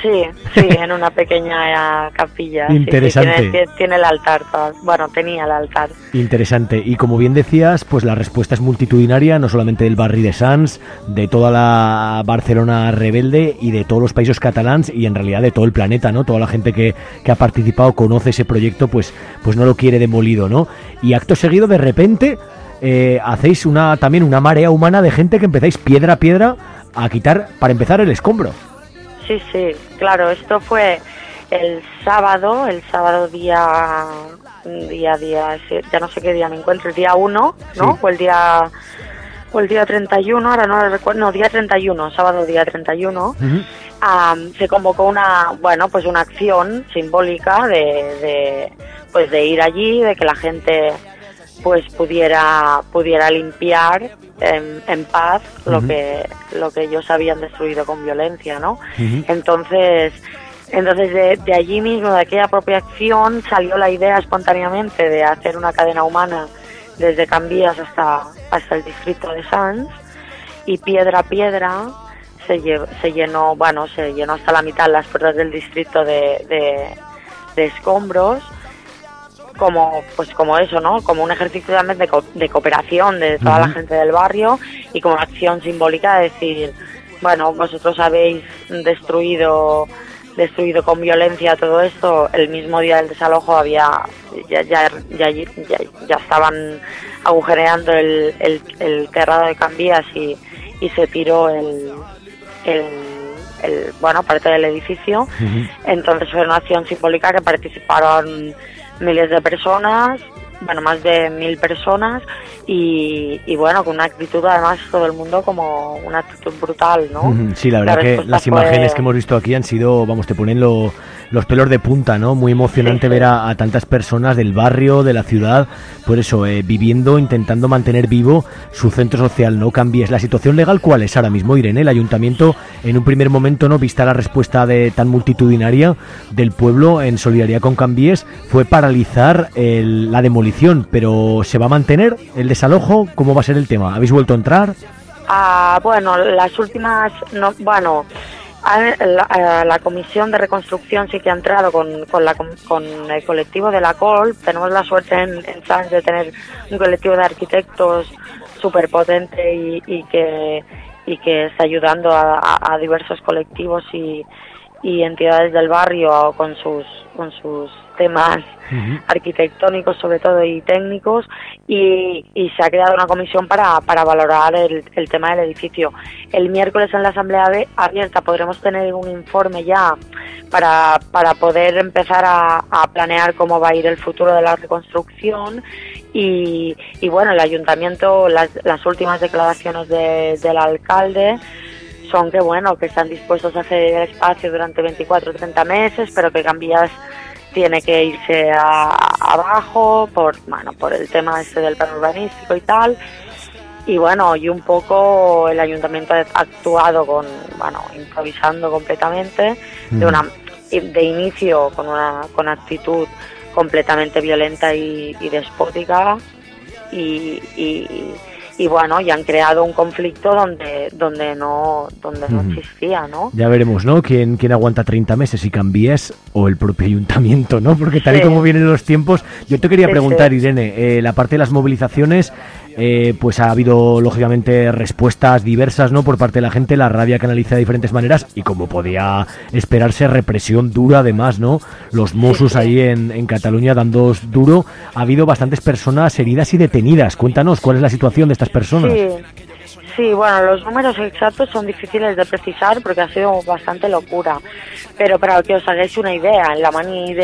Sí, en una pequeña capilla. Interesante. Sí, tiene el altar, bueno, tenía el altar. Interesante. Y como bien decías, pues la respuesta es multitudinaria, no solamente del barri de Sants, de toda la Barcelona rebelde y de todos los países catalans y en realidad de todo el planeta, ¿no? Toda la gente que ha participado, conoce ese proyecto, pues no lo quiere demolido, ¿no? Y acto seguido, de repente, hacéis también una marea humana de gente que empezáis piedra a piedra a quitar, para empezar, el escombro. Sí, claro, esto fue el sábado día, ya no sé qué día me encuentro, el día 1, ¿no? Sí. O el día 31, ahora no lo recuerdo, no, día 31, sábado día 31, se convocó una acción simbólica de ir allí, de que la gente pues pudiera limpiar en paz lo que ellos habían destruido con violencia, ¿no? Entonces de allí mismo, de aquella propia acción, salió la idea espontáneamente de hacer una cadena humana desde Can Vies hasta el distrito de Sants, y piedra a piedra se llenó hasta la mitad las puertas del distrito de escombros, como eso, ¿no? Como un ejercicio también de cooperación de toda la gente del barrio, y como una acción simbólica de decir, bueno, vosotros habéis destruido con violencia todo esto. El mismo día del desalojo ya estaban agujereando el terrado de Can Vies y se tiró parte del edificio. Entonces fue una acción simbólica que participaron miles de personas, más de 1.000 personas, y con una actitud, además, todo el mundo como una actitud brutal, ¿no? Sí, la verdad que las imágenes que hemos visto aquí han sido, te ponen los pelos de punta, ¿no? Muy emocionante ver a tantas personas del barrio, de la ciudad, por eso, viviendo, intentando mantener vivo su centro social, ¿no? Can Vies. ¿La situación legal cuál es ahora mismo, Irene? El ayuntamiento, en un primer momento, ¿no? Vista la respuesta tan multitudinaria del pueblo en solidaridad con Can Vies, fue paralizar la demolición, pero ¿se va a mantener el desalojo? ¿Cómo va a ser el tema? ¿Habéis vuelto a entrar? Las últimas... La comisión de reconstrucción sí que ha entrado con el colectivo de la COL. Tenemos la suerte en Sants de tener un colectivo de arquitectos súper potente y que está ayudando a diversos colectivos y entidades del barrio con sus temas arquitectónicos, sobre todo, y técnicos, y se ha creado una comisión para valorar el tema del edificio. El miércoles en la asamblea abierta podremos tener un informe ya para poder empezar a planear cómo va a ir el futuro de la reconstrucción. Y el ayuntamiento, las últimas declaraciones del alcalde son que están dispuestos a ceder el espacio durante 24 o 30 meses, pero que Can Vies tiene que irse abajo por el tema del plan urbanístico y tal. Y un poco el ayuntamiento ha actuado improvisando completamente, de inicio con actitud completamente violenta y despótica, y han creado un conflicto donde no existía, ¿no? Ya veremos, ¿no? ¿Quién aguanta 30 meses, si Can Vies o el propio ayuntamiento, ¿no? Porque tal y como vienen los tiempos, yo te quería preguntar, Irene, la parte de las movilizaciones, pues ha habido lógicamente respuestas diversas, ¿no? Por parte de la gente, la rabia canaliza de diferentes maneras y, como podía esperarse, represión dura además, ¿no? Los Mossos ahí en Cataluña dando duro. Ha habido bastantes personas heridas y detenidas. Cuéntanos, ¿cuál es la situación de estas personas? Sí, los números exactos son difíciles de precisar porque ha sido bastante locura, pero para que os hagáis una idea, en la mani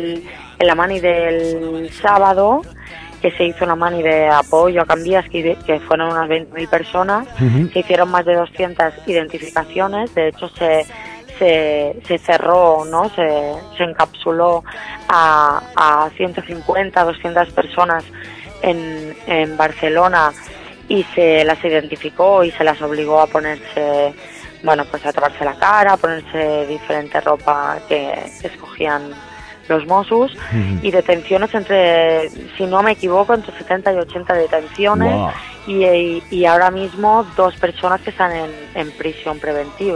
del sábado, que se hizo una mani de apoyo a Can Vies, que fueron unas 20.000 personas, se hicieron más de 200 identificaciones. De hecho se cerró, ¿no? Se encapsuló a 150, 200 personas en Barcelona, y se las identificó y se las obligó a ponerse, a taparse la cara, a ponerse diferente ropa que escogían los Mossos, y detenciones si no me equivoco, entre 70 y 80 detenciones. Wow. Y ahora mismo 2 personas que están en prisión preventiva.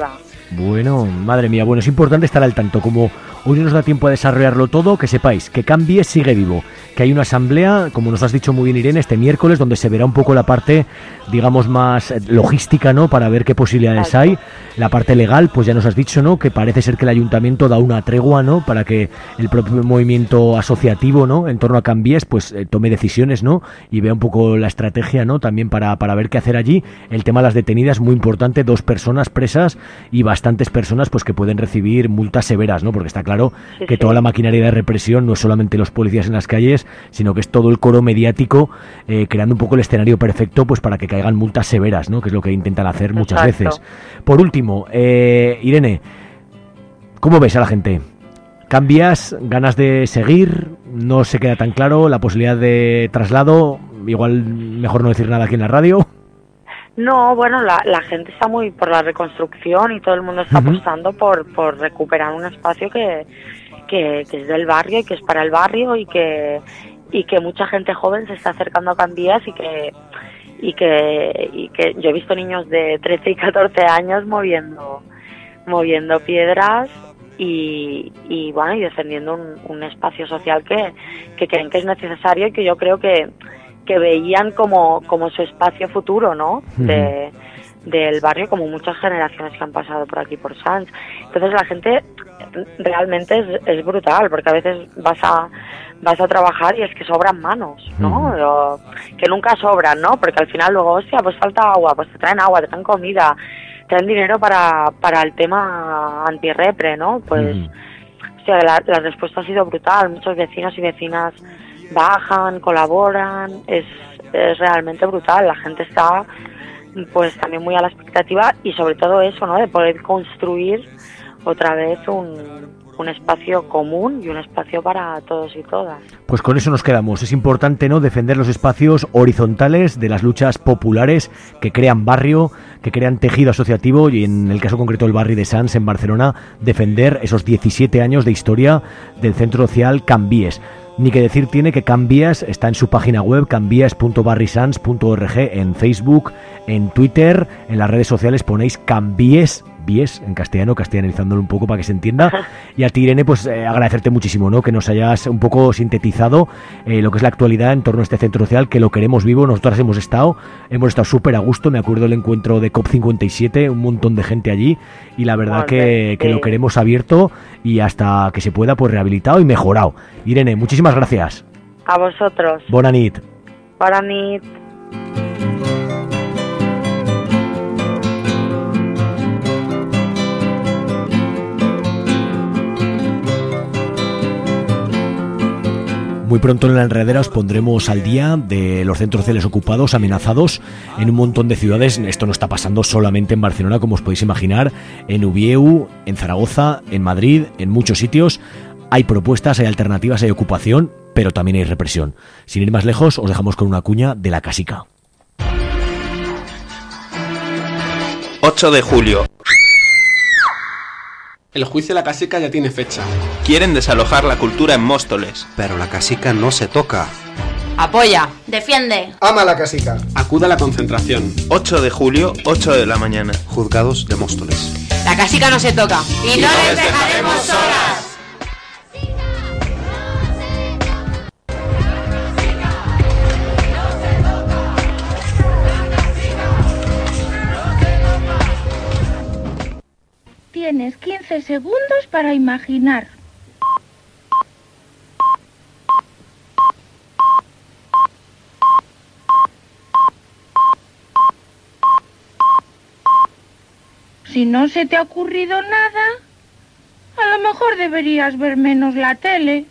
Bueno, madre mía, bueno, es importante estar al tanto. Como hoy no nos da tiempo a desarrollarlo todo, que sepáis que Cambies sigue vivo, que hay una asamblea, como nos has dicho muy bien, Irene, este miércoles, donde se verá un poco la parte, digamos, más logística, ¿no?, para ver qué posibilidades hay. La parte legal, pues ya nos has dicho, ¿no?, que parece ser que el ayuntamiento da una tregua, ¿no?, para que el propio movimiento asociativo, ¿no?, en torno a Cambies, pues tome decisiones, ¿no?, y vea un poco la estrategia, ¿no?, también para ver qué hacer allí. El tema de las detenidas, muy importante, 2 personas presas y bastantes personas pues que pueden recibir multas severas, ¿no?, porque está claro que toda la maquinaria de represión no es solamente los policías en las calles, sino que es todo el coro mediático, creando un poco el escenario perfecto pues para que caigan multas severas, ¿no?, que es lo que intentan hacer muchas veces. Por último, Irene, ¿cómo ves a la gente? ¿Cambias? ¿Ganas de seguir? ¿No se queda tan claro la posibilidad de traslado? Igual mejor no decir nada aquí en la radio. No, bueno, la gente está muy por la reconstrucción y todo el mundo está apostando por recuperar un espacio que es del barrio y que es para el barrio y que mucha gente joven se está acercando a Cambies y que yo he visto niños de 13 y 14 años moviendo piedras y bueno, y defendiendo un espacio social que creen que es necesario y que yo creo que veían como su espacio futuro, ¿no?, del barrio, como muchas generaciones que han pasado por aquí por Sants. Entonces la gente realmente es brutal, porque a veces vas a trabajar y es que sobran manos, ¿no? Que nunca sobran, ¿no? Porque al final luego, hostia, pues falta agua, pues te traen agua, te traen comida, te dan dinero para el tema antirrepre, ¿no? Pues hostia, la respuesta ha sido brutal. Muchos vecinos y vecinas bajan, colaboran, es realmente brutal. La gente está pues también muy a la expectativa y sobre todo eso, ¿no?, de poder construir otra vez un espacio común y un espacio para todos y todas. Pues con eso nos quedamos. Es importante, ¿no?, defender los espacios horizontales de las luchas populares que crean barrio, que crean tejido asociativo y en el caso concreto del barri de Sants en Barcelona, defender esos 17 años de historia del centro social Cambies. Ni que decir tiene que Cambies está en su página web, cambies.barrisans.org, en Facebook, en Twitter, en las redes sociales ponéis Cambies, en castellano, castellanizándolo un poco para que se entienda. Y a ti, Irene, pues agradecerte muchísimo, ¿no?, que nos hayas un poco sintetizado lo que es la actualidad en torno a este centro social, que lo queremos vivo. Nosotras hemos estado súper a gusto. Me acuerdo del encuentro de COP57, un montón de gente allí, y la verdad que lo queremos abierto y hasta que se pueda, pues rehabilitado y mejorado. Irene, muchísimas gracias. A vosotros. Bona nit. Bona nit. Muy pronto en La Enredadera os pondremos al día de los centros sociales ocupados, amenazados en un montón de ciudades. Esto no está pasando solamente en Barcelona, como os podéis imaginar, en Ubieu, en Zaragoza, en Madrid, en muchos sitios. Hay propuestas, hay alternativas, hay ocupación, pero también hay represión. Sin ir más lejos, os dejamos con una cuña de La Casica. 8 de julio. El juicio de La Casica ya tiene fecha. Quieren desalojar la cultura en Móstoles. Pero La Casica no se toca. Apoya. Defiende. Ama La Casica. Acuda a la concentración. 8 de julio, 8 de la mañana. Juzgados de Móstoles. La Casica no se toca. Y no les dejaremos solas. Tienes 15 segundos para imaginar. Si no se te ha ocurrido nada, a lo mejor deberías ver menos la tele.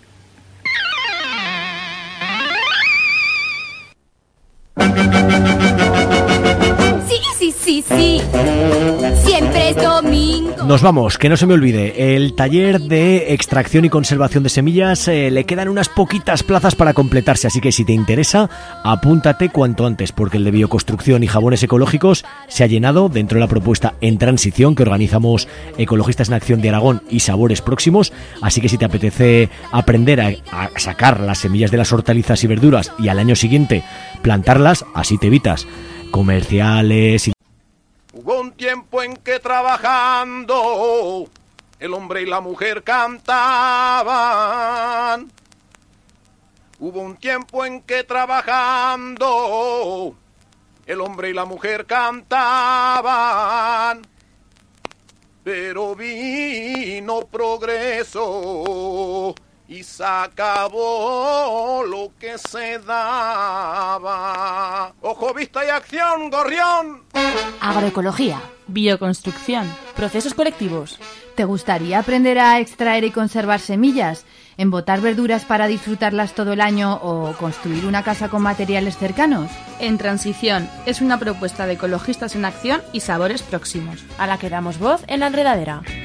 Sí. Siempre es domingo. Nos vamos, que no se me olvide. El taller de extracción y conservación de semillas le quedan unas poquitas plazas para completarse, así que si te interesa, apúntate cuanto antes, porque el de bioconstrucción y jabones ecológicos se ha llenado dentro de la propuesta En Transición que organizamos Ecologistas en Acción de Aragón y Sabores Próximos. Así que si te apetece aprender a sacar las semillas de las hortalizas y verduras y al año siguiente plantarlas, así te evitas comerciales y un tiempo en que trabajando el hombre y la mujer cantaban. Hubo un tiempo en que trabajando el hombre y la mujer cantaban. Pero vino progreso y se acabó lo que se daba. Ojo, vista y acción, gorrión. Agroecología. Bioconstrucción. Procesos colectivos. ¿Te gustaría aprender a extraer y conservar semillas? ¿Embotar verduras para disfrutarlas todo el año o construir una casa con materiales cercanos? En Transición es una propuesta de ecologistas en acción y sabores próximos, a la que damos voz en La Enredadera.